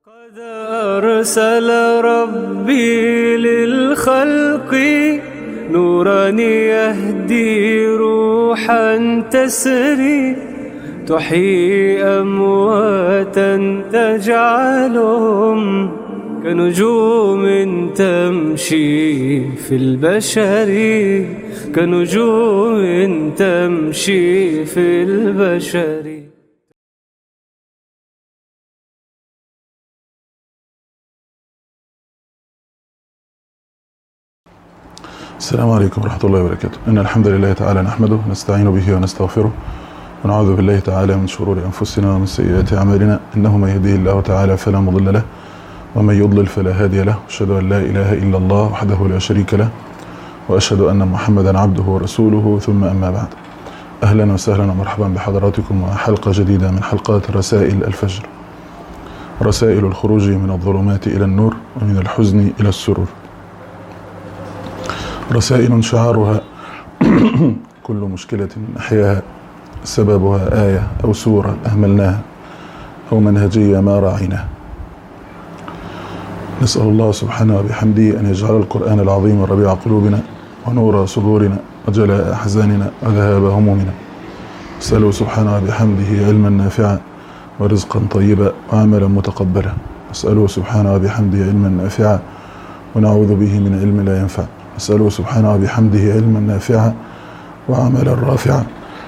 قد أرسل ربي للخلق نورا يهدي روحا تسري تحيي أمواتا تجعلهم كنجوم تمشي في البشر كنجوم تمشي في البشر. السلام عليكم ورحمة الله وبركاته. إن الحمد لله تعالى نحمده ونستعين به ونستغفره ونعوذ بالله تعالى من شرور أنفسنا ومن سيئات أعمالنا، إنه من يهديه الله تعالى فلا مضل له ومن يضلل فلا هادي له، أشهد أن لا إله إلا الله وحده لا شريك له وأشهد أن محمدا عبده ورسوله، ثم أما بعد. أهلا وسهلا ومرحبا بحضراتكم وحلقة جديدة من حلقات رسائل الفجر، رسائل الخروج من الظلمات إلى النور ومن الحزن إلى السرور، رسائل شعارها كل مشكلة نحياها سببها آية أو سورة أهملناها أو منهجية ما راعيناها. نسأل الله سبحانه وبحمده أن يجعل القرآن العظيم ربيع قلوبنا ونور صدورنا وجلاء أحزاننا وذهاب همومنا. نسأله سبحانه وبحمده علما نافعا ورزقا طيبا وعملا متقبلا. نسأله سبحانه وبحمده علما نافعا ونعوذ به من علم لا ينفع. نسأله سبحانه وبحمده علما نافعا وعملا رافعا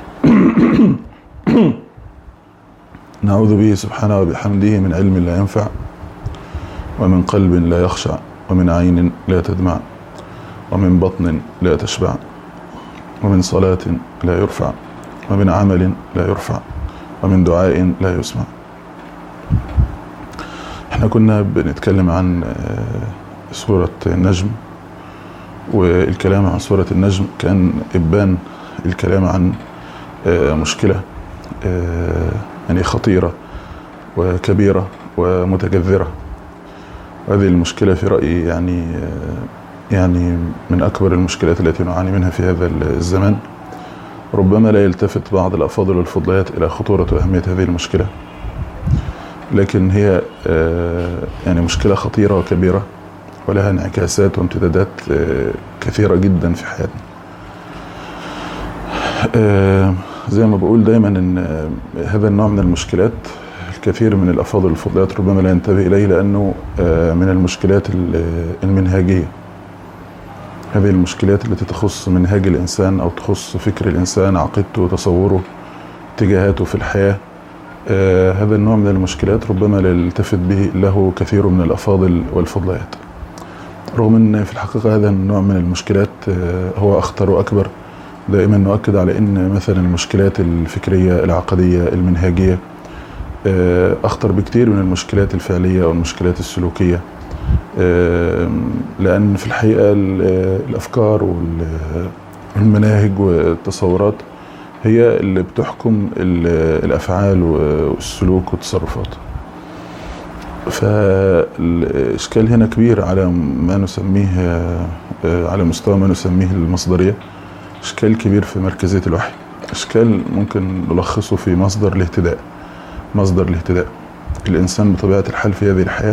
نعوذ به سبحانه وبحمده من علم لا ينفع ومن قلب لا يخشع ومن عين لا تدمع ومن بطن لا تشبع ومن صلاة لا يرفع ومن عمل لا يرفع ومن دعاء لا يسمع. احنا كنا بنتكلم عن سورة النجم، والكلام عن سورة النجم كان إبان الكلام عن مشكلة يعني خطيرة وكبيرة ومتجذرة. وهذه المشكلة في رأيي يعني من أكبر المشكلات التي نعاني منها في هذا الزمان. ربما لا يلتفت بعض الأفاضل والفضليات إلى خطورة وأهمية هذه المشكلة، لكن هي يعني مشكلة خطيرة وكبيرة ولها انعكاسات وامتدادات كثيرة جدا في حياتنا. زي ما بقول دايما ان هذا النوع من المشكلات الكثير من الافاضل والفضليات ربما لا ينتبه اليه، لانه من المشكلات المنهاجية. هذه المشكلات التي تخص منهاج الانسان او تخص فكر الانسان، عقيدته وتصوره، اتجاهاته في الحياة. هذا النوع من المشكلات ربما لا يلتفت به له كثير من الافاضل والفضليات، رغم ان في الحقيقة هذا النوع من المشكلات هو اخطر واكبر. دائما نؤكد على ان مثلا المشكلات الفكرية العقدية المنهاجية اخطر بكتير من المشكلات الفعلية او المشكلات السلوكية، لان في الحقيقة الافكار والمناهج والتصورات هي اللي بتحكم الافعال والسلوك والتصرفات. فالإشكال هنا كبير على ما نسميه على مستوى ما نسميه المصدرية، إشكال كبير في مركزية الوحي، إشكال ممكن نلخصه في مصدر الاهتداء. مصدر الاهتداء الإنسان بطبيعة الحال في هذه الحياة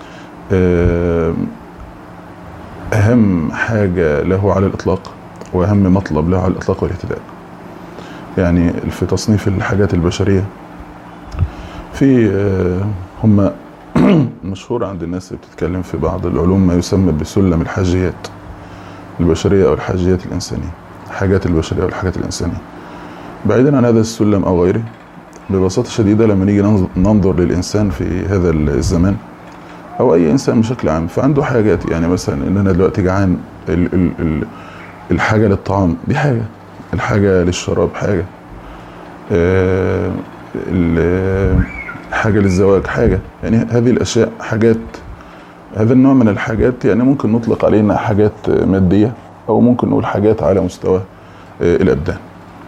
أهم حاجة له على الإطلاق وأهم مطلب له على الإطلاق والاهتداء. يعني في تصنيف الحاجات البشرية في هم مشهور عند الناس اللي بتتكلم في بعض العلوم ما يسمى بسلم الحاجيات البشرية أو الحاجيات الإنسانية، حاجات البشرية أو الحاجات الإنسانية. بعيدا عن هذا السلم أو غيره، ببساطة شديدة لما نيجي ننظر للإنسان في هذا الزمان أو أي إنسان بشكل عام، فعنده حاجات. يعني مثلا إن أنا دلوقتي جعان، الحاجة للطعام دي حاجة، الحاجة للشراب حاجة، حاجة للزواج حاجة. يعني هذه الأشياء حاجات. هذا النوع من الحاجات يعني ممكن نطلق علينا حاجات مادية أو ممكن نقول حاجات على مستوى الأبدان.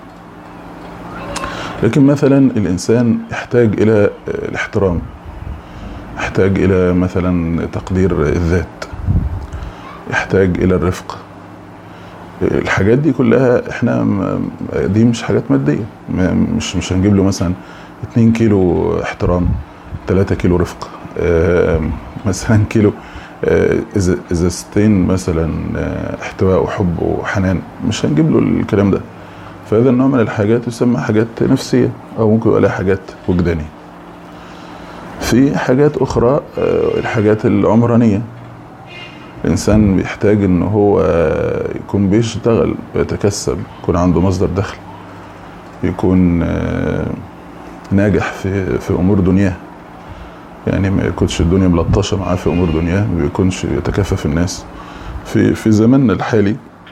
لكن مثلا الإنسان يحتاج إلى الاحترام، يحتاج إلى مثلا تقدير الذات، يحتاج إلى الرفق. الحاجات دي كلها احنا دي مش حاجات مادية. مش هنجيب له مثلا 2 كيلو احترام 3 كيلو رفق، مثلا كيلو ازازتين مثلا احتواء وحب وحنان، مش هنجيب له الكلام ده. فهذا النوع من الحاجات يسمى حاجات نفسية، او ممكن يبقى لها حاجات وجدانية. في حاجات اخرى الحاجات العمرانية، الانسان بيحتاج ان هو يكون بيشتغل ويتكسب، يكون عنده مصدر دخل، يكون ناجح في امور دنياه، يعني ما يكونش الدنيا ملطشه معاه في امور دنياه، ما بيكونش يتكفف الناس. في زماننا الحالي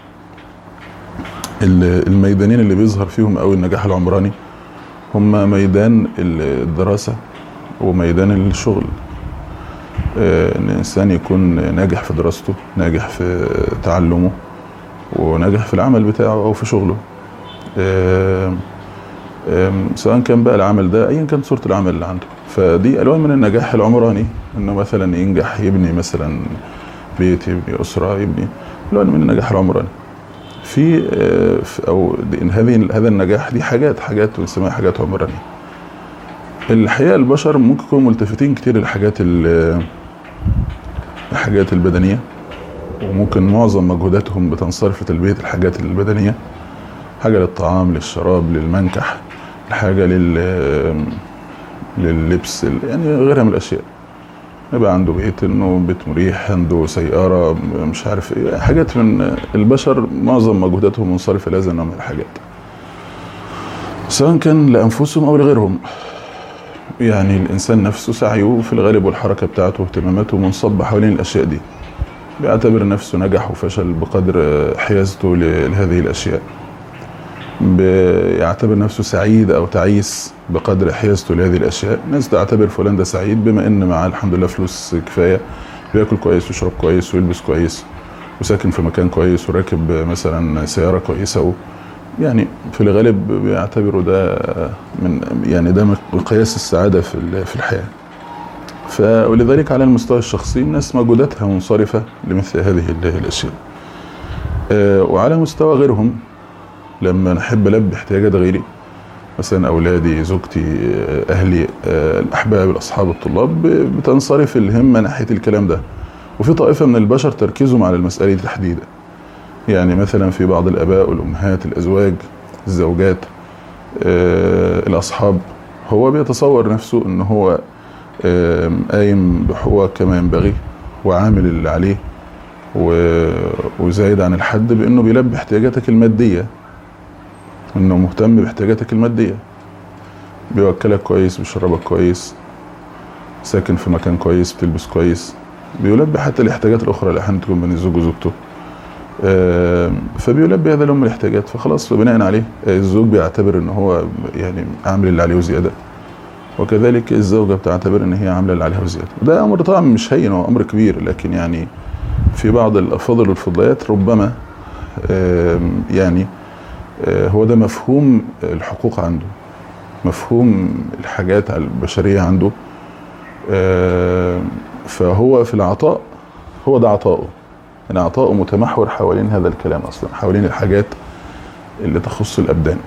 الميدانين اللي بيظهر فيهم قوي النجاح العمراني هم ميدان الدراسه وميدان الشغل. ان الانسان يكون ناجح في دراسته، ناجح في تعلمه، وناجح في العمل بتاعه او في شغله، سواء كان بقى العمل ده ايا كانت صورة العمل اللي عنده. فدي الوان من النجاح العمراني، انه مثلا ينجح يبني مثلا بيت، يبني اسرة، يبني الوان من النجاح العمراني. في او هذا النجاح دي حاجات بنسميها حاجات عمرانية. الحقيقة البشر ممكن يكونوا ملتفتين كتير الحاجات البدنية، وممكن معظم مجهوداتهم بتنصرف لتلبية الحاجات البدنية، حاجة للطعام، للشراب، للمنكح، الحاجة لللبس، يعني غيرها من الأشياء. يبقى عنده بيت، انه بيت مريح، عنده سيارة، مش عارف ايه، حاجات من البشر معظم مجهوداتهم منصرفة لهذا النوع من الحاجات، سواء كان لأنفسهم أو لغيرهم. يعني الإنسان نفسه سعيه في الغالب والحركة بتاعته واهتماماته منصب حوالين الأشياء دي، بيعتبر نفسه نجح وفشل بقدر حيازته لهذه الأشياء، بيعتبر نفسه سعيد أو تعيس بقدر حيازته لهذه الأشياء. الناس تعتبر فلان ده سعيد بما إن معاه الحمد لله فلوس كفاية، بياكل كويس ويشرب كويس ويلبس كويس وساكن في مكان كويس وراكب مثلا سيارة كويسة، يعني في الغالب بيعتبروا ده ده مقياس السعادة في الحياة. ولذلك على المستوى الشخصي الناس مجهوداتها منصرفة لمثل هذه الأشياء. وعلى مستوى غيرهم، لما نحب ألبي احتياجات غيري، مثلا أولادي، زوجتي، أهلي، الأحباب، الأصحاب، الطلاب، بتنصرف الهمة ناحية الكلام ده. وفي طائفة من البشر تركيزهم على المسألة دي تحديدا، يعني مثلا في بعض الآباء والأمهات، الأزواج، الزوجات، الأصحاب، هو بيتصور نفسه إن هو قايم بحقوق كما ينبغي، وعامل اللي عليه، وزايد عن الحد بإنه بيلبي احتياجاتك المادية، إنه مهتم باحتياجاتك المادية، بيوكلك كويس، بيشربك كويس، ساكن في مكان كويس، بتلبس كويس، بيلبي حتى الاحتياجات الأخرى اللي أحيانا تكون بين الزوج وزوجته. فبيلبي هذا الأم الاحتياجات، فخلاص بناء عليه الزوج بيعتبر إن هو يعني عامل اللي عليه وزيادة، وكذلك الزوجة بتعتبر إن هي عاملة اللي عليها وزيادة. ده أمر طبعا مش هين، هو أمر كبير، لكن يعني في بعض الأفاضل والفضليات ربما هو ده مفهوم الحقوق عنده، مفهوم الحاجات البشرية عنده. فهو في العطاء، هو ده عطاؤه، يعني عطاؤه متمحور حوالين هذا الكلام أصلا، حوالين الحاجات اللي تخص الأبدان.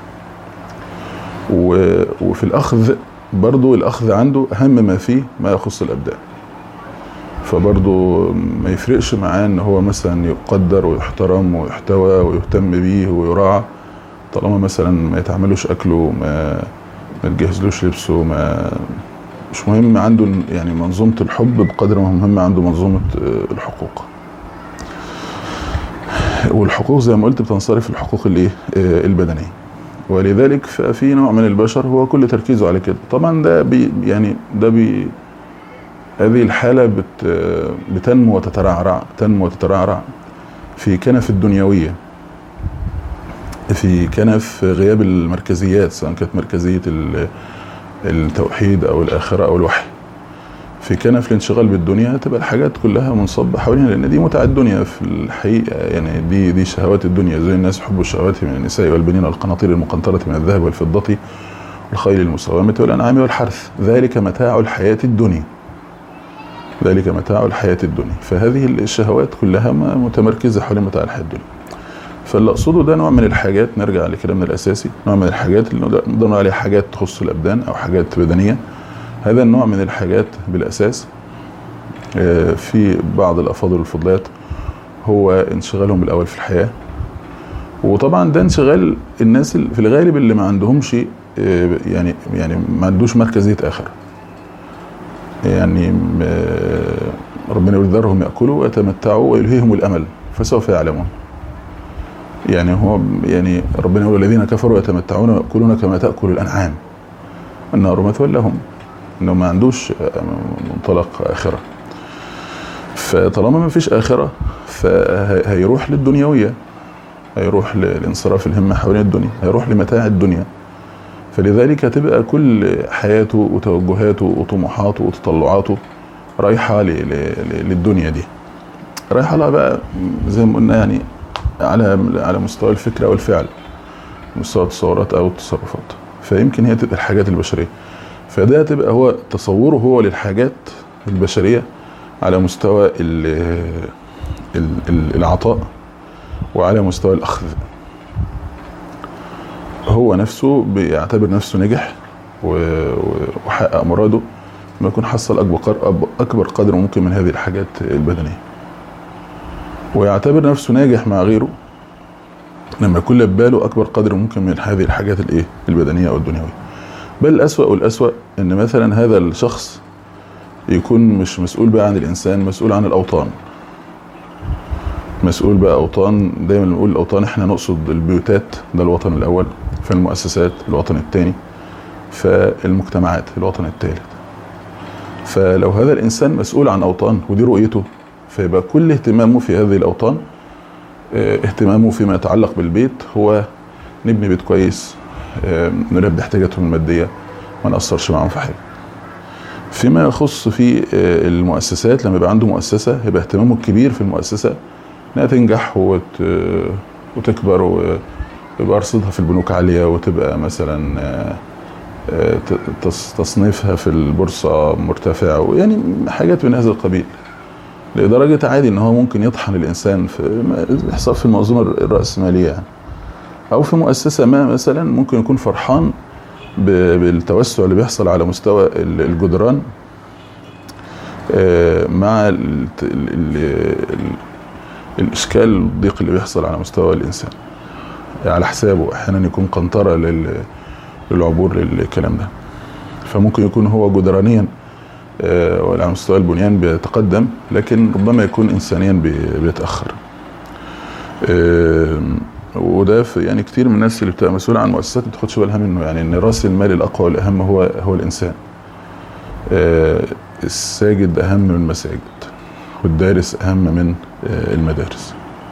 وفي الأخذ برضو، الأخذ عنده أهم ما فيه ما يخص الأبدان، فبرضو ما يفرقش معاه ان هو مثلا يقدر ويحترم ويحتوى ويهتم بيه ويراعى، طالما مثلا ما يتعملوش اكله، ما تجهزلوش لبسه، مش مهم عنده يعني منظومة الحب بقدر ما مهم عنده منظومة الحقوق. والحقوق زي ما قلت بتنصرف الحقوق البدنية، ولذلك ففي نوع من البشر هو كل تركيزه على كده. طبعا ده هذه الحالة بتنمو وتترعرع في كنف الدنيوية، في كنف غياب المركزيات، سواء كانت مركزية التوحيد أو الآخرة أو الوحي. في كنف الانشغال بالدنيا تبقى الحاجات كلها منصبة حواليها، لأن دي متعة الدنيا في الحقيقة، يعني دي شهوات الدنيا. زي الناس يحبوا الشهوات من النساء والبنين والقناطير المقنطرة من الذهب والفضة والخيل المسومة والأنعام والحرث، ذلك متاع الحياة الدنيا، ذلك متاع الحياة الدنيا. فهذه الشهوات كلها متمركزة حول متاع الحياة الدنيا. فاللي أقصده ده نوع من الحاجات، نرجع لكلامنا الأساسي، نوع من الحاجات اللي نقدر عليها حاجات تخص الأبدان أو حاجات بدنية، هذا النوع من الحاجات بالأساس في بعض الأفاضل والفضلات هو انشغالهم الأول في الحياة. وطبعا ده انشغال الناس في الغالب اللي ما عندهمش يعني ما عندوش مركزية آخرة. يعني ربنا يقول ذرهم يأكلوا ويتمتعوا ويلهيهم الأمل فسوف يعلمون. يعني هو يعني ربنا يقول الذين كفروا يتمتعون ويأكلون كما تأكل الأنعام النار مثوى لهم، إنه ما عندوش منطلق آخرة. فطالما ما فيش آخرة فهيروح للدنيوية، هيروح لانصراف الهمة حوالين الدنيا، هيروح لمتاع الدنيا. فلذلك تبقى كل حياته وتوجهاته وطموحاته وتطلعاته رايحة للدنيا دي، رايحة لها بقى زي ما قلنا يعني على مستوى الفكرة والفعل، مستوى التصورات أو التصرفات. فيمكن هي تبقى الحاجات البشرية، فده تبقى هو تصوره هو للحاجات البشرية على مستوى العطاء وعلى مستوى الأخذ. هو نفسه بيعتبر نفسه نجح وحقق مراده ما يكون حصل أكبر قدر ممكن من هذه الحاجات البدنية، ويعتبر نفسه ناجح مع غيره لما يكون لباله أكبر قدر ممكن من هذه الحاجات البدنية أو الدنيوية. بل الأسوأ والأسوأ إن مثلا هذا الشخص يكون مش مسؤول بقى عن الإنسان، مسؤول عن الأوطان، مسؤول بقى أوطان. دايما نقول الأوطان احنا نقصد البيوتات، ده الوطن الأول، في المؤسسات الوطن الثاني، فالمجتمعات الوطن الثالث. فلو هذا الإنسان مسؤول عن أوطان ودي رؤيته، فيبقى كل اهتمامه في هذه الأوطان اهتمامه فيما يتعلق بالبيت هو نبني بيت كويس، نلبي احتياجاتهم المادية، ما نقصرش معهم في حاجة. فيما يخص في المؤسسات، لما يبقى عنده مؤسسة يبقى اهتمامه الكبير في المؤسسة انها تنجح وتكبر ويبقى ارصدها في البنوك عالية، وتبقى مثلا تصنيفها في البورصة مرتفع، ويعني حاجات من هذا القبيل، لدرجة عادي ان هو ممكن يطحن الانسان في يحصل في المنظومة الرأسمالية يعني. او في مؤسسة ما مثلا ممكن يكون فرحان بالتوسع اللي بيحصل على مستوى الجدران مع الاشكال الضيق اللي بيحصل على مستوى الانسان على حسابه. احيانا يكون قنطرة للعبور للكلام ده، فممكن يكون هو جدرانيا وعلى مستوى البنيان بيتقدم، لكن ربما يكون انسانيا بيتأخر. وده يعني كتير من الناس اللي بتبقى مسؤولة عن مؤسسات ما تاخدش بالها منه، يعني ان راس المال الاقوى والاهم هو الانسان. الساجد اهم من المساجد، والدارس اهم من المدارس.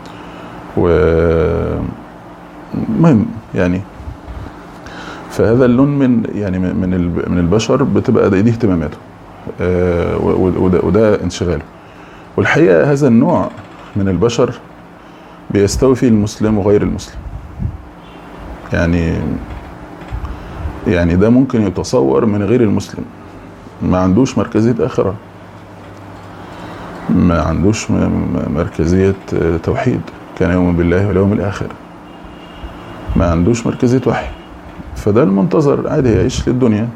ومهم يعني فهذا اللون من البشر بتبقى دي اهتماماته وده انشغاله. والحقيقة هذا النوع من البشر بيستوي فيه المسلم وغير المسلم. يعني ده ممكن يتصور من غير المسلم، ما عندوش مركزية آخرة، ما عندوش مركزية توحيد، كان يؤمن بالله واليوم الآخر، ما عندوش مركزية وحي. فده المنتظر عادي، يعيش للدنيا،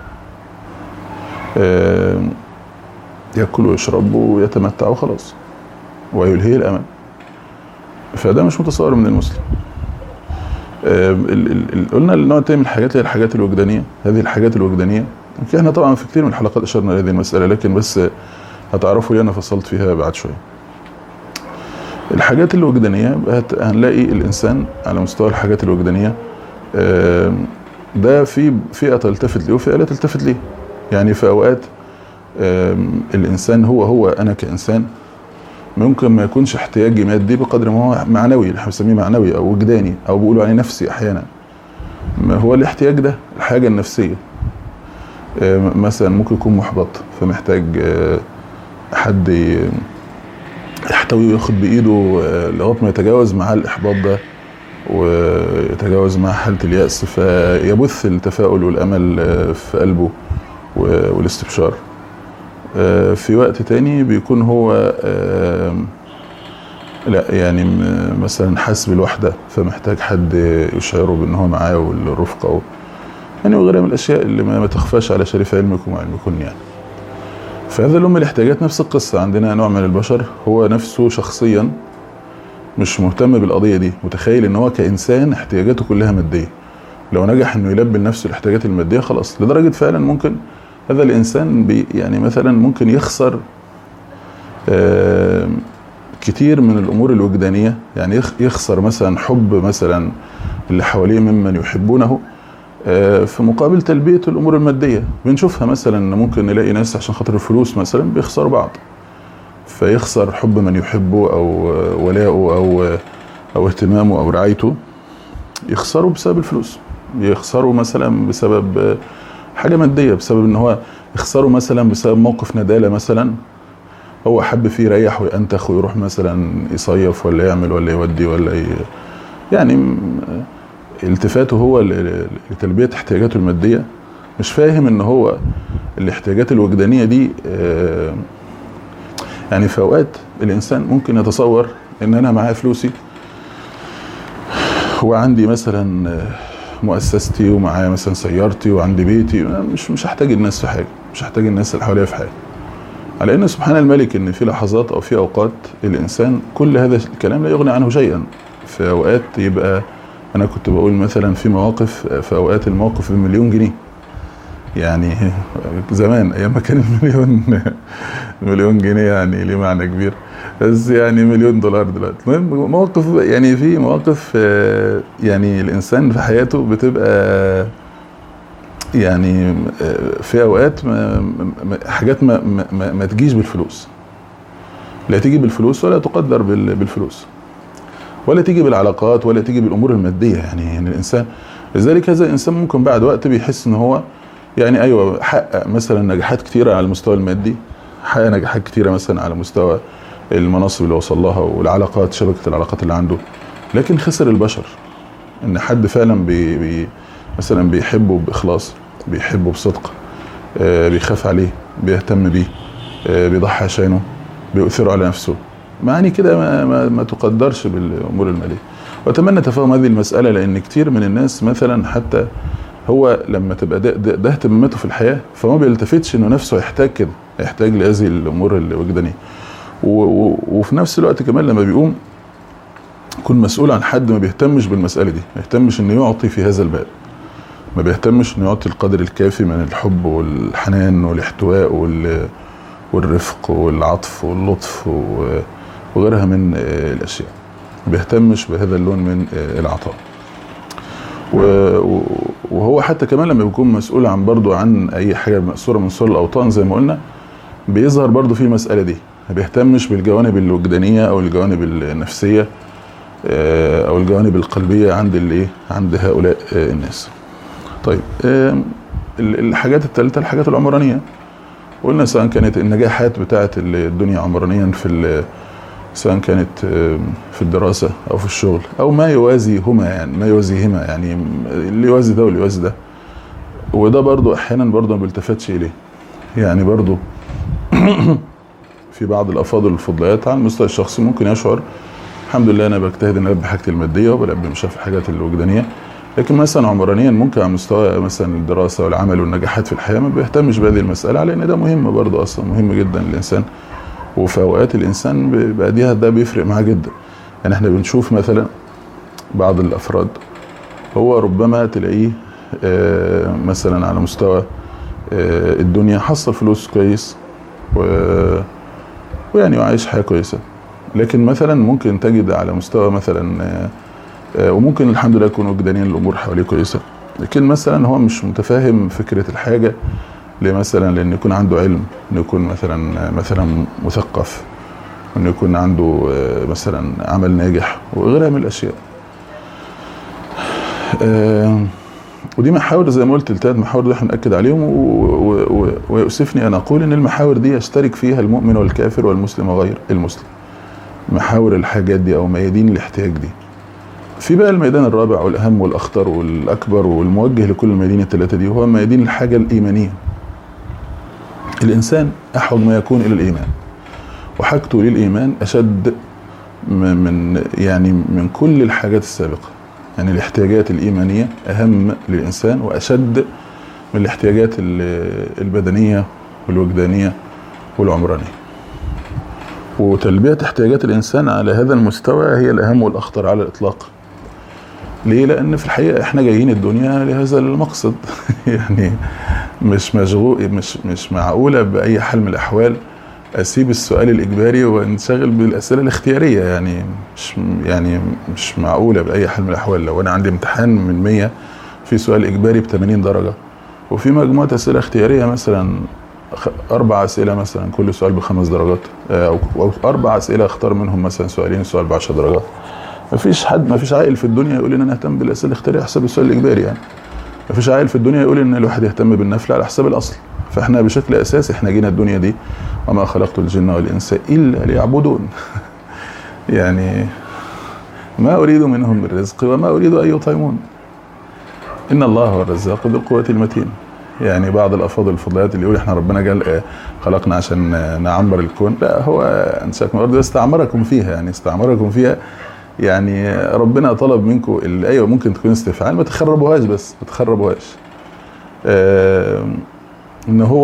يأكل ويشرب ويتمتع وخلاص ويلهي الأمل. فده مش متصور من المسلم. قلنا النوع الثاني من الحاجات هي الحاجات الوجدانية. هذه الحاجات الوجدانية احنا طبعا في كتير من الحلقات اشرنا لهذه المسألة، لكن بس هتعرفوا ليه انا فصلت فيها بعد شوية. الحاجات الوجدانية هنلاقي الانسان على مستوى الحاجات الوجدانية ده في فئة تلتفت ليه وفئة لا تلتفت ليه. يعني في اوقات الانسان هو انا كانسان ممكن ما يكونش احتياجي مادي بقدر ما هو معنوي، اللي احنا بنسميه معنوي او وجداني او بيقولوا عليه نفسي احيانا. ما هو الاحتياج ده الحاجة النفسية. مثلا ممكن يكون محبط فمحتاج حد يحتوي وياخد بايده لغايه ما يتجاوز معاه الاحباط ده ويتجاوز معاه حالة اليأس، فيبث التفاؤل والامل في قلبه والاستبشار. في وقت تاني بيكون هو لا يعني مثلا حاسس بالوحدة فمحتاج حد يشعره بان هو معاه والرفقة يعني وغيرها من الاشياء اللي ما تخفاش على شريف علمكم وعلمكم يعني. فهذا اللي هم الاحتياجات نفس القصة. عندنا نوع من البشر هو نفسه شخصيا مش مهتم بالقضية دي، متخيل ان هو كإنسان احتياجاته كلها مادية، لو نجح انه يلبي لنفسه الاحتياجات المادية خلاص، لدرجة فعلا ممكن هذا الانسان يعني مثلا ممكن يخسر كتير من الامور الوجدانية، يعني يخسر مثلا حب مثلا اللي حواليه ممن يحبونه في مقابل تلبية الامور المادية. بنشوفها مثلا ممكن نلاقي ناس عشان خاطر الفلوس مثلا بيخسروا بعض، فيخسر حب من يحبه او ولاءه او اهتمامه او رعايته، يخسروا بسبب الفلوس، يخسروا مثلا بسبب حاجة مادية، بسبب ان هو يخسروا مثلا بسبب موقف ندالة مثلا هو حب فيه يريح وينتخ ويروح مثلا يصيف ولا يعمل ولا يودي ولا يعني التفاته هو لتلبية احتياجاته المادية، مش فاهم ان هو الاحتياجات الوجدانية دي يعني في اوقات الانسان ممكن يتصور ان انا معايا فلوسي وعندي مثلا مؤسستي ومعايا مثلا سيارتي وعندي بيتي، مش هحتاج الناس في حاجة، مش هحتاج الناس اللي حواليا في حاجة. على ان سبحان الملك ان في لحظات او في اوقات الانسان كل هذا الكلام لا يغني عنه شيئا. في اوقات يبقى انا كنت بقول مثلا في مواقف، في اوقات الموقف بمليون جنيه، يعني زمان ايام ما كان المليون جنيه يعني ليه معنى كبير، بس يعني مليون دولار دلوقتي. المهم موقف، يعني في مواقف يعني الانسان في حياته بتبقى يعني في اوقات حاجات ما تجيش بالفلوس، لا تيجي بالفلوس ولا تقدر بالفلوس، ولا تيجي بالعلاقات ولا تيجي بالامور الماديه. يعني الانسان لذلك هذا الانسان ممكن بعد وقت بيحس ان هو يعني ايوه حقق مثلا نجاحات كتيره على المستوى المادي، حقق نجاحات كتيره مثلا على مستوى المناصب اللي وصل لها والعلاقات، شبكه العلاقات اللي عنده، لكن خسر البشر. ان حد فعلا مثلا بيحبه باخلاص، بيحبه بصدق، بيخاف عليه، بيهتم بيه، بيضحي عشانه، بيؤثره على نفسه، معاني كده ما تقدرش بالامور الماليه. واتمنى تفهم هذه المساله، لان كتير من الناس مثلا حتى هو لما تبقى ده اهتماماته في الحياه فما بيلتفتش انه نفسه يحتاج كده، يحتاج لهذه الامور الوجدانيه. وفي نفس الوقت كمان لما بيقوم يكون مسؤول عن حد ما بيهتمش بالمساله دي، ما يهتمش انه يعطي في هذا الباب، ما بيهتمش انه يعطي القدر الكافي من الحب والحنان والاحتواء والرفق والعطف واللطف وغيرها من الاشياء، ما بيهتمش بهذا اللون من العطاء. وهو حتى كمان لما بيكون مسؤول عن برضو عن اي حاجه مأثوره من صور الاوطان زي ما قلنا، بيظهر برضو في المساله دي، ما بيهتمش بالجوانب الوجدانيه او الجوانب النفسيه او الجوانب القلبيه عند هؤلاء الناس. طيب الحاجات الثالثه الحاجات العمرانيه، قلنا سواء كانت النجاحات بتاعه الدنيا عمرانيا سواء كانت في الدراسه او في الشغل او ما يوازيهما، يعني اللي يوازي ده واللي يوازي ده. وده برضو احيانا برضو ما بيلتفتش اليه، يعني برضو في بعض الافاضل الفضليات على المستوى الشخصي ممكن يشعر الحمد لله انا بجتهد ان البي حاجتي الماديه وبلبي مش عارف الحاجات الوجدانيه، لكن مثلا عمرانيا ممكن على مستوى مثلا الدراسه والعمل والنجاحات في الحياه ما بيهتمش بهذه المساله، على ان ده مهم برضو، اصلا مهم جدا للانسان. وفي اوقات الانسان بيبقى ده بيفرق معاه جدا. يعني احنا بنشوف مثلا بعض الافراد هو ربما تلاقيه مثلا على مستوى الدنيا حصل فلوس كويس ويعني وعايش حياه كويسه، لكن مثلا ممكن تجد على مستوى مثلا وممكن الحمد لله يكون وجدانيا الامور حواليه كويسه، لكن مثلا هو مش متفاهم فكره الحاجه مثلا لان يكون عنده علم، انه يكون مثلا مثقف، انه يكون عنده مثلا عمل ناجح وغيرها من الاشياء. ودي محاور زي ما قلت، الثلاث محاور دول هنأكد عليهم، ويؤسفني ان اقول ان المحاور دي يشترك فيها المؤمن والكافر والمسلم وغير المسلم. محاور الحاجات دي او ميادين الاحتياج دي. في بقى الميدان الرابع والاهم والاخطر والاكبر والموجه لكل الميادين الثلاثه دي، هو ميادين الحاجه الايمانيه. الانسان احوج ما يكون الى الايمان، وحاجته للايمان اشد من كل الحاجات السابقه. يعني الاحتياجات الإيمانية أهم للإنسان وأشد من الاحتياجات البدنية والوجدانية والعمرانية. وتلبية احتياجات الإنسان على هذا المستوى هي الأهم والأخطر على الإطلاق. ليه؟ لأن في الحقيقة إحنا جايين الدنيا لهذا المقصد. يعني مش مشغول، مش معقولة بأي حال من الأحوال أسيب السؤال الإجباري وانشغل بالأسئلة الاختيارية. يعني مش معقولة بأي حال من الأحوال. لو أنا عندي امتحان من 100 في سؤال إجباري ب80 درجة وفي مجموعة أسئلة اختيارية مثلا 4 أسئلة مثلا كل سؤال ب5 درجات، أو 4 أسئلة اختار منهم مثلا سؤالين السؤال ب10 درجات. مفيش عاقل في الدنيا يقول ان انا اهتم بالاسئله الاختياريه على حساب السؤال الاجباري. يعني مفيش عاقل في الدنيا يقول ان الواحد يهتم بالنفل على حساب الاصل. فاحنا بشكل اساسي احنا جينا الدنيا دي وما خلقت الجن والانس الا ليعبدون. يعني ما اريد منهم من رزق وما اريد ان يطعمون ان الله هو الرزاق ذو القوه المتين. يعني بعض الافاضل الفضليات اللي يقول احنا ربنا قال خلقنا عشان نعمر الكون، لا، هو انشاكم الارض استعمركم فيها. يعني استعمركم فيها، يعني ربنا طلب منكم ايوه ممكن تكون استفعال، ما تخربوهاش، بس ما تخربوهاش. ان هو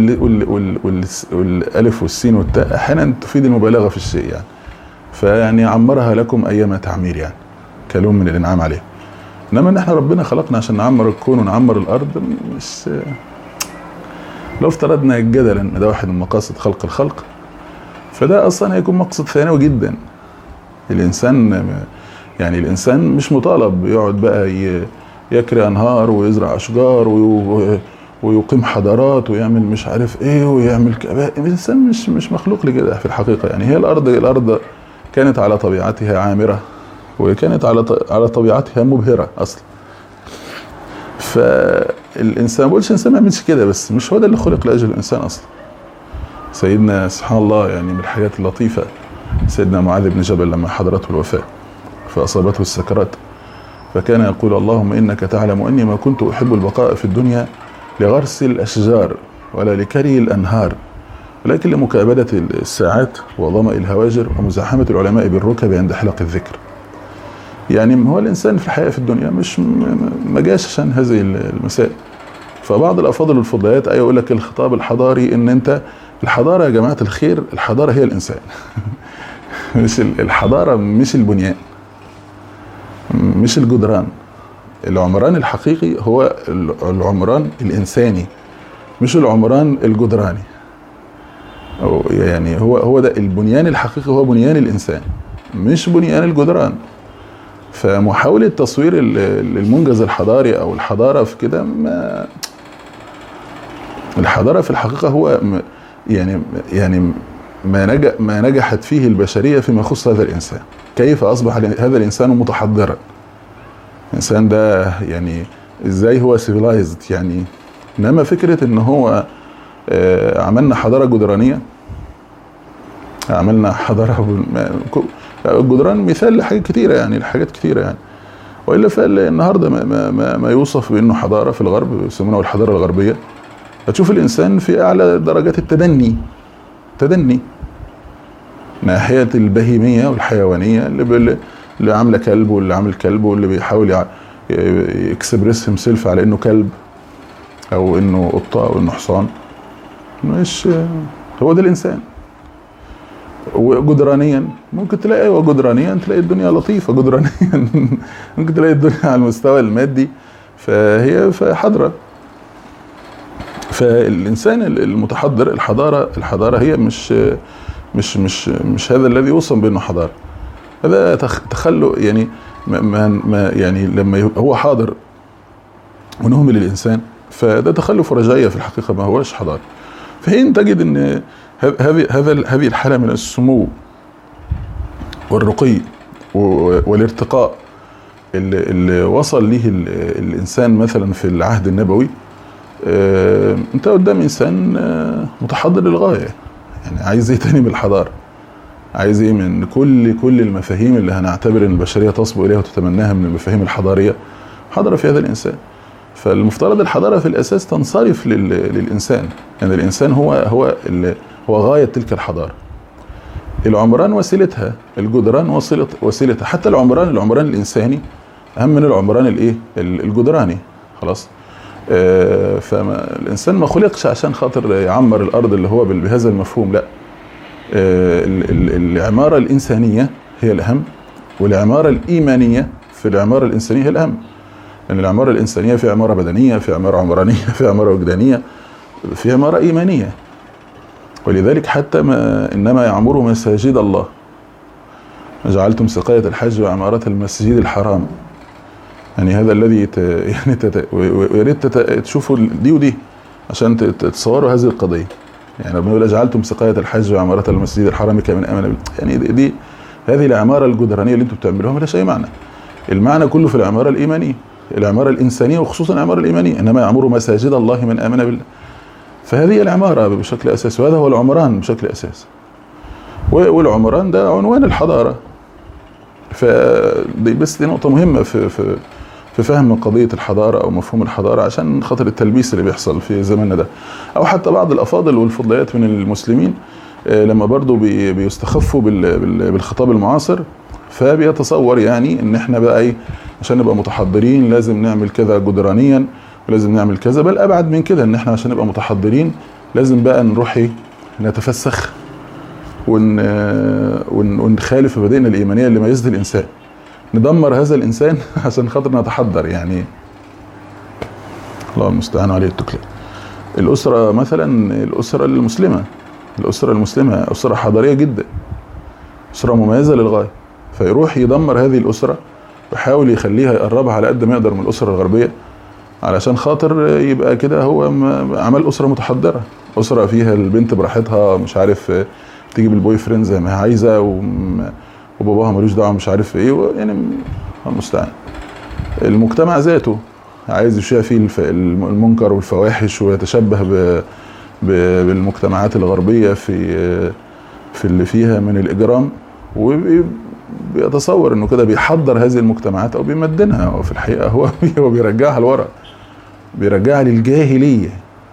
والالف والسين والتاء احيانا تفيد المبالغه في الشيء. يعني فيعني عمرها لكم ايما تعمير، يعني كلام من الانعام عليه. انما ان احنا ربنا خلقنا عشان نعمر الكون ونعمر الارض، مش لو افترضنا جدلا ان ده واحد من مقاصد خلق الخلق، فده اصلا هيكون مقصد ثانوي جدا. الانسان مش مطالب يقعد بقى يكري انهار ويزرع اشجار ويقيم حضارات ويعمل مش عارف ايه ويعمل كبائر. الانسان مش مخلوق لكده في الحقيقه. يعني هي الارض كانت على طبيعتها عامره، وكانت على طبيعتها مبهره اصلا. فالانسان، ما بقولش الانسان ما يعملش كده، بس مش هو ده اللي خلق لاجل الانسان اصلا. سيدنا سبحان الله، يعني من الحاجات اللطيفه سيدنا معاذ بن جبل لما حضرته الوفاه فاصابته السكرات، فكان يقول اللهم انك تعلم اني ما كنت احب البقاء في الدنيا لغرس الاشجار ولا لكري الانهار، ولكن لمكابده الساعات وظمأ الهواجر ومزاحمه العلماء بالركب عند حلق الذكر. يعني هو الانسان في الحياه في الدنيا مش ما جاش عشان هذه المسائل. فبعض الافاضل والفضليات يقول لك الخطاب الحضاري ان انت الحضاره يا جماعه الخير، الحضاره هي الانسان. مش الحضاره، مش البنيان، مش الجدران. العمران الحقيقي هو العمران الانساني، مش العمران الجدراني. يعني هو ده البنيان الحقيقي، هو بنيان الانسان مش بنيان الجدران. فمحاولة تصوير المنجز الحضاري او الحضارة في كده، الحضارة في الحقيقة هو يعني ما نجحت فيه البشرية فيما يخص هذا الانسان. كيف اصبح هذا الانسان متحضرا؟ الانسان ده يعني ازاي هو سيفيلايزد؟ يعني انما فكرة ان هو عملنا حضارة جدرانية، عملنا حضارة الجدران مثال لحاجات كتيرة، يعني لحاجات كتيرة يعني. وإلا فالنهاردة ما يوصف بأنه حضارة في الغرب يسمونه الحضارة الغربية، هتشوف الإنسان في أعلى درجات التدني ناحية البهيمية والحيوانية، اللي عاملة كلب واللي عامل كلب واللي بيحاول يكسبرس همسلف على إنه كلب أو إنه قطة أو إنه حصان. مش هو ده الإنسان. وجدرانيا ممكن تلاقي جدرانيا تلاقي الدنيا لطيفة جدرانيا. ممكن تلاقي الدنيا على المستوى المادي فهي حضرة. فالإنسان المتحضر، الحضارة هي مش هذا الذي يوصم بأنه حضارة. هذا تخلق، يعني يعني لما هو حاضر ونهمل الإنسان فده تخلف رجعية في الحقيقة، ما هوش حضارة. فحين تجد ان هذه الحالة من السمو والرقي والارتقاء اللي وصل له الإنسان مثلا في العهد النبوي، انت قدام إنسان متحضر للغاية. يعني عايز ايه تاني من الحضارة؟ عايز ايه من كل المفاهيم اللي هنعتبر ان البشرية تصبو اليها وتتمناها من المفاهيم الحضارية؟ حضر في هذا الإنسان. فالمفترض الحضارة في الأساس تنصرف للإنسان، يعني الإنسان هو غاية تلك الحضارة. العمران وسيلتها، الجدران وسيلتها. حتى العمران الإنساني اهم من العمران الايه الجدراني. خلاص. فالانسان ما خلقش عشان خاطر يعمر الارض اللي هو بهذا المفهوم، لا. العماره الانسانيه هي الاهم، والعماره الايمانيه في العماره الانسانيه هي الاهم. لان العماره الانسانيه في عماره بدنيه، في عماره عمرانيه، في عماره وجدانيه، في عماره ايمانيه. ولذلك حتى انما يعمر مساجد الله جعلتم سقاية الحج وعمارة المسجد الحرام. يعني هذا الذي ويا ريت تشوفوا دي ودي عشان تتصوروا هذه القضية. يعني ربنا يقول جعلتم سقاية الحج وعمارة المسجد الحرام كمن آمن. يعني دي هذه العمارة الجدرانية اللي انتم بتعملوها ما لهاش أي معنى. المعنى كله في العمارة الإيمانية، العمارة الإنسانية وخصوصا العمارة الإيمانية. إنما يعمر مساجد الله من آمن بالله. فهذه العمارة بشكل أساس، وهذا هو العمران بشكل أساس. والعمران ده عنوان الحضارة. فدي بس دي نقطة مهمة في فهم قضية الحضارة أو مفهوم الحضارة، عشان خاطر التلبيس اللي بيحصل في زماننا ده. أو حتى بعض الأفاضل والفضليات من المسلمين لما برضو بيستخفوا بالخطاب المعاصر، فبيتصور يعني إن إحنا بقى إيه عشان نبقى متحضرين لازم نعمل كذا جدرانيا ولازم نعمل كذا، بل أبعد من كده، إن إحنا عشان نبقى متحضرين لازم بقى نروح إيه نتفسخ ونخالف مبادئنا الإيمانية اللي ميزت الإنسان، ندمر هذا الإنسان عشان خاطر نتحضر. يعني الله المستعان عليه التكليف. الأسرة مثلا، الأسرة المسلمة أسرة حضارية جدا، أسرة مميزة للغاية، فيروح يدمر هذه الأسرة ويحاول يخليها يقربها على قد ما يقدر من الأسرة الغربية، علشان خاطر يبقى كده هو عمل أسرة متحضرة، أسرة فيها البنت براحتها، مش عارف تجيب البوي فريند زي ما هي عايزة، وباباها ملوش دعوه مش عارف ايه، يعني المستعان. المجتمع ذاته عايز يشيع فيه المنكر والفواحش ويتشبه بالمجتمعات الغربيه في اللي فيها من الاجرام، وبيتصور انه كده بيحضر هذه المجتمعات او بيمدنها، وفي الحقيقه هو بيرجعها لورا، بيرجعها للجاهليه،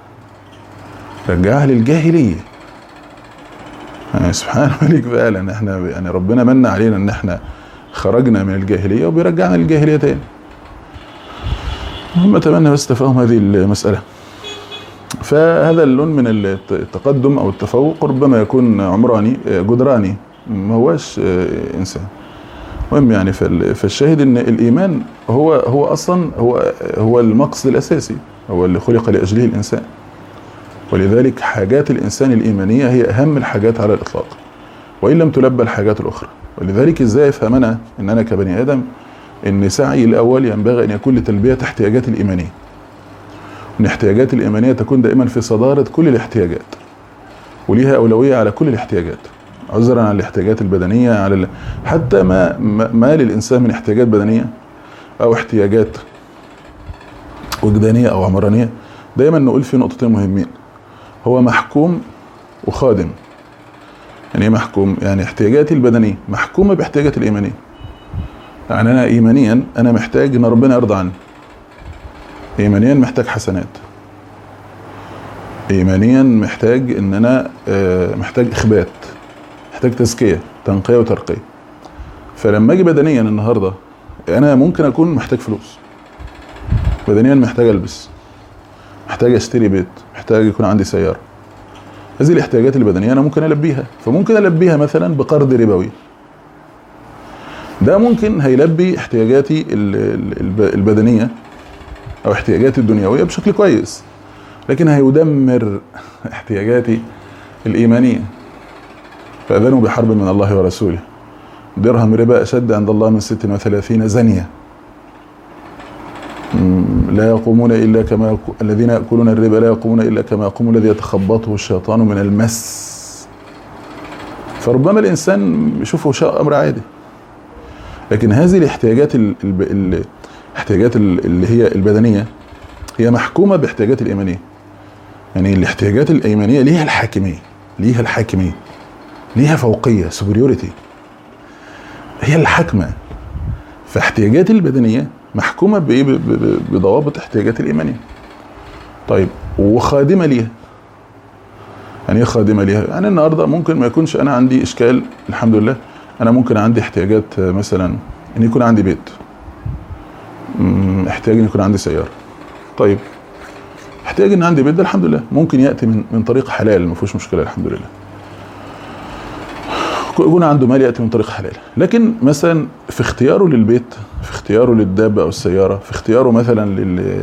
يعني سبحان الملك فعلا. احنا يعني ربنا من علينا ان احنا خرجنا من الجاهليه وبيرجعنا للجاهليه تاني. هم اتمنى بس تفهم هذه المساله. فهذا اللون من التقدم او التفوق ربما يكون عمراني جدراني، ما هواش انسان. المهم يعني فالشاهد ان الايمان هو اصلا هو المقصد الاساسي، هو اللي خلق لاجله الانسان. ولذلك حاجات الإنسان الإيمانية هي أهم الحاجات على الإطلاق، وإن لم تلبى الحاجات الأخرى. ولذلك إزاي أفهمنا إن أنا كبني آدم إن سعي الأول ينبغي أن يكون لتلبية احتياجات الإيمانية، وإن احتياجات الإيمانية تكون دائما في صدارة كل الاحتياجات، وليها أولوية على كل الاحتياجات، عذرا عن الاحتياجات البدنية، على حتى ما للإنسان من احتياجات بدنية أو احتياجات وجدانية أو عمرانية. دائما نقول في نقطتين مهمين: هو محكوم وخادم. يعني ايه محكوم؟ يعني احتياجاتي البدنيه محكومه باحتياجاتي الايمانيه. يعني انا ايمانيا انا محتاج ان ربنا يرضى عني، ايمانيا محتاج حسنات، ايمانيا محتاج ان انا محتاج اخبات، محتاج تزكيه، تنقيه وترقيه. فلما اجي بدنيا النهارده انا ممكن اكون محتاج فلوس، بدنيا محتاج البس، محتاج اشتري بيت، محتاج يكون عندي سيارة. هذه الاحتياجات البدنية انا ممكن البيها، فممكن البيها مثلا بقرض ربوي. ده ممكن هيلبي احتياجاتي البدنية او احتياجاتي الدنيوية بشكل كويس، لكن هيدمر احتياجاتي الإيمانية. فأذنوا بحرب من الله ورسوله، درهم ربا أشد عند الله من 36 زانية. لا يقومون إلا كما الذين يأكلون الربا لا يقومون إلا كما يقوم الذي يتخبطه الشيطان من المس. فربما الإنسان يشوفه شيء أمر عادي، لكن هذه الاحتياجات الاحتياجات اللي هي البدنية هي محكومة باحتياجات الإيمانية. يعني الاحتياجات الإيمانية ليها الحاكمية، ليها فوقية، سوبريوريتي، هي الحاكمة. فاحتياجات البدنية محكومة بضوابط احتياجات الإيمانية. طيب وخادمة ليها. يعني ايه خادمة ليها؟ يعني النهاردة ممكن ما يكونش أنا عندي إشكال، الحمد لله أنا ممكن عندي احتياجات مثلا إن يكون عندي بيت، احتياج ان يكون عندي سياره. طيب احتياج ان عندي بيت، ده الحمد لله ممكن ياتي من طريق حلال، ما فيهوش مشكله الحمد لله. يكون عنده مال ياتي من طريق حلال. لكن مثلا في اختياره للبيت، في اختياره للدابه او السياره، في اختياره مثلا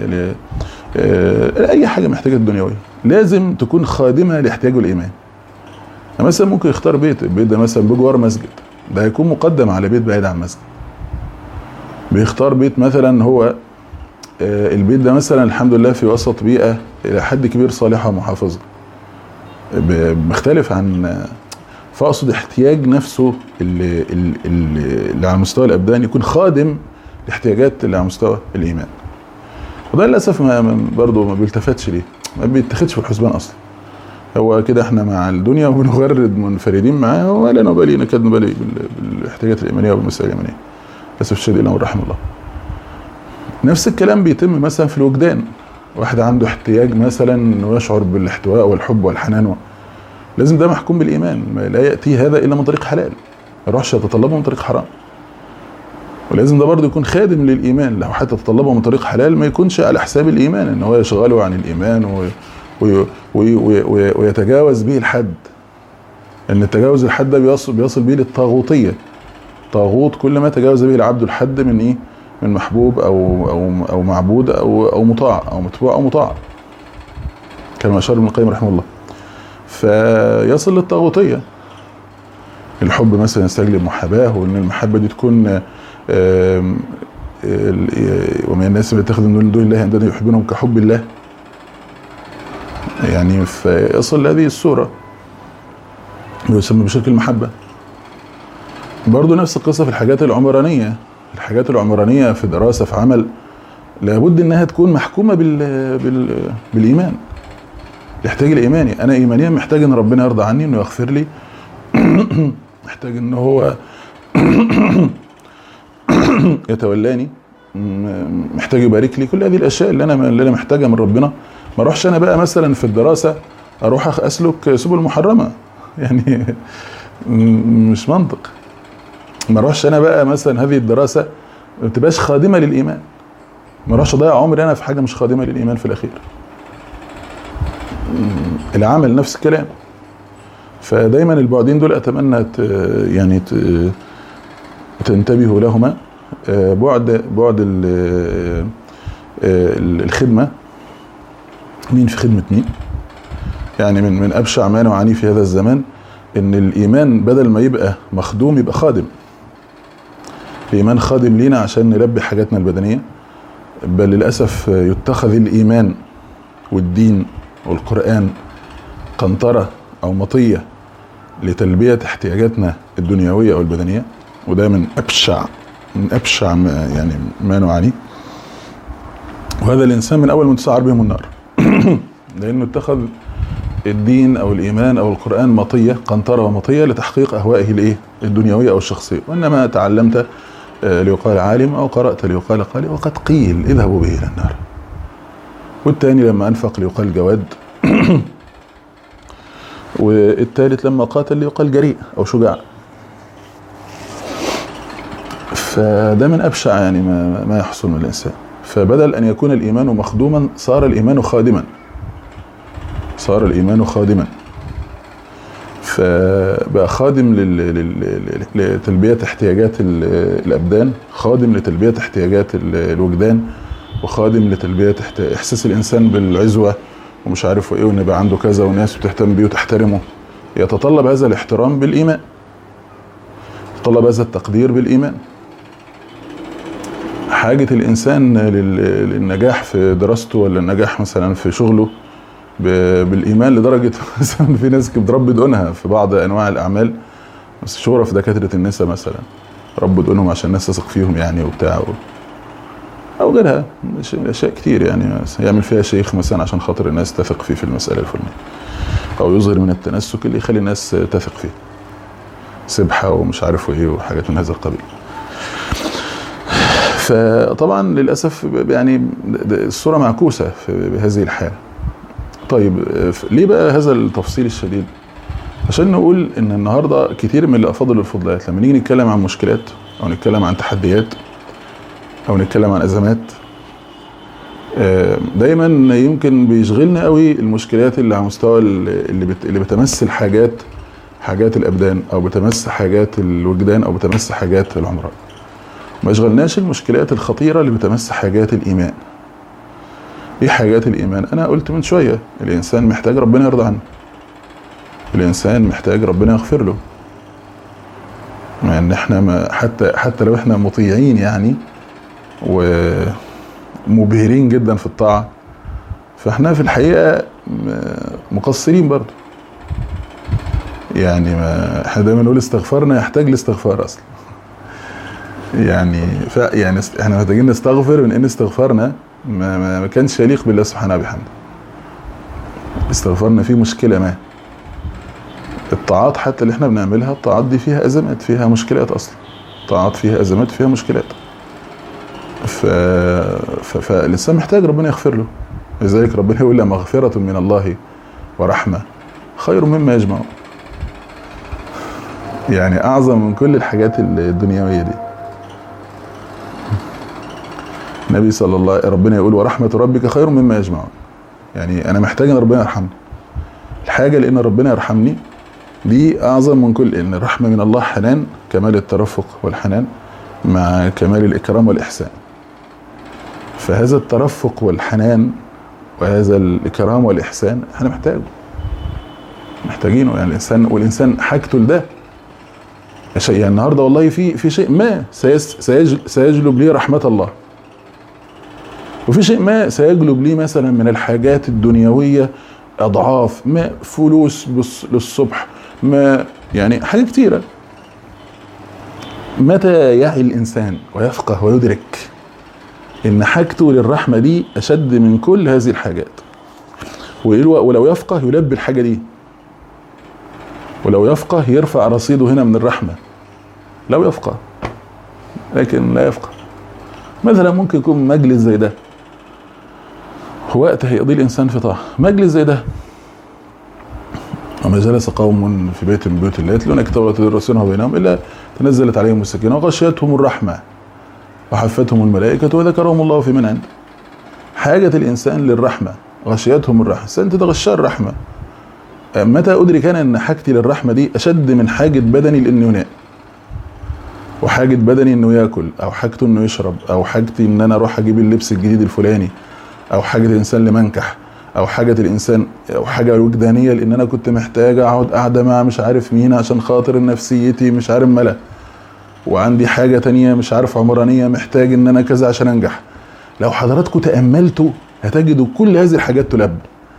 اي حاجه محتاجه الدنيويه، لازم تكون خادمه لاحتياجه الايمان. مثلا ممكن يختار البيت ده مثلا بجوار مسجد، ده هيكون مقدم على بيت بعيد عن مسجد. بيختار بيت مثلا هو البيت ده مثلا الحمد لله في وسط بيئه الى حد كبير صالحه ومحافظه، مختلف عن، فاقصد احتياج نفسه اللي على مستوى الابدان يكون خادم لاحتياجات اللي على مستوى الايمان. وده للاسف برضه ما بيلتفتش ليه، ما بيتاخدش في الحسبان اصلا. هو كده احنا مع الدنيا وبنغرد منفردين معاها، ولا نبالي نكاد نبالي بالاحتياجات الايمانيه والمسائل الايمانيه. للاسف الشديد الا من رحم الله. نفس الكلام بيتم مثلا في الوجدان، واحد عنده احتياج مثلا انه يشعر بالاحتواء والحب والحنان، لازم ده محكوم بالايمان، لا ياتي هذا الا من طريق حلال، ما يروحش يتطلبه من طريق حرام. ولازم ده برضه يكون خادم للايمان، لو حتى تطلبه من طريق حلال ما يكونش على حساب الايمان، ان هو يشغله عن الايمان ويتجاوز به الحد. ان التجاوز الحد ده بيصل به للطاغوتيه. طاغوت كل ما تجاوز به العبد الحد من ايه؟ من محبوب او معبود او مطاع، او متبوع او مطاع، كما اشار ابن القيم رحمه الله. فيصل للطاغوتيه. الحب مثلا يستجلب محاباه، وان المحبه دي تكون ومن الناس من يتخذ من دون الله اندادا يحبونهم كحب الله، يعني فيصل لهذه الصوره ويسمى بشرك المحبه. برضو نفس القصه في الحاجات العمرانيه. الحاجات العمرانيه في دراسه في عمل لابد انها تكون محكومه بالايمان، الاحتياج الايماني. انا ايمانيا محتاج ان ربنا يرضى عني، انه يغفر لي، محتاج ان هو يتولاني، محتاج يبارك لي. كل هذه الاشياء اللي انا محتاجها من ربنا. ما اروحش انا بقى مثلا في الدراسه اروح اسلك سبل محرمه، يعني مش منطق. ما اروحش انا بقى مثلا هذه الدراسه ما تبقاش خادمه للايمان، ما اروحش اضيع عمري انا في حاجه مش خادمه للايمان في الاخير. العمل نفس الكلام. فدايما البعدين دول اتمنى يعني تنتبهوا لهما. بعد الخدمه، مين في خدمه مين. يعني من ابشع ما نعانيه في هذا الزمان ان الايمان بدل ما يبقى مخدوم يبقى خادم. الايمان خادم لينا عشان نلبي حاجاتنا البدنيه، بل للاسف يتخذ الايمان والدين والقران قنطره او مطيه لتلبيه احتياجاتنا الدنيويه او البدنيه. وده من ابشع ما نعانيه. وهذا الانسان من اول من تسعر بهم النار لانه اتخذ الدين او الايمان او القران مطيه، قنطره ومطيه لتحقيق اهوائه الايه؟ الدنيويه او الشخصيه. وانما تعلمت ليقال عالم، او قرات ليقال قارئ، وقد قيل اذهبوا به الى النار. والثاني لما انفق ليقال جواد والثالث لما قاتل ليقال جريء او شجاع. فده من ابشع يعني ما يحصل من الانسان. فبدل ان يكون الايمان مخدوما صار الايمان خادما، صار الايمان خادما. فبقى خادم لتلبيه احتياجات الابدان، خادم لتلبيه احتياجات الوجدان، وخادم لتلبيه احساس الانسان بالعزوه ومش عارف ايه، وان يبقى عنده كذا والناس بتهتم بيه وتحترمه. يتطلب هذا الاحترام بالايمان، يتطلب هذا التقدير بالايمان. حاجه الانسان للنجاح في دراسته ولا النجاح مثلا في شغله بالايمان، لدرجه مثلا في ناس بتربي دقنها في بعض انواع الاعمال، بس شهره في دكاتره النساء مثلا ربوا دقنهم عشان الناس تثق فيهم يعني وبتاع، او غيرها اشياء كتير. يعني يعمل فيها شيخ مثلا عشان خاطر الناس تثق فيه في المساله الفلانيه، او يظهر من التنسك اللي يخلي الناس تثق فيه، سبحه ومش عارف ايه وحاجات من هذا القبيل. فطبعا للاسف يعني الصوره معكوسه بهذه الحاله. طيب ليه بقى هذا التفصيل الشديد؟ عشان نقول ان النهارده كتير من الافاضل والفضلات لما نيجي نتكلم عن مشكلات او نتكلم عن تحديات، او نتكلم عن ازمات، دايما يمكن بيشغلنا قوي المشكلات اللي على مستوى اللي بتمس حاجات الابدان، او بتمس حاجات الوجدان، او بتمس حاجات العمران. ما يشغلناش المشكلات الخطيرة اللي بتمس حاجات الايمان. ايه حاجات الايمان؟ انا قلت من شوية الانسان محتاج ربنا يرضى عنه، الانسان محتاج ربنا يغفر له. يعني احنا حتى لو احنا مطيعين يعني ومبهرين جدا في الطاعة، فاحنا في الحقيقة مقصرين برضو. يعني احنا دايما نقول استغفارنا يحتاج لاستغفار اصلا. يعني احنا محتاجين نستغفر من ان استغفارنا ما كانش يليق بالله سبحانه وبحمده. استغفارنا فيه مشكلة ما. الطاعات حتى اللي احنا بنعملها، الطاعات دي فيها ازمات، فيها مشكلات اصلا. الطاعات فيها ازمات، فيها مشكلات. فالانسان محتاج ربنا يغفر له. لذلك ربنا يقول له مغفرة من الله ورحمة خير مما يجمعون. يعني اعظم من كل الحاجات الدنيوية دي. النبي صلى الله عليه وسلم ربنا يقول ورحمة ربك خير مما يجمعون. يعني انا محتاج ان ربنا يرحمني. الحاجة لان ربنا يرحمني دي اعظم من كل، ان الرحمة من الله حنان، كمال الترفق والحنان مع كمال الاكرام والاحسان. فهذا الترفق والحنان وهذا الاكرام والاحسان احنا محتاجينه. يعني والانسان حاجته لده. يعني النهارده والله في شيء ما سيجلب لي رحمة الله، وفي شيء ما سيجلب لي مثلا من الحاجات الدنيوية أضعاف ما، فلوس للصبح، ما يعني حاجة كتيرة. متى يعي الإنسان ويفقه ويدرك إن حاجته للرحمة دي أشد من كل هذه الحاجات، ولو يفقه يلبي الحاجة دي، ولو يفقه يرفع رصيده هنا من الرحمة، لو يفقه. لكن لا يفقه. مثلا ممكن يكون مجلس زي ده وقت هيقضي الإنسان في طاعة، مجلس زي ده. وما جلس قوم في بيت من بيوت الله يتلون كتاب الله يتدارسونه بينهم إلا تنزلت عليهم السكينة وغشيتهم الرحمة وحفتهم الملائكة وذكرهم الله في من عنده. حاجة الإنسان للرحمة، غشيتهم الرحمة، الإنسان تتغشى الرحمة. متى أدرك أنا أن حاجتي للرحمة دي أشد من حاجة بدني لأنه ينام، وحاجة بدني أنه يأكل، أو حاجته أنه يشرب، أو حاجتي أن أنا أروح أجيب اللبس الجديد الفلاني، أو حاجة الإنسان لمنكح، أو حاجة الإنسان، أو حاجة وجدانية لأن أنا كنت محتاج أقعد قاعدة مع مش عارف مين عشان خاطر نفسيتي مش عارف ملا، وعندي حاجة تانية مش عارف عمرانية محتاج أن أنا كذا عشان أنجح. لو حضراتكم تأملتوا هتجدوا كل هذه الحاجات تلب.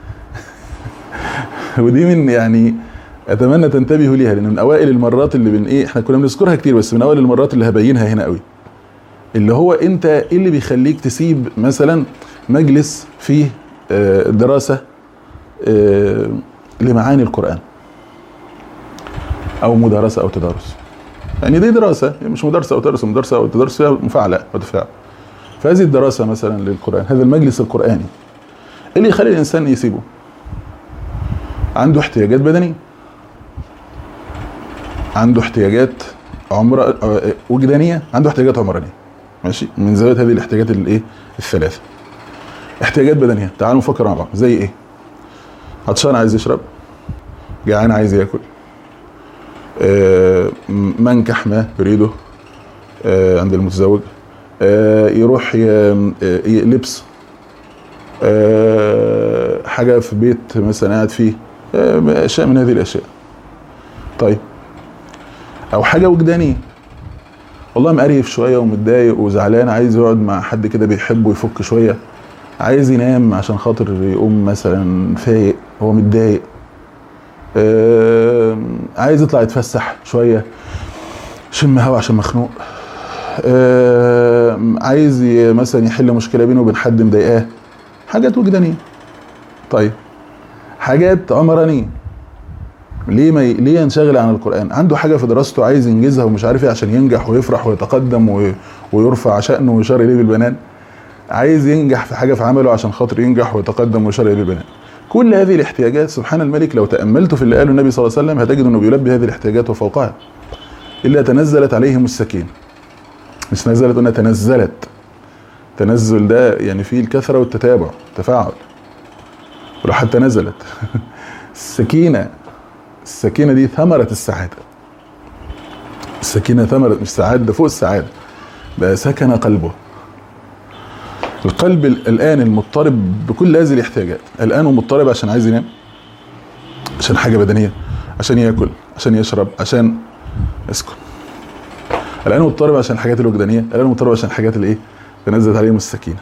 ودي من يعني اتمنى تنتبهوا ليها، لان من اوائل المرات اللي احنا كنا بنذكرها كتير، بس من اوائل المرات اللي هبينها هنا قوي، اللي هو انت ايه اللي بيخليك تسيب مثلا مجلس فيه دراسة لمعاني القرآن، او مدارسة او تدارس. يعني دي دراسة مش مدارسة او تدرس، مدارسة او تدرس فيها مفاعلة وتفاعل. فهذه الدراسة مثلا للقرآن، هذا المجلس القرآني، ايه اللي يخلي الانسان يسيبه؟ عنده احتياجات بدنية، عنده احتياجات وجدانية، عنده احتياجات عمرانية. ماشي، من زاوية هذه الاحتياجات الثلاثة. احتياجات بدنية، تعالوا نفكر مع بعض. زي ايه؟ عطشان عايز يشرب، جعان عايز ياكل، منكح ما يريده عند المتزوج، يروح لبس، حاجة في بيت مثلا قاعد فيه، اشياء من هذه الاشياء. طيب، او حاجة وجدانية، والله مقريف شوية ومتضايق وزعلان، عايز يقعد مع حد كده بيحبه ويفك شوية، عايز ينام عشان خاطر يقوم مثلا فايق، هو متضايق، عايز يطلع يتفسح شوية، شم هوا عشان مخنوق، عايز مثلا يحل مشكلة بينه وبين حد مضايقاه، حاجات وجدانية. طيب، حاجات عمرانية، ليه ينشغل عن القرآن؟ عنده حاجة في دراسته عايز ينجزها ومش عارف ايه عشان ينجح ويفرح ويتقدم ويرفع شأنه ويشار اليه بالبنان، عايز ينجح في حاجة في عمله عشان خاطر ينجح ويتقدم ويشار اليه بالبنان. كل هذه الاحتياجات سبحان الملك لو تأملتوا في اللي قاله النبي صلى الله عليه وسلم هتجد انه بيلبي هذه الاحتياجات وفوقها. إلا تنزلت عليهم السكينة، مش نزلت، قلنا تنزلت التنزل ده يعني فيه الكثرة والتتابع، التفاعل، ولو حتى نزلت. السكينة دي ثمرة السعادة. السكينة ثمرة، مش سعادة، ده فوق السعادة، بقى سكن قلبه. القلب الآن المضطرب بكل هذه الاحتياجات، الآن ومضطرب عشان عايز ينام، عشان حاجة بدنية، عشان يأكل، عشان يشرب، عشان يسكن. الآن مضطرب عشان الحاجات الوجدانية، الآن مضطرب عشان الحاجات اللي تنزلت عليهم السكينة.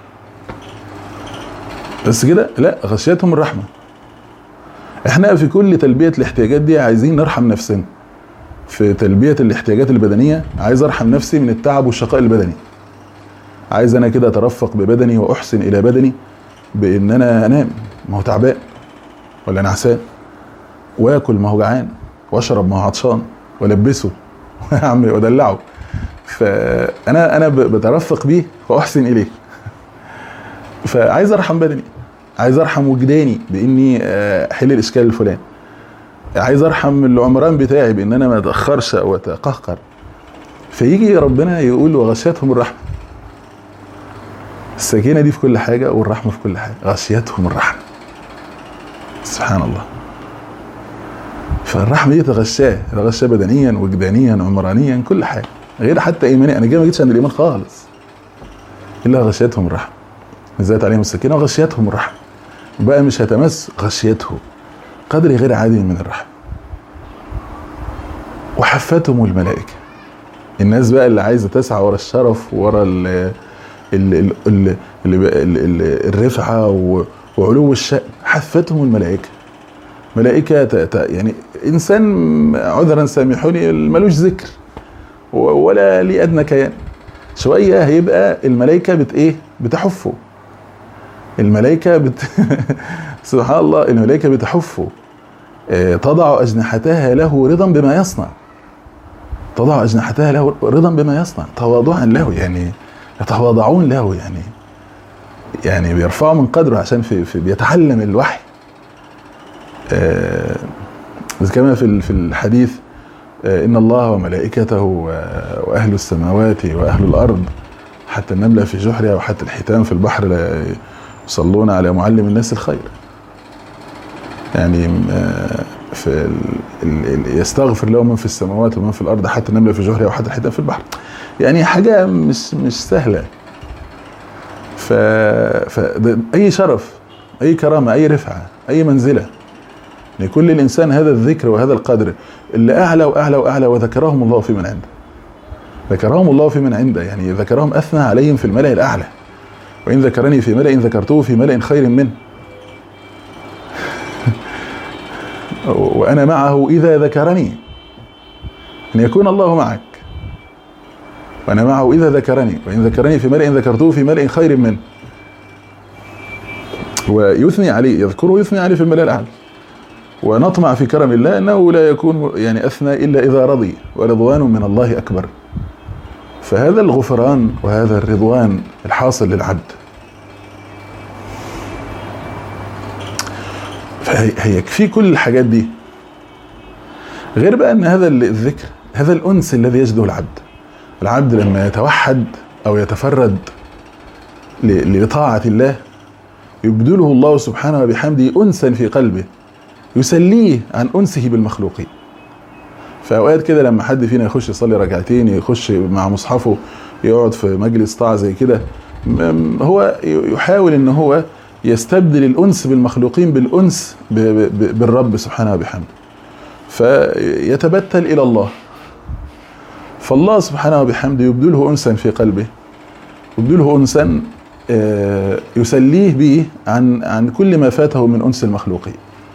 بس كده؟ لا، غشيتهم الرحمة. احنا في كل تلبية الاحتياجات دي عايزين نرحم نفسنا. في تلبية الاحتياجات البدنية عايز ارحم نفسي من التعب والشقاء البدني. عايز انا كده اترفق ببدني واحسن الى بدني بان انا انام، ما هو تعبان ولا نعسان، واكل ما هو جعان، واشرب ما هو عطشان، والبسه واعمل وادلعه. فانا بترفق بيه واحسن اليه. فعايز ارحم بدني، عايز ارحم وجداني باني احل الاشكال الفلاني، عايز ارحم العمران بتاعي بان انا ما اتاخرش او اتقهقر. فيجي ربنا يقول وغشيتهم الرحمه. السكينه دي في كل حاجه والرحمه في كل حاجه، غشيتهم الرحمه. سبحان الله. فالرحمه دي تغشاه بدنيا وجدانيا عمرانيا كل حاجه، غير حتى ايمانيا. انا جاي ما جيتش عند الايمان خالص، الا غشيتهم الرحمه. نزلت عليهم السكينه وغشيتهم الرحمه. بقى مش هتمس غشيته قدر غير عادي من الرحمه. وحفتهم الملائكه. الناس بقى اللي عايزه تسعى ورا الشرف ورا الرفعه وعلو الشأن، حفتهم الملائكه. ملائكه يعني انسان عذرا سامحوني ملوش ذكر ولا ليه ادنى كيان، شويه هيبقى الملائكه بتحفه. الملائكه سبحان الله، الملائكه بتحفه. تضع اجنحتها له رضا بما يصنع. تضع اجنحتها له رضا بما يصنع، تواضعا له، يعني يتواضعون له، يعني بيرفعوا من قدره عشان في بيتعلم الوحي. كما في الحديث ان الله وملائكته واهل السماوات واهل الارض حتى النمله في جحرها وحتى الحيتان في البحر لا يصلون على معلم الناس الخير. يعني يستغفر له من في السماوات ومن في الارض حتى النمله في جحرها وحتى الحيتان في البحر. يعني حاجه مش سهله. اي شرف، اي كرامه، اي رفعه، اي منزله لكل الانسان هذا الذكر وهذا القدر اللي اعلى واعلى واعلى. وذكرهم الله في من عنده. ذكرهم الله في من عنده، يعني ذكرهم، اثنى عليهم في الملأ الاعلى. وان ذكرني في ملأ ذكرته في ملأ خير منه. وانا معه اذا ذكرني، ان يكون الله معك. وانا معه اذا ذكرني، وان ذكرني في ملأ ذكرته في ملأ خير منه. ويثني عليه، يذكره يثني عليه في الملأ الاعلى. ونطمع في كرم الله انه لا يكون يعني اثنى الا اذا رضي، ورضوان من الله اكبر. فهذا الغفران وهذا الرضوان الحاصل للعبد، فهيكفي كل الحاجات دي. غير بقى ان هذا الذكر، هذا الانس الذي يجده العبد لما يتوحد او يتفرد لطاعة الله، يبدله الله سبحانه وبحمده انسا في قلبه يسليه عن انسه بالمخلوقين. فاوقات كده لما حد فينا يخش يصلي ركعتين، يخش مع مصحفه يقعد في مجلس طاعة زي كده، هو يحاول ان هو يستبدل الانس بالمخلوقين بالانس بالرب سبحانه وبحمده، فيتبتل الى الله. فالله سبحانه وبحمده يبدله انسا في قلبه، يبدله انسا يسليه به عن كل ما فاته من انس المخلوقين،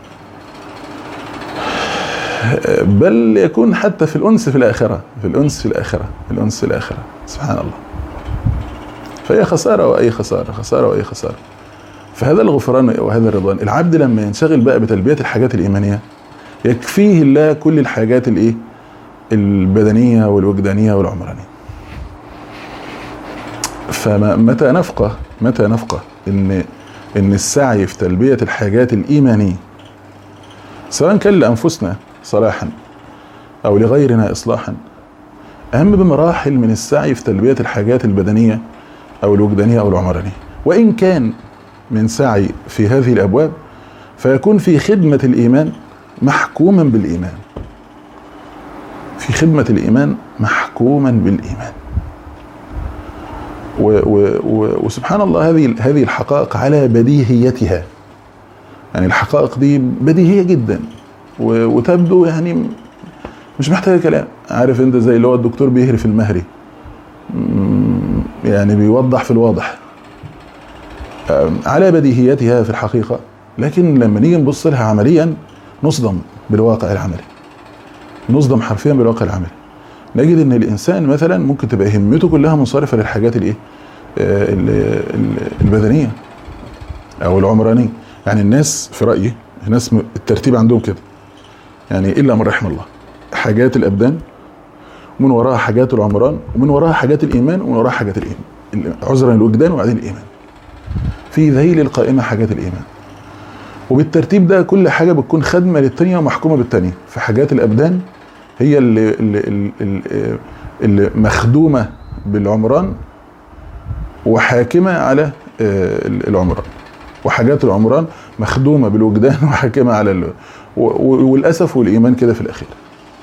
بل يكون حتى في الانس في الاخره، الانس في الاخره. سبحان الله. فهي خساره واي خساره، خساره واي خساره. فهذا الغفران وهذا الرضوان، العبد لما ينشغل بقى بتلبيه الحاجات الايمانيه يكفيه الله كل الحاجات البدنيه والوجدانيه والعمرانيه. فمتى نفقه ان السعي في تلبيه الحاجات الايمانيه سواء كان لانفسنا صلاحا او لغيرنا اصلاحا، اهم بمراحل من السعي في تلبيه الحاجات البدنيه أو الوجدانية أو العمرانية، وإن كان من سعي في هذه الأبواب فيكون في خدمة الإيمان محكوما بالإيمان، في خدمة الإيمان محكوما بالإيمان. وسبحان الله هذه الحقائق على بديهيتها، يعني الحقائق دي بديهية جدا وتبدو يعني مش محتاجة كلام. عارف انت زي اللي هو الدكتور بيهري في المهري، يعني بيوضح في الواضح على بديهيتها في الحقيقة، لكن لما نيجي نبص لها عمليا نصدم بالواقع العملي، نصدم حرفيا بالواقع العملي. نجد ان الانسان مثلا ممكن تبقى همته كلها منصرفة للحاجات الايه البدنية او العمرانية. يعني الناس في رأيي الناس الترتيب عندهم كده، يعني الا من رحم الله، حاجات الابدان ومن وراها حاجات العمران ومن وراها حاجات الايمان ومن وراها حاجات الايمان، عذرا الوجدان وبعدين الايمان. في ذيل القائمة حاجات الايمان، وبالترتيب ده كل حاجة بتكون خدمة للتانية ومحكومة بالتانية. في حاجات الابدان هي اللي مخدومة بالعمران وحاكمة على العمران، وحاجات العمران مخدومة بالوجدان وحاكمة على والأسف والإيمان كده في الأخير.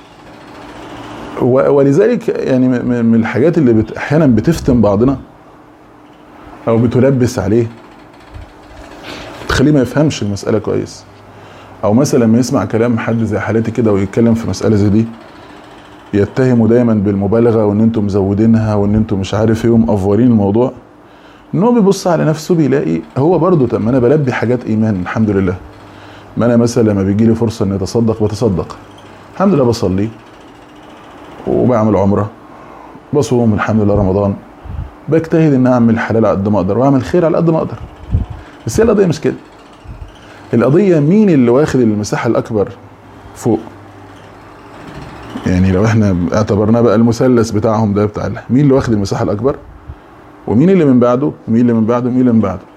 ولذلك يعني من الحاجات اللي أحيانا بتفتن بعضنا أو بتلبس عليه، تخليه ما يفهمش المسألة كويس، أو مثلا لما يسمع كلام حد زي حالتي كده ويتكلم في مسألة زي دي يتهموا دايما بالمبالغة وان انتم مزودينها وان انتم مش عارف ايه ومقفورين الموضوع. ان هو بيبص على نفسه بيلاقي هو برضه طب ما انا بلبي حاجات ايمان الحمد لله. ما انا مثلا لما بيجي لي فرصة ان اتصدق بتصدق الحمد لله، بصلي وبعمل عمرة، بصوم الحمد لله رمضان، بجتهد ان اعمل حلال على قد ما اقدر واعمل خير على قد ما اقدر. بس هي القضية مش كده، القضية مين اللي واخد المساحة الاكبر فوق. يعني لو احنا اعتبرنا بقى المثلث بتاعهم ده بتاع مين اللي واخد المساحة الاكبر، ومين اللي من بعده، ومين اللي من بعده، ومين اللي من بعده،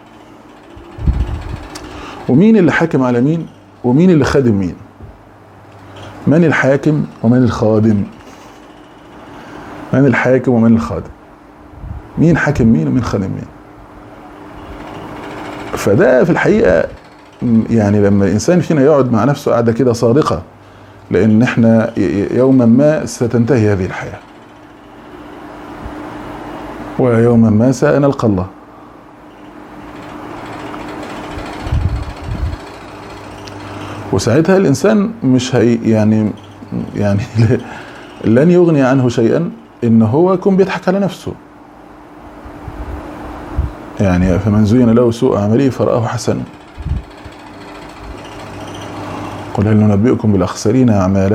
ومين اللي حاكم على مين، ومين اللي خادم مين. من الحاكم ومن الخادم، من الحاكم ومن الخادم، مين حاكم مين ومين خادم مين. فده في الحقيقة يعني لما الانسان فينا يقعد مع نفسه قاعدة كده صادقة، لان احنا يوما ما ستنتهي هذه الحياة ويوما ما سنلقى الله. وساعتها الانسان مش هي يعني لن يغني عنه شيئا ان هو يكون بيضحك على نفسه. يعني فمن زين له سوء عمله فرآه حسنا قل هل ننبئكم بالاخسرين اعمالا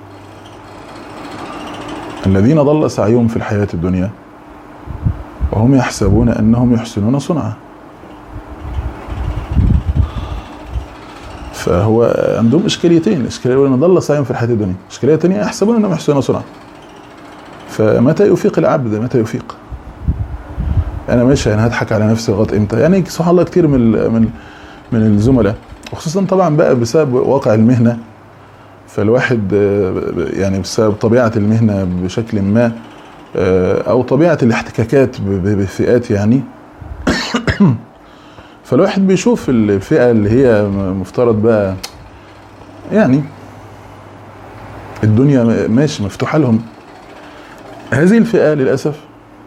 الذين ضل سعيهم في الحياة الدنيا وهم يحسبون انهم يحسنون صنعا. فهو عندهم اشكاليتين، اشكاليه الاولى ان ضل سعيهم في الحياة الدنيا، اشكاليه ثانيه يحسبون انهم يحسنون صنعا. فمتى يفيق العبد، متى يفيق؟ انا ماشي انا هضحك على نفسي لغايه امتى؟ يعني سبحان الله كتير من الزملاء، وخصوصا طبعا بقى بسبب واقع المهنه، فالواحد يعني بسبب طبيعه المهنه بشكل ما او طبيعه الاحتكاكات بفئات يعني فالواحد بيشوف الفئه اللي هي مفترض بقى يعني الدنيا ماشي مفتوحه لهم، هذه الفئه للاسف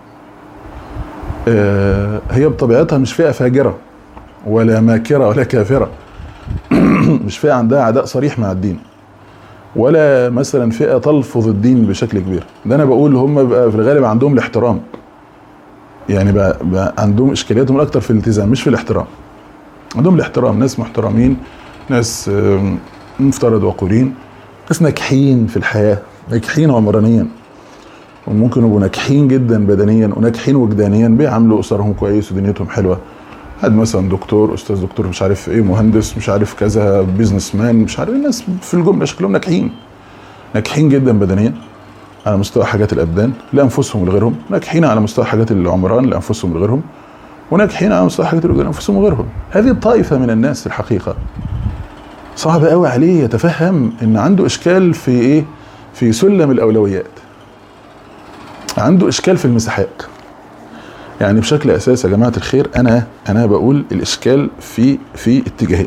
هي بطبيعتها مش فئة فاجرة ولا ماكرة ولا كافرة مش فئة عندها عداء صريح مع الدين، ولا مثلا فئة تلفظ الدين بشكل كبير. ده انا بقول هم بقى في الغالب عندهم الاحترام، يعني بقى عندهم اشكالياتهم الاكتر في الالتزام مش في الاحترام. عندهم الاحترام، ناس محترمين، ناس مفترض وقورين، ناس ناجحين في الحياة، ناجحين عمرانيا، وممكن يبقوا ناجحين جدا بدنيا وناجحين وجدانيا، بيعاملوا اسرهم كويس ودنيتهم حلوه. حد مثلا دكتور، استاذ دكتور، مش عارف ايه، مهندس، مش عارف كذا، بيزنس مان، مش عارف. الناس في الجمله شكلهم ناجحين جدا بدنيا على مستوى حاجات الابدان لانفسهم ولغيرهم، ناجحين على مستوى حاجات العمران لانفسهم ولغيرهم، وناجحين على مستوى حاجات الوجدان لانفسهم ولغيرهم. هذه الطائفه من الناس الحقيقه صعب قوي عليه يتفهم ان عنده اشكال في ايه، في سلم الاولويات، عنده اشكال في المساحات، يعني بشكل اساسي يا جماعه الخير انا بقول الاشكال في اتجاهين.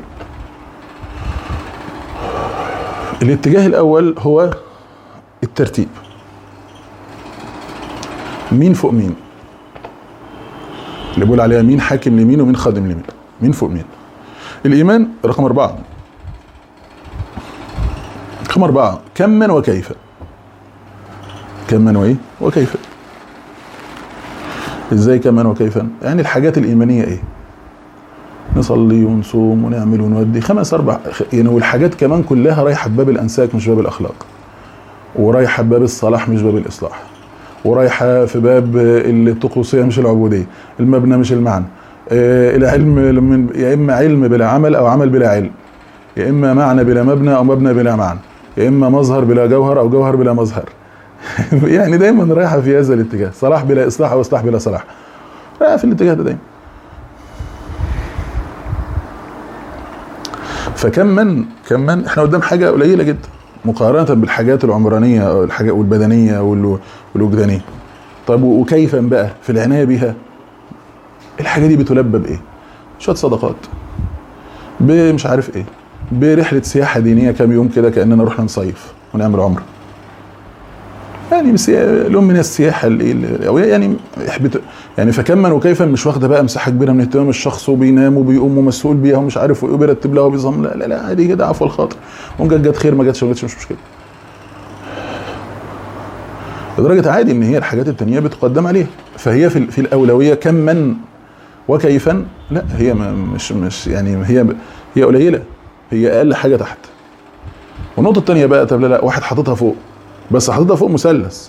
الاتجاه الاول هو الترتيب، مين فوق مين، اللي بقول عليها مين حاكم لمين ومين خادم لمين، مين فوق مين. الايمان رقم 4. رقم 4 كما وكيف. كما وايه وكيف. ازاي كما وكيف؟ يعني الحاجات الايمانيه ايه؟ نصلي ونصوم ونعمل ونودي 5 4 يعني، والحاجات كمان كلها رايحه بباب الانساك مش باب الاخلاق، ورايحه بباب الصلاح مش باب الاصلاح، ورايحه في باب الطقوسيه مش العبوديه، المبنى مش المعنى. العلم يا اما علم بلا عمل او عمل بلا علم، يا اما معنى بلا مبنى او مبنى بلا معنى، يا اما مظهر بلا جوهر او جوهر بلا مظهر. يعني دايما رايحه في هذا الاتجاه، صلاح بلا اصلاح او اصلاح بلا صلاح، رايحه في الاتجاه ده دايما. فكم من احنا قدام حاجه قليله جدا مقارنه بالحاجات العمرانيه او الحاجات والبدنيه والوجدانيه. طب وكيفا بقى في العنايه بيها؟ الحاجه دي بتلبى بايه؟ شويه صدقات، بمش عارف ايه، برحله سياحه دينيه كام يوم كده كاننا رحنا نصيف ونعمل عمره. يعني بس لهم من السياحه او يعني فكما وكيفا مش واخده بقى مساحه كبيره من اهتمام الشخص، وبينام وبيقوم ومسؤول بيها ومش عارف وايه وبيرتب لها وبيظام. لا لا لا، عادي كده، عفو الخاطر، جت خير، ما جاتش مش مشكله. لدرجه عادي ان هي الحاجات التانيه بتقدم عليها، فهي في الاولويه كما وكيفا. لا هي مش يعني هي قليله، هي اقل حاجه تحت. والنقطه الثانيه بقى، طب لا واحد حاططها فوق، بس حاططها فوق مثلث.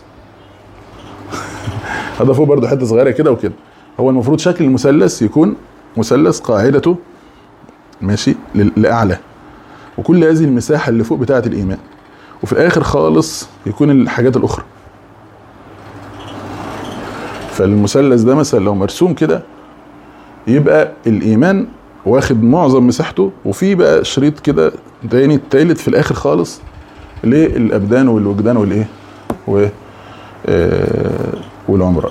هذا فوق برضه حته صغيره كده وكده. هو المفروض شكل المثلث يكون مثلث قاعدته ماشي لاعلى، وكل هذه المساحه اللي فوق بتاعه الايمان، وفي الاخر خالص يكون الحاجات الاخرى. فالمثلث ده مثلا لو مرسوم كده يبقى الايمان واخد معظم مساحته، وفي بقى شريط كده تاني التالت في الاخر خالص للابدان والوجدان والايه والعمران.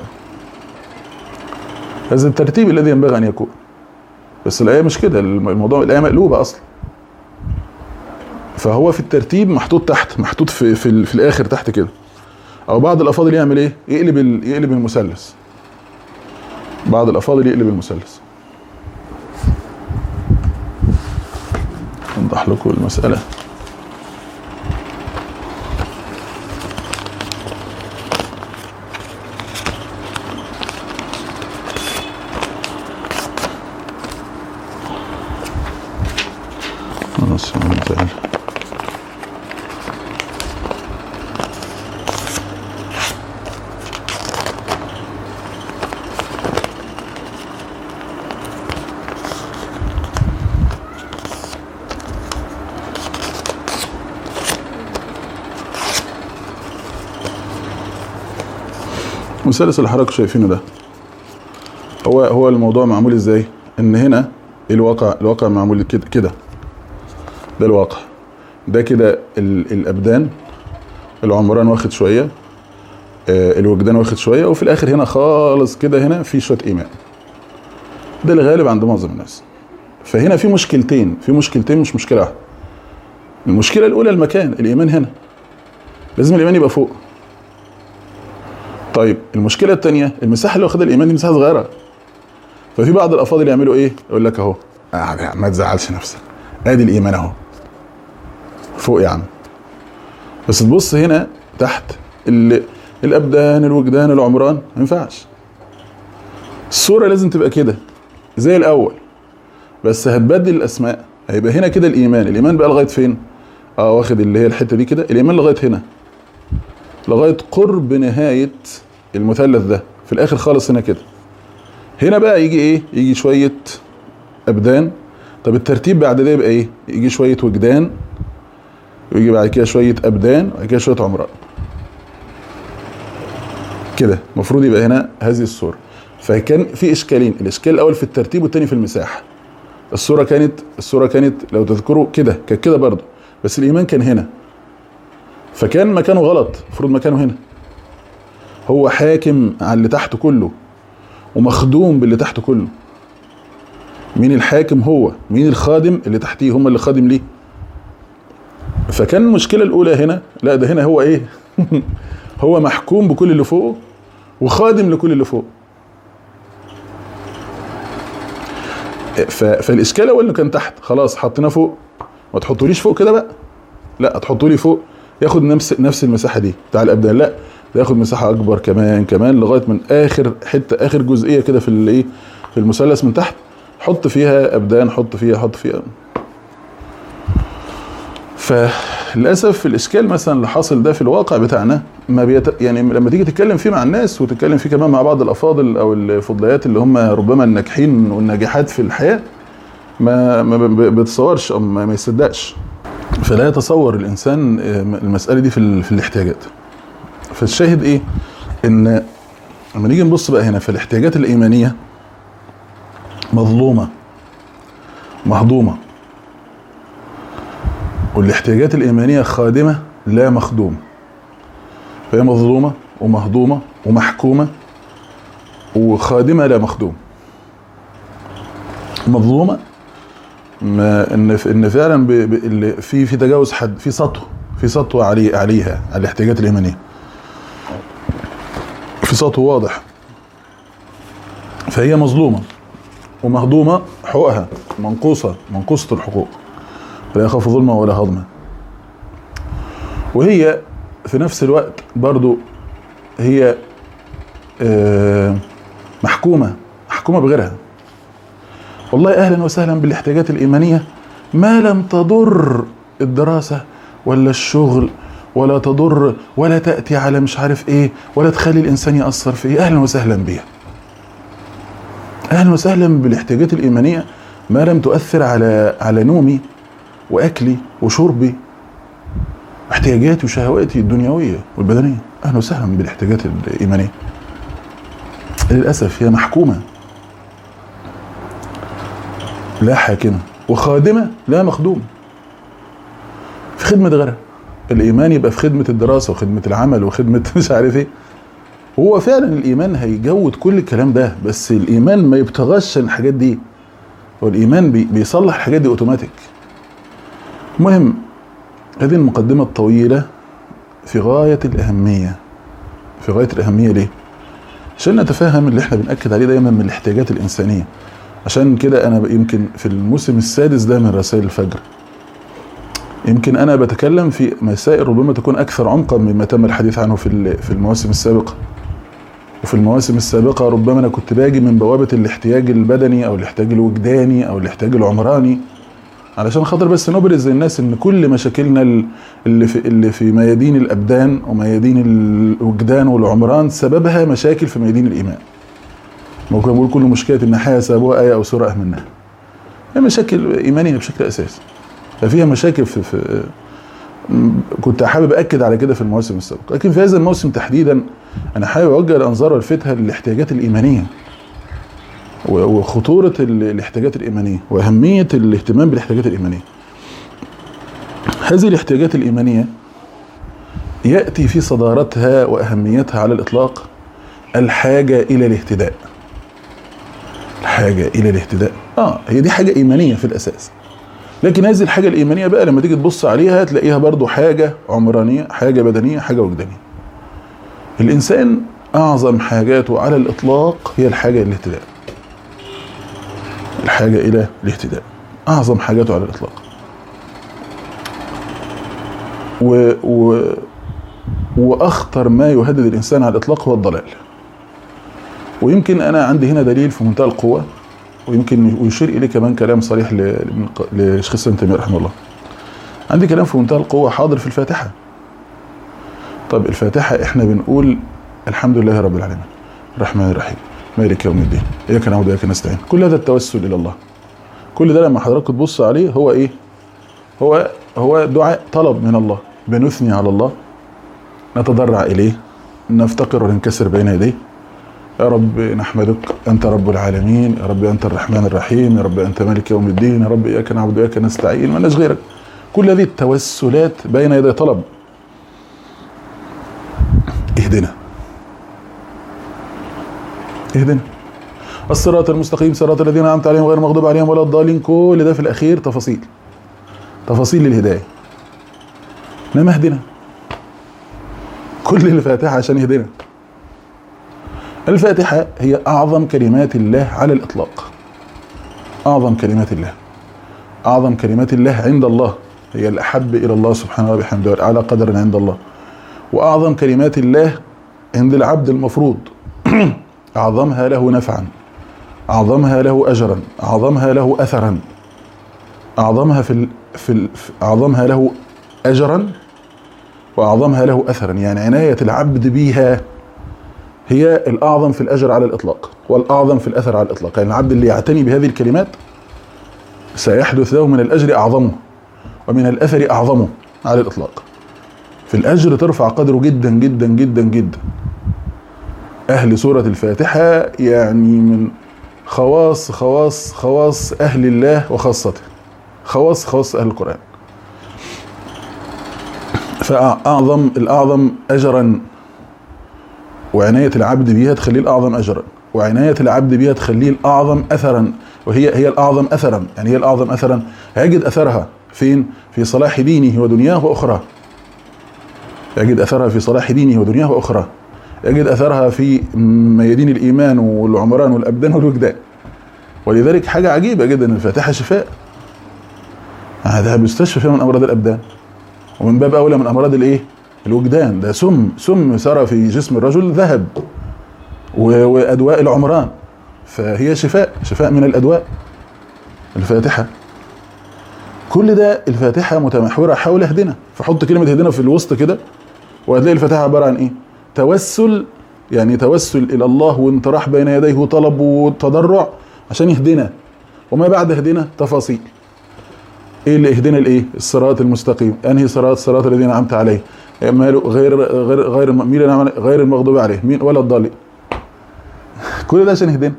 هذا الترتيب الذي ينبغي ان يكون. بس الايه مش كده، الموضوع الايه مقلوبه اصلا. فهو في الترتيب محطوط تحت، محطوط في الاخر تحت كده. او بعض الافاضل يعمل ايه؟ يقلب المثلث. بعض الافاضل يقلب المثلث. اوضح لكم المساله. مثلث الحركة شايفينه ده، هو الموضوع معمول ازاي؟ ان هنا الواقع معمول كده، ده الواقع ده كده، الابدان، العمران واخد شويه، الوجدان واخد شويه، وفي الاخر هنا خالص كده هنا في شويه ايمان. ده الغالب عند معظم الناس. فهنا في مشكلتين مش مشكله واحده. المشكله الاولى المكان، الايمان هنا لازم الايمان يبقى فوق. طيب المشكله الثانيه المساحه اللي واخدها الايمان دي مساحه صغيره. ففي بعض الافاضل يعملوا ايه؟ يقول لك اهو ما تزعلش نفسك، ادي الايمان اهو فوق يا عم. بس تبص هنا تحت الابدان، الوجدان، العمران، ما ينفعش. الصوره لازم تبقى كده زي الاول، بس هتبدل الاسماء. هيبقى هنا كده الايمان بقى لغايه فين؟ واخد اللي هي الحته دي كده، الايمان لغايه هنا، لغايه قرب نهايه المثلث ده في الاخر خالص هنا كده. هنا بقى يجي ايه؟ يجي شويه ابدان. طب الترتيب بعد ده يبقى ايه؟ يجي شويه وجدان، ويجي بعد كده شويه ابدان، وبعد كده شويه عمران. كده المفروض يبقى هنا هذه الصوره. فكان في اشكالين، الاشكال الاول في الترتيب والثاني في المساحه. الصوره كانت لو تذكروا كده، كانت كده برضه، بس الايمان كان هنا، فكان مكانه غلط، المفروض مكانه هنا. هو حاكم على اللي تحت كله، ومخدوم باللي تحته كله. مين الحاكم؟ هو. مين الخادم؟ اللي تحتيه هم اللي خادم ليه. فكان المشكلة الأولى هنا، لا ده هنا هو إيه؟ هو محكوم بكل اللي فوقه وخادم لكل اللي فوق. فالإشكال الأول إنه كان تحت، خلاص حطيناه فوق، ما تحطوليش فوق كده بقى، لا تحطولي فوق ياخد نفس المساحة دي بتاع الأبدان، لا ده ياخد مساحة أكبر كمان لغاية من آخر حتة، آخر جزئية كده في الإيه، في المثلث من تحت، حط فيها أبدان، حط فيها. فللأسف الإشكال مثلا اللي حاصل ده في الواقع بتاعنا ما يعني لما تيجي تتكلم فيه مع الناس وتتكلم فيه كمان مع بعض الأفاضل أو الفضليات اللي هم ربما الناجحين والناجحات في الحياة، ما بيتصورش أو ما يصدقش. فلا يتصور الإنسان المسألة دي في الاحتياجات. فالشاهد إيه؟ إن لما نيجي نبص بقى هنا، فالاحتياجات الإيمانية مظلومة مهضومة، والاحتياجات الإيمانية خادمة لا مخدوم. فهي مظلومة ومهضومة ومحكومة وخادمة لا مخدوم. مظلومة ان فعلا في تجاوز حد، في سطوة عليها على الاحتياجات الإيمانية، في سطو واضح. فهي مظلومة ومهضومة، حقوقها منقوصة الحقوق، لا يخاف ظلمة ولا هضمة. وهي في نفس الوقت برضو هي محكومة بغيرها. والله أهلا وسهلا بالاحتياجات الإيمانية ما لم تضر الدراسة ولا الشغل ولا تضر ولا تأتي على مش عارف إيه ولا تخلي الإنسان يأثر في إيه، أهلا وسهلا بيها. أهلا وسهلا بالاحتياجات الإيمانية ما لم تؤثر على نومي وأكلي وشربي، احتياجاتي وشهواتي الدنيوية والبدنية. أهلا وسهلا بالاحتياجات الإيمانية. للأسف هي محكومة لا حاكمة، وخادمة لا مخدوم، في خدمة غيرها. الإيمان يبقى في خدمة الدراسة وخدمة العمل وخدمة مش عارف إيه. هو فعلا الإيمان هيجود كل الكلام ده، بس الإيمان ما يبتغاش الحاجات دي، والإيمان بيصلح الحاجات دي أوتوماتيك. مهم، هذه المقدمة الطويلة في غاية الأهمية. ليه؟ عشان نتفهم اللي احنا بنأكد عليه دايما من الاحتياجات الإنسانية. عشان كده أنا يمكن في الموسم السادس ده من رسائل الفجر يمكن أنا بتكلم في مسائل ربما تكون أكثر عمقا مما تم الحديث عنه في المواسم السابقة. وفي المواسم السابقة ربما أنا كنت باجي من بوابة الاحتياج البدني أو الاحتياج الوجداني أو الاحتياج العمراني، علشان خاطر بس نبرز للناس ان كل مشاكلنا اللي في ميادين الابدان وميادين الوجدان والعمران سببها مشاكل في ميادين الايمان. ممكن نقول كل مشكله النحايه سببها ايه او سوره منها، هي مشاكل ايمانيه بشكل اساسي. ففيها مشاكل في كنت حابب اكد على كده في المواسم السابقه، لكن في هذا الموسم تحديدا انا حابب اوجه الانظار والفتها للاحتياجات الايمانيه وخطورة الاحتياجات الإيمانية وأهمية الاهتمام بالاحتياجات الإيمانية. هذه الاحتياجات الإيمانية يأتي في صدارتها وأهميتها على الإطلاق الحاجة إلى الاهتداء. هي دي حاجة إيمانية في الأساس، لكن هذه الحاجة الإيمانية بقى لما تيجي تبص عليها تلاقيها برضو حاجة عمرانية، حاجة بدنية، حاجة وجدانية. الإنسان أعظم حاجاته على الإطلاق هي الحاجة إلى الاهتداء. الحاجة إلى الاهتداء أعظم حاجاته على الإطلاق. وأخطر ما يهدد الإنسان على الإطلاق هو الضلال. ويمكن أنا عندي هنا دليل في منتهى القوة، ويمكن ويشير إليه كمان كلام صريح لشيخ الإسلام تيمية رحمه الله. عندي كلام في منتهى القوة حاضر في الفاتحة. طب الفاتحة إحنا بنقول الحمد لله رب العالمين الرحمن الرحيم مالك يوم الدين إياك نعبد وإياك نستعين. كل هذا التوسل إلى الله، كل ده لما حضراتكم تبص عليه هو إيه؟ هو دعاء طلب من الله، بنثني على الله، نتضرع إليه، نفتقر وننكسر بين يديه. يا رب نحمدك أنت رب العالمين، يا رب أنت الرحمن الرحيم، يا رب أنت مالك يوم الدين، يا رب إياك نعبد وإياك نستعين، ما لناش غيرك. كل هذه التوسلات بين يدي طلب. اهدنا الصراط المستقيم صراط الذين أنعمت عليهم غير المغضوب عليهم ولا الضالين، كل ده في الأخير تفاصيل للهداية. إنما اهدنا، كل الفاتحة عشان يهدنا. الفاتحة هي أعظم كلمات الله على الإطلاق، أعظم كلمات الله عند الله، هي الأحب إلى الله سبحانه وبحمده والأعلى قدرا عند الله، وأعظم كلمات الله عند العبد المفروض أعظمها له نفعا، أعظمها له أجرا، أعظمها له أثرا، أعظمها له أجرا وأعظمها له أثرا. يعني عناية العبد بها هي الأعظم في الأجر على الإطلاق والأعظم في الأثر على الإطلاق. يعني العبد اللي يعتني بهذه الكلمات سيحدث له من الأجر أعظمه ومن الأثر أعظمه على الإطلاق. في الأجر ترفع قدره جدا جدا جدا جدا. أهل سورة الفاتحة يعني من خواص أهل الله وخاصته، خواص أهل القرآن. الأعظم أجرا، وعناية العبد بها تخليه الأعظم أجرا، وعناية العبد بها تخليه الأعظم أثرا، وهي الأعظم أثرا. يعني هي الأعظم أثرا، هيجد أثرها فين؟ في صلاح دينه ودنياه وأخراه. يجد أثرها في صلاح دينه ودنياه وأخراه، يجد أثرها في ميادين الإيمان والعمران والأبدان والوجدان. ولذلك حاجة عجيبة جدا، الفاتحة شفاء، هذا بيستشفى فيها من أمراض الأبدان، ومن باب أولى من أمراض الوجدان. ده سم سرى في جسم الرجل ذهب، وأدواء العمران، فهي شفاء من الأدواء الفاتحة. كل ده الفاتحة متمحورة حول اهدنا. فحط كلمة اهدنا في الوسط كده وهتلاقي الفاتحة عبارة عن ايه؟ توسل، يعني توسل إلى الله وانطراح بين يديه وطلب وتضرع عشان يهدنا. وما بعد اهدنا تفاصيل. ايه اللي اهدنا الايه؟ الصراط المستقيم. انهي صراط الذين انعمت عليه، غير المغضوب عليه مين ولا الضالين. كل ده عشان يهدنا.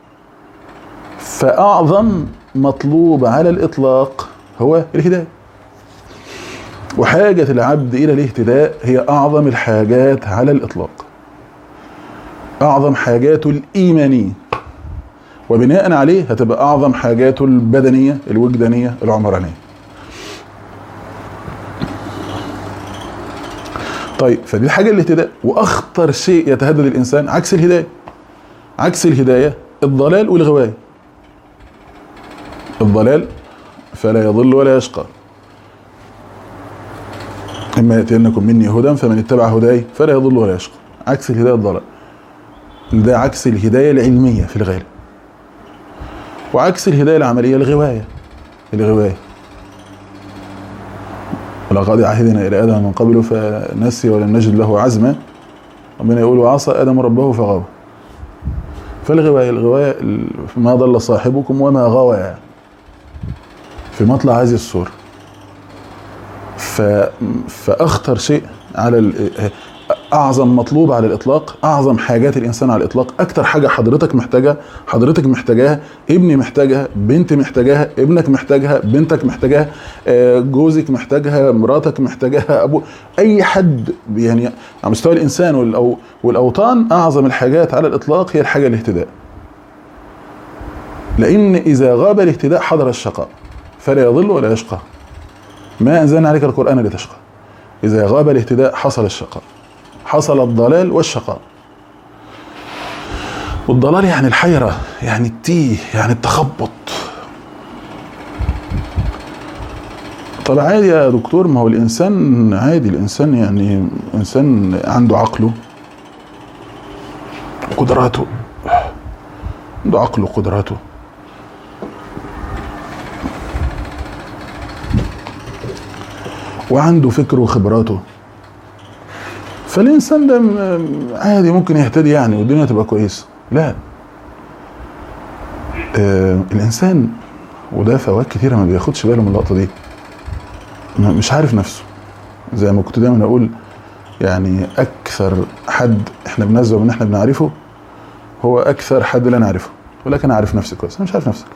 فأعظم مطلوب على الإطلاق هو الهداية، وحاجة العبد إلى الاهتداء هي أعظم الحاجات على الإطلاق، أعظم حاجاته الإيمانية، وبناء عليه هتبقى أعظم حاجاته البدنية الوجدانية العمرانية. طيب، فدي الحاجة الاهتداء. وأخطر شيء يتهدد الإنسان عكس الهداية الضلال والغواية. الضلال فلا يضل ولا يشقى، إما يأتينكم مني هدى فمن اتبع هداي فلا يضل ولا يشقى. عكس الهداية الضلال، ده عكس الهداية العلمية في الغالب. وعكس الهداية العملية الغواية. ولقد عهدنا إلى آدم من قبل فنسي ولم نجد له عزما. ربنا يقول وعصى آدم ربه فغوى. فالغواية ما ضل صاحبكم وما غوى، في مطلع هذه الصورة. فأخطر شيء على أعظم مطلوب على الإطلاق، أعظم حاجات الإنسان على الإطلاق، أكتر حاجة حضرتك محتاجاها، ابني محتاجها، بنت محتاجاها، ابنك محتاجها، بنتك محتاجاها، جوزك محتاجها، مراتك محتاجاها، أبو أي حد، يعني على مستوى الإنسان والأوطان. أعظم الحاجات على الإطلاق هي الحاجة الاهتداء، لأن إذا غاب الاهتداء حضر الشقاء فلا يضل ولا يشقى. ما أنزلنا عليك القرآن لتشقى. إذا غاب الاهتداء حصل الشقاء، حصل الضلال والشقاء. والضلال يعني الحيرة، يعني التيه، يعني التخبط. طب عادي يا دكتور، ما هو الإنسان عادي، الإنسان يعني إنسان عنده عقله وقدراته، عنده عقله وقدراته، وعنده فكر وخبراته. فالإنسان ده عادي ممكن يهتدي يعني والدنيا تبقى كويسة. لا، الإنسان، وده فوات كتيرة ما بياخدش باله من اللقطة دي، مش عارف نفسه. زي ما كنت دايما أقول، يعني أكثر حد إحنا بنزعم إن إحنا بنعرفه هو أكثر حد لا نعرفه. ولكن أعرف نفسي كويس، أنا مش عارف نفسك.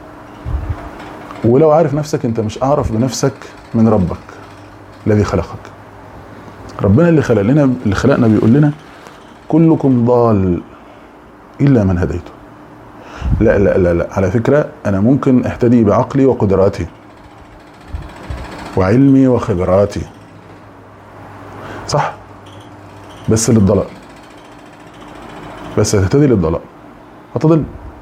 ولو عارف نفسك أنت مش أعرف بنفسك من ربك الذي خلقك. ربنا اللي خلقنا بيقول لنا كلكم ضال إلا من هديته. لا لا لا لا، على فكرة أنا ممكن أهتدي بعقلي وقدراتي وعلمي وخبراتي، صح، بس للضلال، بس هتهتدي للضلال، هتضل.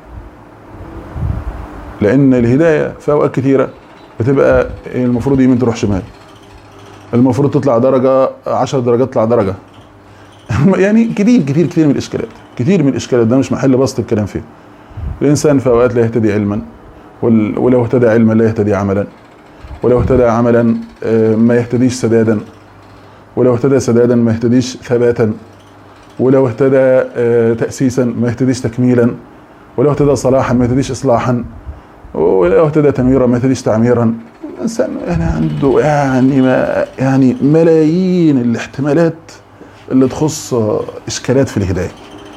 لأن الهداية في أوقات كتيرة بتبقى المفروض يمين تروح شمال، المفروض تطلع درجة 10 درجات تطلع درجة يعني كتير كتير كتير من الإشكالات، كتير من الإشكالات، ده مش محل بسط الكلام فيه. الإنسان في أوقات لا يهتدي علما، ولو اهتدى علما لا يهتدي عملا، ولو اهتدى عملا ما يهتديش سدادا، ولو اهتدى سدادا ما يهتديش ثباتا، ولو اهتدى تأسيسا ما يهتديش تكميلا، ولو اهتدى صلاحا ما يهتديش إصلاحا، ولو اهتدى تنويرا ما يهتديش تعميرا. الإنسان يعني عنده يعني ملايين الاحتمالات اللي تخص إشكالات في الهداية.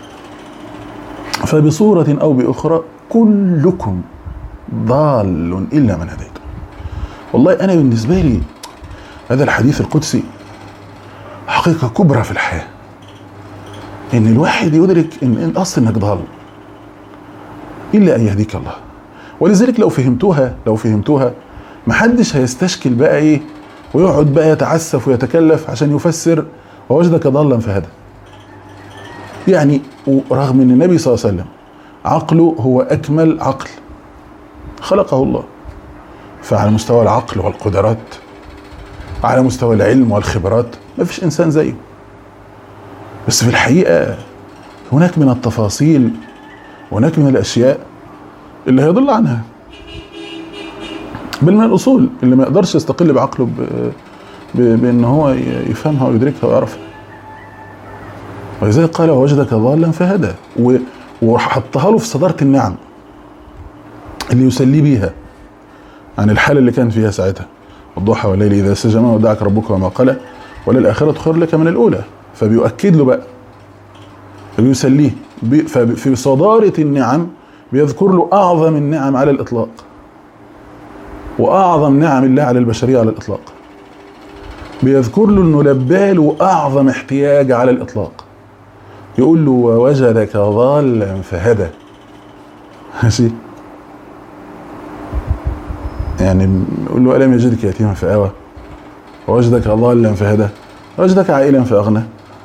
فبصورة أو بأخرى كلكم ضال إلا من هديته. والله أنا بالنسبة لي هذا الحديث القدسي حقيقة كبرى في الحياة، إن الواحد يدرك إن أصل إنك ضال إلا أن يهديك الله. ولذلك لو فهمتوها محدش هيستشكل بقى إيه ويقعد بقى يتعسف ويتكلف عشان يفسر ووجدك ضالا فهدى. يعني رغم ان النبي صلى الله عليه وسلم عقله هو اكمل عقل خلقه الله، فعلى مستوى العقل والقدرات، على مستوى العلم والخبرات ما فيش انسان زيه. بس في الحقيقة هناك من التفاصيل، هناك من الاشياء اللي هيضل عنها، بل من الاصول اللي ما يقدرش يستقل بعقله بان هو يفهمها ويدركها ويعرفها. ولذلك قال ووجدك ضالا فهدى، وحطها له في صدارة النعم اللي يسلي بيها عن الحالة اللي كان فيها ساعتها. والضحى والليل إذا سجى ما ودعك ربك وما قلى وللآخرة خير لك من الأولى. فبيؤكد له بقى، بيسليه في صدارة النعم، بيذكر له أعظم النعم على الإطلاق وأعظم نعم الله على البشرية على الإطلاق. بيذكر له أنه لباله أعظم احتياج على الإطلاق، يقول له ووجدك ضالا فهدى. ماشي، يعني يقول له ألم يجدك يتيما فآوى، ووجدك ضالا فهدى، ووجدك عائلا فأغنى.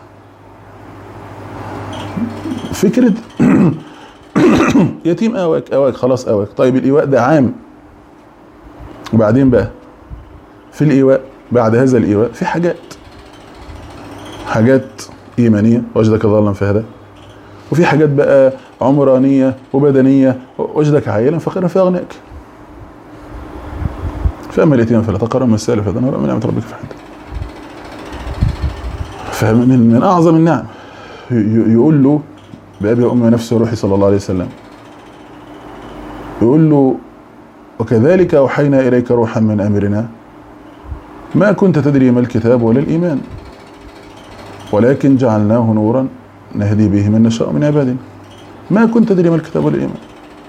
فكرة يتيم آواك خلاص آواك. طيب الإيواء ده عام، وبعدين بقى في الإيواء بعد هذا الإيواء في حاجات إيمانية وجدك ضالا فهدى، وفي حاجات بقى عمرانية وبدنية وجدك عائلا فقيرا فأغناك. فأما اليتيم فلا تقهر، أما السائل فلا تنهر، أما نعمة ربك فحدث. فمن أعظم النعم يقول له بأبي وأمي ونفسي وروحي صلى الله عليه وسلم، يقول له وكذلك أوحينا إليك روحا من أمرنا ما كنت تدري ما الكتاب ولا الإيمان ولكن جعلناه نورا نهدي به من نشاء من عبادنا. ما كنت تدري ما الكتاب ولا الإيمان،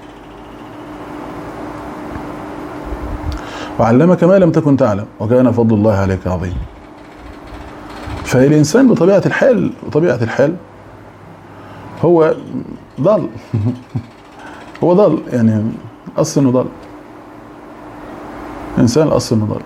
وعلمك ما لم تكن تعلم وكان فضل الله عليك عظيم. فالإنسان بطبيعة الحال هو ضال هو ضال، يعني أصل إنه ضال، إنسان الأصل إنه ضال.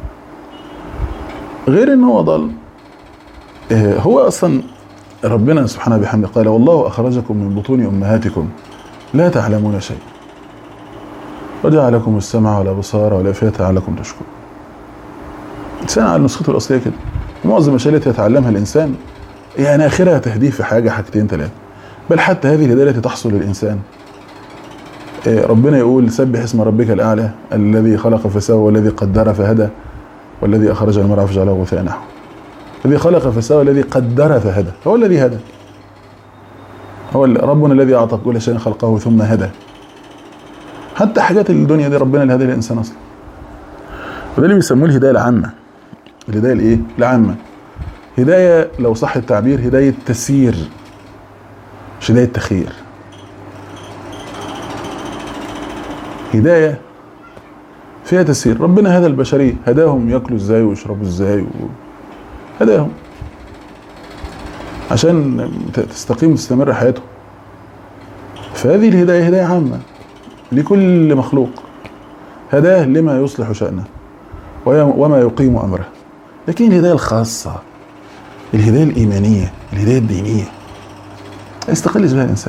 غير إنه هو ضال، هو أصلا ربنا سبحانه بحمده قال والله أخرجكم من بطون أمهاتكم لا تعلمون شيء وجعلكم السمع والأبصار والأفئدة لعلكم تشكرون. الإنسان على نسخته الأصلية كده. معظم المشاكل التي يتعلمها الإنسان يعني آخرها تهديه في حاجتين ثلاثة، بل حتى هذه الهداية التي تحصل للإنسان ربنا يقول سبح اسم ربك الأعلى الذي خلق فسوى والذي قدر فهدى والذي أخرج المرعى فجعله غثاء نحو. الذي خلق فسوى الذي قدر فهدى، هو الذي هدى، هو ربنا الذي أعطى كل شيء خلقه ثم هدى. حتى حاجات الدنيا دي ربنا اللي هدى الإنسان أصلا. وده اللي بيسموه الهداية العامة. الهداية الإيه؟ العامة. هداية لو صح التعبير هداية تسيير، مش هداية تخيير. هداية فيها تسيير. ربنا هدى البشرية، هداهم يأكلوا ازاي ويشربوا ازاي هداهم عشان تستقيم وتستمر حياتهم. فهذه الهداية هداية عامة، لكل مخلوق، هداه لما يصلح شأنه وما يقيم أمره. لكن الهداية الخاصة، الهداية الإيمانية، الهداية الدينية، لا يستقلش بها الإنسان.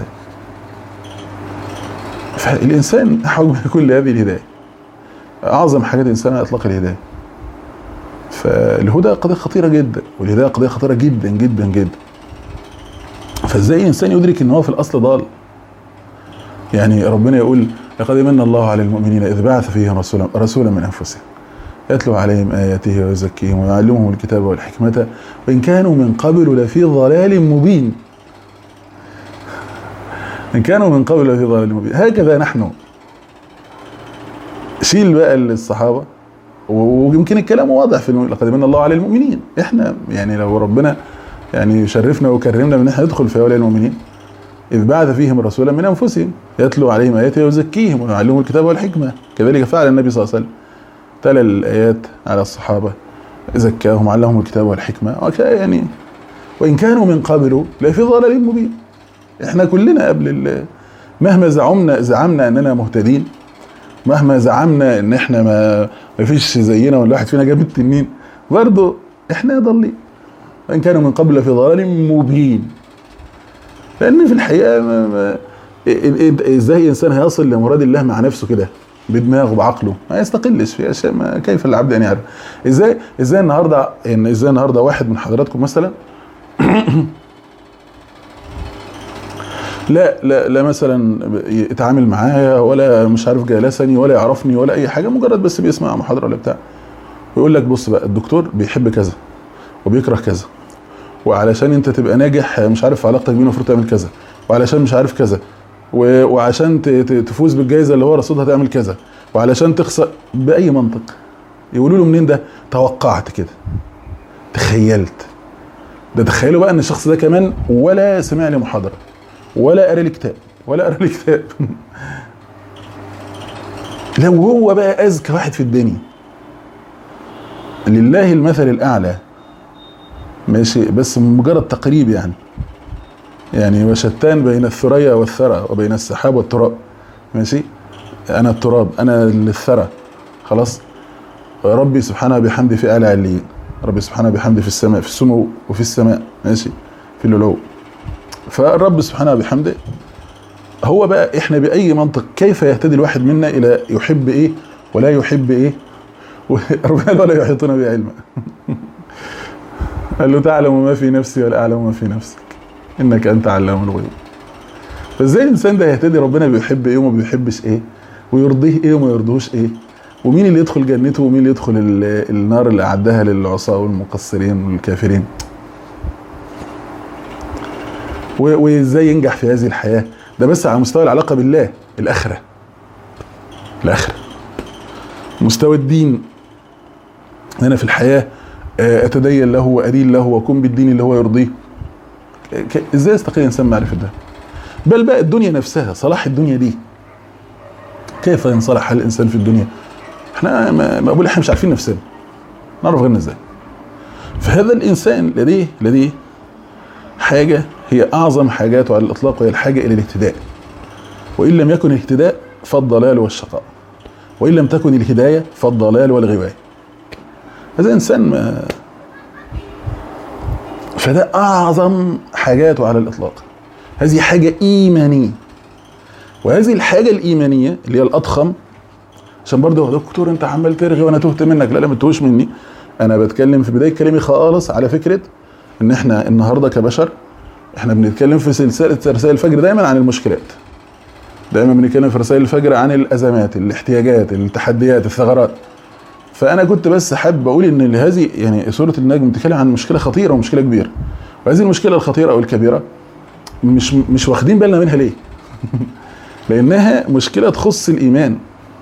فالإنسان حول كل هذه الهداية، أعظم حاجات الإنسان على إطلاق الهداية. فالهدى قضية خطيرة جدا، والهداية قضية خطيرة جدا جدا جدا. فازاي الإنسان يدرك إن هو في الأصل ضال؟ يعني ربنا يقول لقد من الله على المؤمنين إذ بعث فيهم رسولا من أنفسهم يتلو عليهم آياته ويزكيهم ويعلمهم الكتاب والحكمة وإن كانوا من قبل لفي ضلال مبين. إن كانوا من قبل لفي ضلال مبين. هكذا نحن. شيل بقى الصحابة، ويمكن الكلام واضح في لقد من الله على المؤمنين. احنا يعني لو ربنا يعني يشرفنا ويكرمنا من احنا ندخل في أولياء المؤمنين، إذ بعث فيهم رسولا من أنفسهم يتلو عليهم آياته ويزكيهم ويعلمهم الكتاب والحكمة. كذلك فعل النبي صلى الله عليه وسلم، تلا الآيات على الصحابة، زكاهم علمهم الكتاب والحكمة. يعني وإن كانوا من قبل لفي ضلال مبين. احنا كلنا قبل مهما زعمنا أننا مهتدين، مهما زعمنا ان احنا ما فيش زينا ولا واحد فينا جاب التنين، برضه احنا ضالين. وان كانوا من قبل في ضلال مبين. لان في الحقيقه ازاي انسان هيصل لمراد الله مع نفسه كده بدماغه بعقله؟ ما يستقلش في اشياء. كيف العبد ان يعرف؟ ازاي النهارده واحد من حضراتكم مثلا لا مثلا يتعامل معايا ولا مش عارف جالسني ولا يعرفني ولا اي حاجه، مجرد بس بيسمع محاضره ولا بتاع، ويقول لك بص بقى الدكتور بيحب كذا وبيكره كذا، وعلشان انت تبقى ناجح مش عارف في علاقتك بيه المفروض تعمل كذا، وعلشان مش عارف كذا، وعشان تفوز بالجائزه اللي هو رصيدها تعمل كذا، وعلشان تخسر. باي منطق؟ يقولوا له منين ده؟ توقعت كده، تخيلت. ده تخيلوا بقى ان الشخص ده كمان ولا سمع لي محاضره ولا قرا لي كتاب لو هو بقى اذكى واحد في الدنيا، لله المثل الاعلى، ماشي، بس مجرد تقريب يعني وشتان بين الثريا والثرى وبين السحاب والتراب، ماشي. انا التراب، انا الثرى، خلاص. ربي سبحانه بحمده في اعلى عليين، ربي سبحانه بحمده في السماء، في السمو وفي السماء، ماشي، في العلو. فالرب سبحانه بحمده هو بقى. احنا باي منطق كيف يهتدي الواحد منا الى يحب ايه ولا يحب ايه؟ ربنا ولا يحيطون بعلمه. قال له تعلم ما في نفسي ولا اعلم ما في نفسك انك انت علام الغيوب. فازاي الانسان ده يهتدي ربنا بيحب ايه وما بيحبش ايه، ويرضيه ايه وما يرضيهوش ايه، ومين اللي يدخل جنته ومين اللي يدخل النار اللي اعدها للعصاة والمقصرين والكافرين، وازاي ينجح في هذه الحياة؟ ده بس على مستوى العلاقة بالله. الآخرة مستوى الدين، أنا في الحياة أتدين له وأدين له وأكون بالدين اللي هو يرضيه. ازاي يستقيل الإنسان معرفة ده؟ بل بقى الدنيا نفسها، صلاح الدنيا دي، كيف ينصلح الإنسان في الدنيا؟ احنا ما أقول احنا مش عارفين نفسنا، نعرف غيرنا ازاي. فهذا الإنسان لديه حاجة هي أعظم حاجاته على الإطلاق، وهي الحاجة إلى الاهتداء. وإن لم يكن الاهتداء فالضلال والشقاء، وإن لم تكن الهداية فالضلال والغواية. هذا إنسان فده أعظم حاجاته على الإطلاق. هذه حاجة إيمانية، وهذه الحاجة الإيمانية اللي هي الأضخم. عشان برضه يا دكتور أنت عمال ترغي وأنا تهت منك. لا ما تهوش مني، أنا بتكلم في بداية كلامي خالص على فكرة ان احنا النهارده كبشر احنا بنتكلم في سلسله رسائل الفجر دايما عن المشكلات، دايما بنتكلم في رسائل الفجر عن الازمات، الاحتياجات، التحديات، الثغرات. فانا كنت بس حابب اقول ان هذه يعني سوره النجم بتتكلم عن مشكله خطيره ومشكله كبيره، وهذه المشكله الخطيره او الكبيره مش واخدين بالنا منها ليه؟ لانها مشكله تخص الايمان،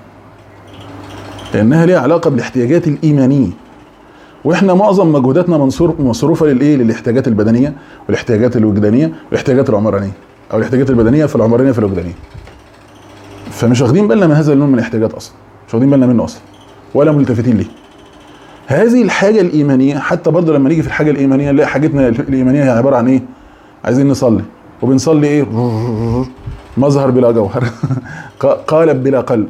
لانها ليها علاقه بالاحتياجات الايمانيه، واحنا معظم مجهوداتنا مصروفه للاحتياجات البدنيه والاحتياجات الوجدانيه والاحتياجات العمرانيه، او الاحتياجات البدنيه في العمرانيه في الوجدانيه. فمش واخدين بالنا من هذا اللون من الاحتياجات اصلا، مش واخدين بالنا منه اصلا ولا ملتفتين ليه. هذه الحاجه الايمانيه، حتى برضه لما نيجي في الحاجه الايمانيه نلاقي حاجتنا الايمانيه هي عباره عن ايه؟ عايزين نصلي، وبنصلي ايه؟ مظهر بلا جوهر قالب بلا قلب،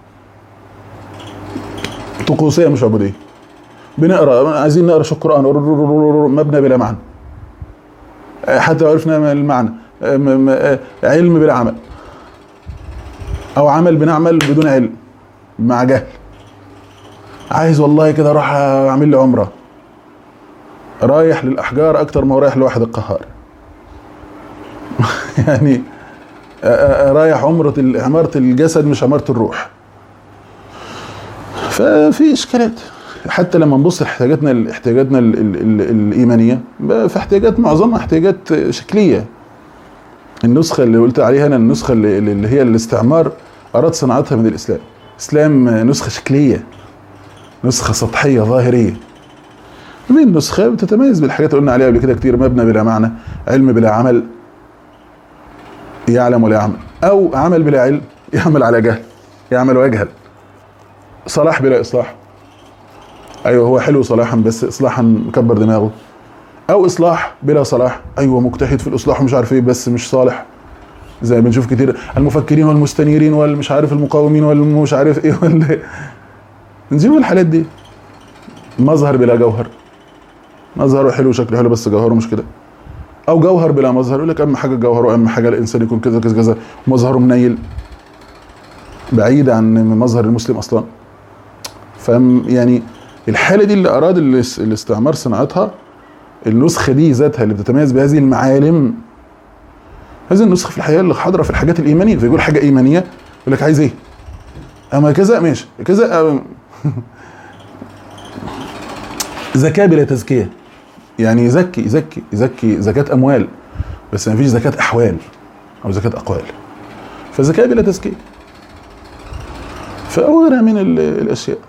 طقوسيه مش عبوديه. بنقرا، عايزين نقرا شو القران، مبنى بلا معنى، حتى لو عرفنا المعنى، علم بلا عمل، او عمل بنعمل بدون علم مع جهل. عايز والله كده اروح اعمل لي عمره، رايح للاحجار اكتر ما هو رايح لواحد القهار يعني رايح عمارة الجسد مش عمارة الروح. ففي اشكالات. حتى لما نبص لاحتياجاتنا الايمانيه، فاحتياجات معظمها احتياجات شكليه. النسخه اللي قلت عليها انا، النسخه اللي هي الاستعمار اراد صناعتها من الاسلام. الاسلام نسخه شكليه، نسخه سطحيه ظاهريه. دي النسخه بتتميز بالحاجات اللي قلنا عليها قبل كده كتير: مبنى بلا معنى، علم بلا عمل، يعلم ولا يعمل، او عمل بلا علم، يعمل على جهل، يعمل ويجهل، صلاح بلا اصلاح. ايوه هو حلو صلاحا بس اصلاحا مكبر دماغه، او اصلاح بلا صلاح، ايوه مجتهد في الاصلاح ومش عارف ايه بس مش صالح. زي ما بنشوف كتير المفكرين والمستنيرين والمش عارف المقاومين والمش عارف ايه نجيب الحالات دي. مظهر بلا جوهر، مظهره حلو شكله حلو بس جوهره مش كده. او جوهر بلا مظهر، يقول لك اهم حاجه جوهره، اهم حاجه الانسان يكون كذا كذا كذا، ومظهره منيل بعيد عن مظهر المسلم اصلا. يعني الحاله دي اللي اراد الاستعمار صناعتها، النسخه دي ذاتها اللي بتتميز بهذه المعالم. هذه النسخه في الحقيقه اللي حاضره في الحاجات الايمانيه، فيقول حاجه ايمانيه يقول لك عايز ايه؟ اما كذا ماشي كذا زكاه بلا تزكيه، يعني يزكي زكاه اموال بس ما فيش زكاه احوال او زكاه اقوال، فزكاه بلا تزكيه. فأغرى من الاشياء.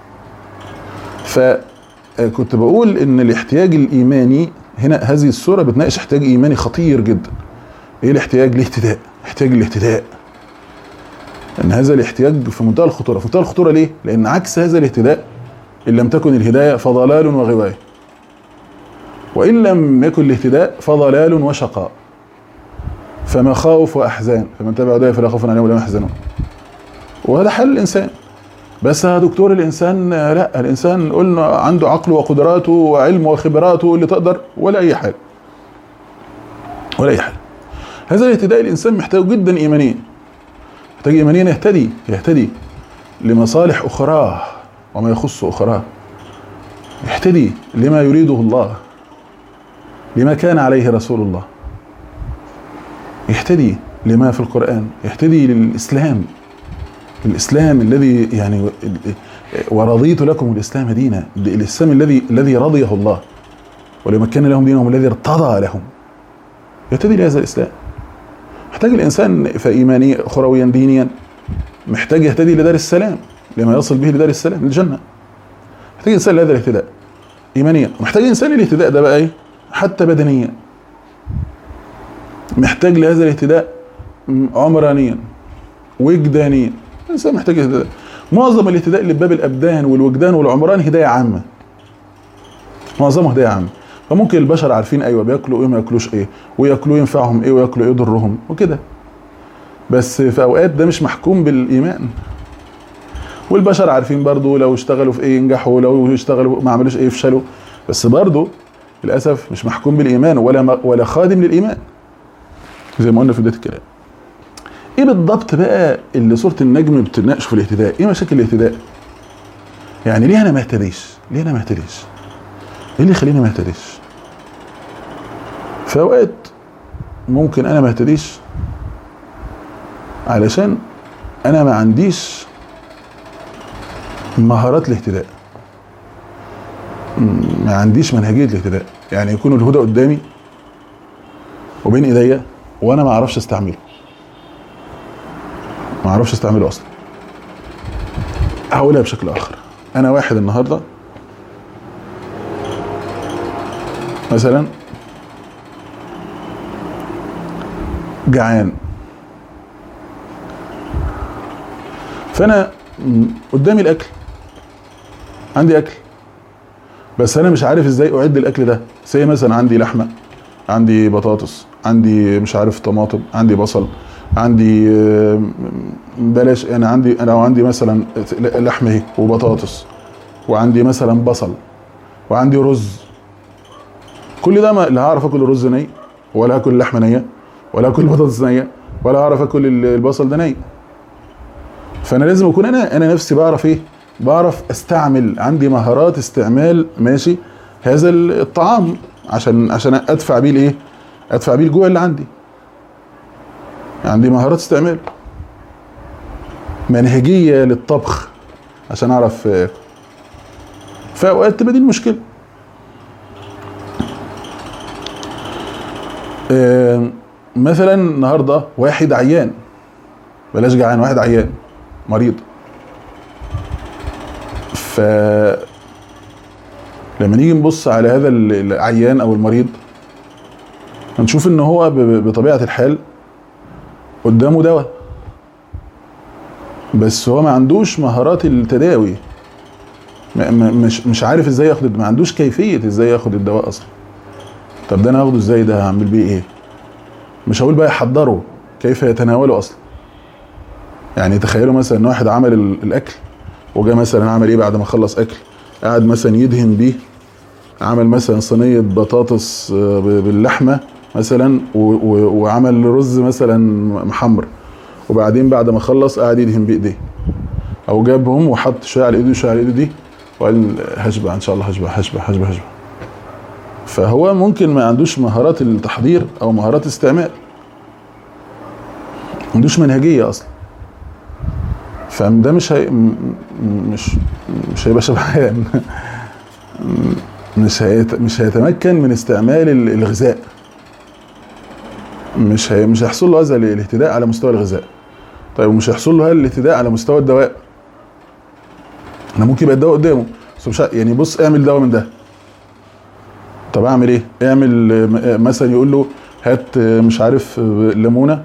فكنت بقول ان الاحتياج الايماني هنا، هذه السوره بتناقش احتياج ايماني خطير جدا. ايه الاحتياج؟ الاهتداء، احتياج الاهتداء. ان هذا الاحتياج في منتهى الخطوره. في منتهى الخطوره ليه؟ لان عكس هذا الاهتداء ان لم تكن الهدايه فضلال وغوايه، وان لم يكن الاهتداء فضلال وشقاء. فمخاوف واحزان، فمن تبع هدايا فلا خوف عليهم ولا هم يحزنون. وهذا حل الانسان. بس يا دكتور الانسان لا، الانسان قلنا عنده عقله وقدراته وعلمه وخبراته اللي تقدر، ولا اي حاجه ولا اي حاجه. هذا الاهتداء الانسان محتاج جدا ايمانيا، محتاج ايمانيا يهتدي لمصالح اخراه وما يخص اخراه، يهتدي لما يريده الله، لما كان عليه رسول الله، يهتدي لما في القرآن، يهتدي للإسلام، الإسلام الذي يعني ورضيت لكم الإسلام دينا، الإسلام الذي رضيه الله ولمكن لهم دينهم الذي ارتضى لهم. يهتدي لهذا الإسلام. محتاج الإنسان فإيمانيا أخرويا دينيا، محتاج يهتدي لدار السلام، لما يصل به لدار السلام للجنة. محتاج إنسان لهذا الاهتداء إيمانيا. محتاج إنسان الاهتداء ده بقى إيه؟ حتى بدنيا. محتاج لهذا الاهتداء عمرانيا وجدانيا. الإنسان محتاج اهتداء. معظم الاهتداء اللي بباب الأبدان والوجدان والعمران هداية عامة، معظمه هداية عامة. فممكن البشر عارفين أيوة بياكلوا إيه وما ياكلوش إيه، وياكلوا ينفعهم إيه وياكلوا إيه يضرهم وكده، بس في أوقات ده مش محكوم بالإيمان. والبشر عارفين برضو لو اشتغلوا في إيه ينجحوا، ولو اشتغلوا ما عملوش إيه يفشلوا، بس برضو للأسف مش محكوم بالإيمان ولا خادم للإيمان زي ما قلنا في بداية الكلام. ايه بالضبط بقى اللي سورة النجم بتناقش في الاهتداء؟ ايه مشاكل الاهتداء؟ يعني ليه انا ما اهتديش؟ ليه انا ما اهتديش؟ ايه اللي يخليني ما اهتديش؟ في اوقات ممكن انا ما اهتديش علشان انا ما عنديش مهارات الاهتداء، ما عنديش منهجية الاهتداء. يعني يكون الهدى قدامي وبين ايديا وانا ما اعرفش استعمله، ما اعرفش استعمله اصلا. هقولها بشكل اخر. انا واحد النهارده مثلا جعان، فانا قدامي الاكل، عندي اكل، بس انا مش عارف ازاي اعد الاكل ده. زي مثلا عندي لحمه، عندي بطاطس، عندي مش عارف طماطم، عندي بصل، عندي بلاش، انا لو عندي مثلا لحمه اهي وبطاطس، وعندي مثلا بصل، وعندي رز، كل ده لا هعرف اكل الرز ني، ولا اكل اللحمه نيه، ولا اكل البطاطس نيه، ولا هعرف اكل البصل ده ني. فانا لازم اكون انا نفسي بعرف ايه، بعرف استعمل، عندي مهارات استعمال ماشي هذا الطعام عشان ادفع بيه الايه، ادفع بيه الجوع اللي عندي مهارات استعمال، منهجيه للطبخ عشان اعرف. فاوقات تبقى دي المشكله. مثلا النهارده واحد عيان، بلاش جعان، واحد عيان مريض، ف لما نيجي نبص على هذا العيان او المريض هنشوف ان هو بطبيعه الحال قدامه دواء، بس هو ما عندوش مهارات التداوي، مش عارف ازاي ياخد، ما عندوش كيفيه ازاي ياخد الدواء اصلا. طب ده انا هاخده ازاي؟ ده هعمل بيه ايه؟ مش هقول بقى يحضره، كيف يتناوله اصلا. يعني تخيلوا مثلا ان واحد عمل الاكل وجا مثلا عمل ايه بعد ما خلص اكل، قاعد مثلا يدهن بيه، عمل مثلا صينيه بطاطس باللحمه مثلا، وعمل رز مثلا محمر، وبعدين بعد ما خلص قاعد يدهن بايديه، او جابهم وحط شويه على ايده وشويه على ايده دي، وقال هشبع ان شاء الله، هشبع. فهو ممكن ما عندوش مهارات التحضير او مهارات استعمال، ما عندوش منهجيه اصلا، فده مش هيبقى شبعان مش هيتمكن من استعمال الغذاء، مش هيحصل له هذا الاهتداء على مستوى الغذاء. طيب ومش هيحصل له هذا الاهتداء على مستوى الدواء. انا ممكن يبقى الدواء قدامه بس مش يعني بص اعمل دواء من ده، طب اعمل ايه؟ اعمل مثلا يقول له هات مش عارف ليمونه،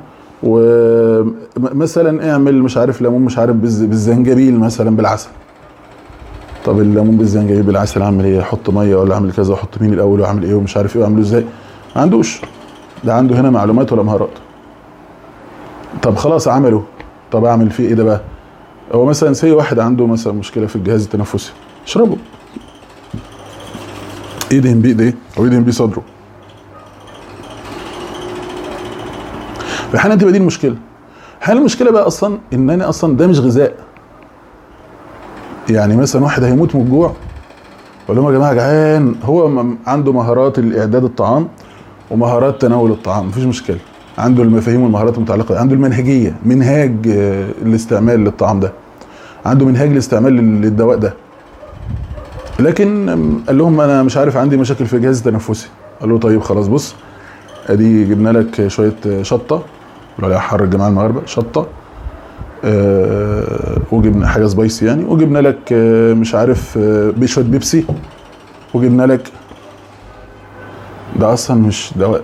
ومثلا اعمل مش عارف ليمون مش عارف بالزنجبيل مثلا بالعسل. طب الليمون بالزنجبيل بالعسل اعمل ايه؟ احط ميه ولا اعمل كذا، واحط مين الاول واعمل ايه ومش عارف ايه واعمله ازاي؟ ما عندوش، ده عنده هنا معلومات ولا مهارات. طب خلاص عمله، طب اعمل فيه ايه ده بقى؟ هو مثلا سي واحد عنده مثلا مشكله في الجهاز التنفسي، اشربه، يدهن بايديه او يدهن بيه صدره. فاحيانا تبقى دي المشكله. هل المشكله بقى اصلا ان انا اصلا ده مش غذاء؟ يعني مثلا واحد هيموت من الجوع، اقول لهم يا جماعه جعان، هو عنده مهارات الاعداد الطعام ومهارات تناول الطعام، مفيش مشكله، عنده المفاهيم والمهارات المتعلقه، عنده المنهجيه، منهاج الاستعمال للطعام ده، عنده منهاج الاستعمال للدواء ده. لكن قال لهم انا مش عارف عندي مشاكل في الجهاز التنفسي. قال له طيب خلاص بص، ادي جبنا لك شويه شطه، ولا عليها حر الجماعه المغاربه، شطه، وجبنا حاجه سبايسي يعني، وجبنا لك مش عارف بشويه بيبسي، وجبنا لك، ده اصلا مش دواء.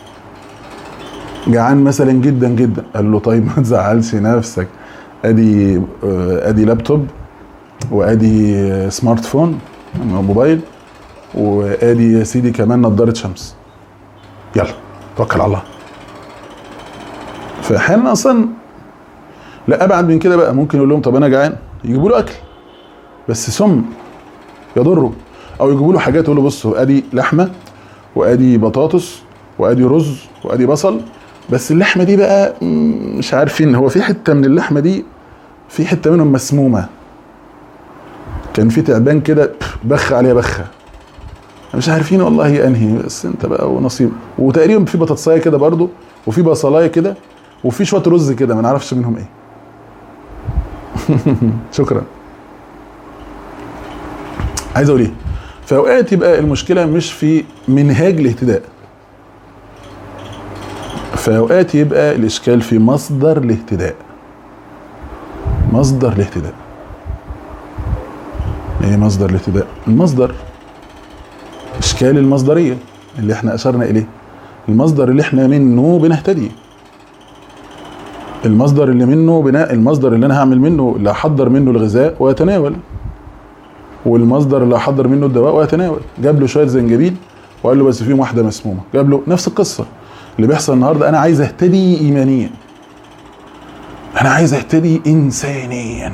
جعان مثلا جدا جدا، قال له طيب ما تزعلش نفسك، ادي لابتوب، وادي سمارت فون موبايل، وادي يا سيدي كمان نظاره شمس، يلا توكل على الله. فاحيانا اصلا لا ابعد من كده بقى، ممكن يقول لهم طب انا جعان، يجيبوا له اكل بس سم يضره، او يجيبوا له حاجات يقول له بصوا ادي لحمه وادي بطاطس وادي رز وادي بصل، بس اللحمه دي بقى مش عارفين، هو في حته من اللحمه دي، في حته منهم مسمومه، كان في تعبان كده بخ عليها بخه، مش عارفين والله انهي، بس انت بقى ونصيب. وتقريبا في بطاطسايه كده برضو، وفي بصلايه كده، وفي شويه رز كده ما نعرفش منهم ايه. شكرا. عايز اقول ايه؟ فاوقات يبقى المشكله مش في منهاج الاهتداء، فاوقات يبقى الاشكال في مصدر الاهتداء. مصدر الاهتداء ايه؟ مصدر الاهتداء، المصدر، اشكال المصدريه اللي احنا اشرنا اليه، المصدر اللي احنا منه بنهتدي، المصدر اللي منه بناء، المصدر اللي انا هعمل منه، اللي هحضر منه الغذاء واتناول، والمصدر اللي هحضر منه الدواء واتناول. جاب له شويه زنجبيل وقال له بس فيهم واحده مسمومه، جاب له نفس القصه اللي بيحصل النهارده. انا عايز اهتدي ايمانيا، انا عايز اهتدي انسانيا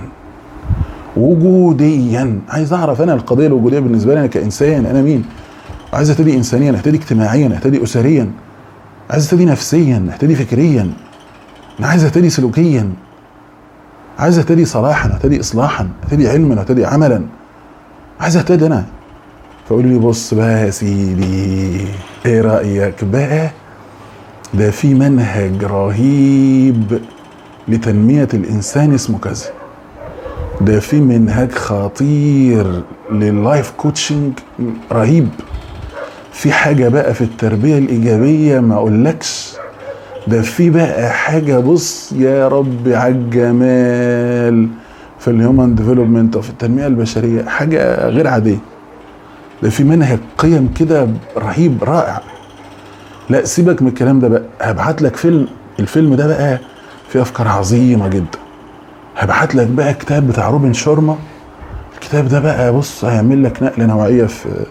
وجوديا، عايز اعرف انا القضيه الوجوديه بالنسبه لي انا كانسان انا مين. عايز اهتدي انسانيا، اهتدي اجتماعيا، اهتدي اسريا، عايز اهتدي نفسيا، اهتدي فكريا، انا عايز اهتدي سلوكيا، عايز اهتدي صلاحا، اهتدي اصلاحا، اهتدي علما، اهتدي عملا، عايز اهتدي انا. فقولوا لي بص بقى يا سيدي، ايه رايك بقى؟ ده في منهج رهيب لتنميه الانسان اسمه كذا، ده في منهج خطير لللايف كوتشنج رهيب، في حاجه بقى في التربيه الايجابيه ما اقولكش، ده في بقى حاجه بص يا رب على الجمال في الهيومن ديفلوبمنت وفي التنميه البشريه، حاجه غير عاديه. ده في منهج قيم كده رهيب رائع. لا سيبك من الكلام ده بقى، هبعت لك فيلم، الفيلم ده بقى فيه افكار عظيمه جدا. هبعت لك بقى كتاب بتاع روبن شورما، الكتاب ده بقى بص هيعمل لك نقله نوعيه في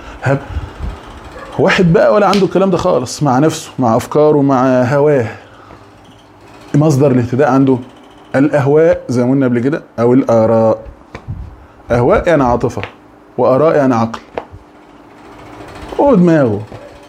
واحد بقى ولا عنده الكلام ده خالص، مع نفسه مع افكاره مع هواه. مصدر الاهتداء عنده الاهواء زي ما قلنا قبل كده او الاراء. اهواء يعني عاطفه، واراء يعني عقل. هو دماغه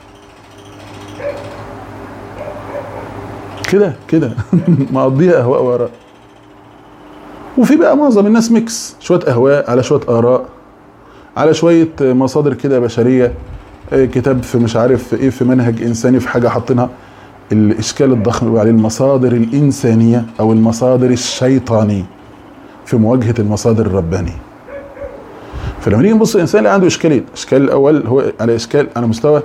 كده كده مقضيها اهواء واراء. وفي بقى معظم الناس ميكس، شويه اهواء على شويه اراء على شويه مصادر كده بشريه، كتاب في مش عارف ايه، في منهج انساني، في حاجه حاطينها. الاشكال الضخم اللي عليه المصادر الانسانيه او المصادر الشيطانيه في مواجهه المصادر الربانيه. فلما نيجي نبص الانسان اللي عنده اشكالين، الاشكال الاول هو على اشكال على مستوى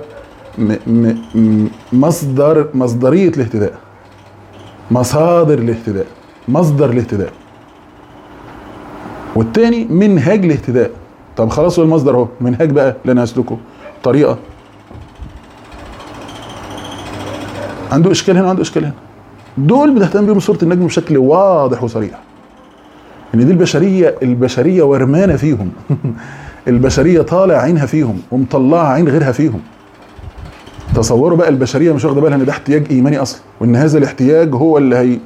مصدريه الاهتداء، مصادر الاهتداء، مصدر الاهتداء. والتاني منهاج الاهتداء. طب خلاص هو المصدر اهو، منهاج بقى اللي انا هسلكه، طريقه. عنده اشكال هنا وعنده اشكال هنا. دول بتهتم بيهم سوره النجم بشكل واضح وصريح. ان دي البشريه ورمانه فيهم. البشريه طالع عينها فيهم ومطلعه عين غيرها فيهم. تصوروا بقى البشريه مش واخده بالها ان ده احتياج ايماني اصلا، وان هذا الاحتياج هو اللي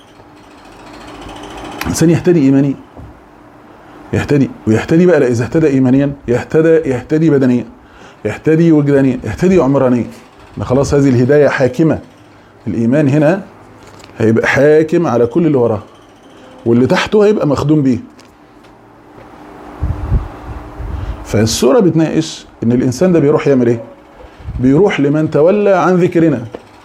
الانسان يهتدي ايمانيا، يهتدي ويهتدي بقى. لا اذا اهتدى ايمانيا يهتدي بدنيا، يهتدي وجدانيا، يهتدي عمرانيا. خلاص هذه الهدايه حاكمه. الايمان هنا هيبقى حاكم على كل اللي وراه، واللي تحته هيبقى مخدوم بيه. فالسوره بتناقش ان الانسان ده بيروح يعمل ايه؟ بيروح لمن تولى عن ذكرنا.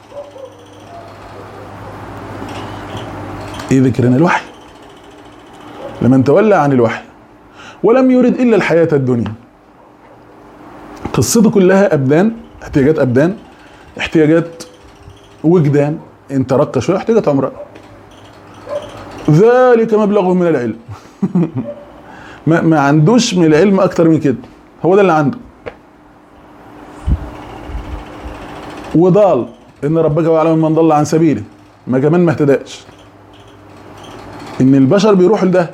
ايه ذكرنا؟ الوحي. لمن تولى عن الوحي ولم يرد الا الحياه الدنيا. قصته كلها ابدان، احتياجات ابدان، احتياجات وجدان، ان ترقى شويه احتياجات عمران. ذلك مبلغه من العلم. ما عندوش من العلم اكتر من كده، هو ده اللي عنده. وضال، ان ربك يعلم من ضل عن سبيله، ما كمان ما اهتداش. ان البشر بيروح لده،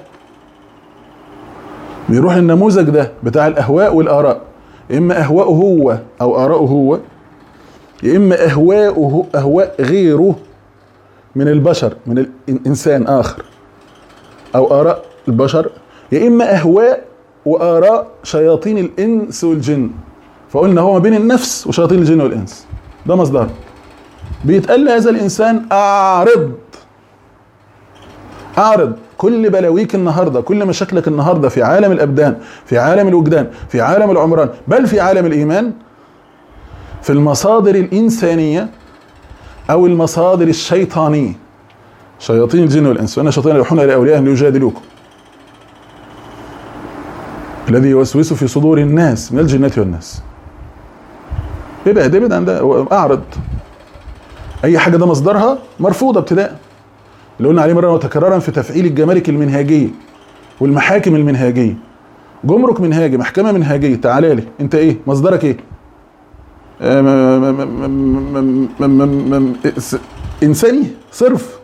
بيروح النموذج ده بتاع الاهواء والاراء، يا اما اهواءه هو او اراءه هو، يا اما اهواء غيره من البشر، من الانسان اخر، او اراء البشر، يا اما اهواء واراء شياطين الانس والجن. فقلنا هو ما بين النفس وشياطين الجن والانس، ده مصدر. بيتقال لهذا الانسان اعرض كل بلاويك النهارده، كل مشاكلك النهارده في عالم الابدان، في عالم الوجدان، في عالم العمران، بل في عالم الايمان، في المصادر الانسانيه او المصادر الشيطانيه، شياطين الجن والانس. وان الشياطين يوحون الى اوليائهم ليجادلوكم، الذي يوسوس في صدور الناس من الجنه والناس. ابعد عن ده، اعرض. اي حاجه ده مصدرها مرفوضه ابتداء، اللي قلنا عليه مره وتكرارا في تفعيل الجمارك المنهاجيه والمحاكم المنهاجيه. جمرك منهاجي، محكمه منهاجيه، تعالى لي انت ايه مصدرك ايه؟ انساني صرف.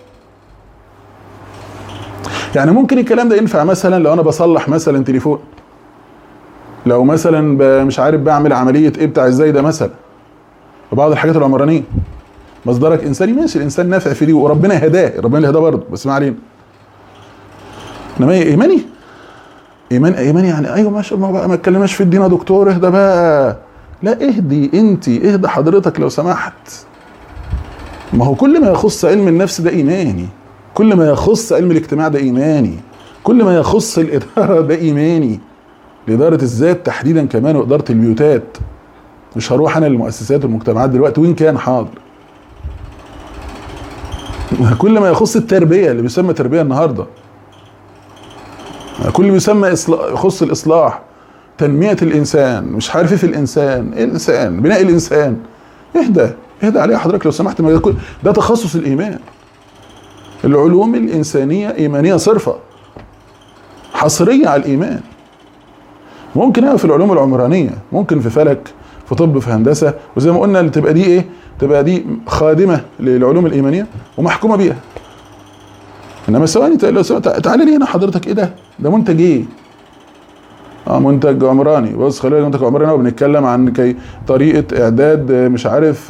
يعني ممكن الكلام ده ينفع مثلا لو انا بصلح مثلا تليفون، لو مثلا مش عارف بعمل عمليه ايه بتاع ازاي ده مثلا، وبعض الحاجات العمرانيه. مصدرك انساني ماشي، الانسان نافع في دي وربنا هداه، ربنا اللي هداه برضه، بس ما علينا. انما ايماني ايماني يعني ايوه ماشي بقى، ما تكلمناش في الدين يا دكتور، اهدى بقى. لا اهدى حضرتك لو سمحت. ما هو كل ما يخص علم النفس ده ايماني، كل ما يخص علم الاجتماع ده ايماني، كل ما يخص الاداره ده ايماني، لاداره الذات تحديدا كمان واداره البيوتات. مش هروح انا للمؤسسات والمجتمعات دلوقتي وان كان حاضر. كل ما يخص التربيه اللي بيسمى تربيه النهارده، كل ما يسمى يخص الاصلاح، تنميه الانسان، مش عارف ايه في الانسان بناء الانسان. اهدى عليها حضرتك لو سمحت. ده تخصص الايمان. العلوم الانسانيه ايمانيه صرفه حصريه على الايمان. ممكن في العلوم العمرانيه، ممكن في فلك، في طب، في هندسه، وزي ما قلنا تبقى دي ايه؟ تبقى دي خادمه للعلوم الايمانيه ومحكومه بيها. انما ثواني لو تعالى لي هنا حضرتك، ايه ده منتج ايه؟ منتج عمراني. بص خلينا منتج عمراني وبنتكلم عن طريقه اعداد مش عارف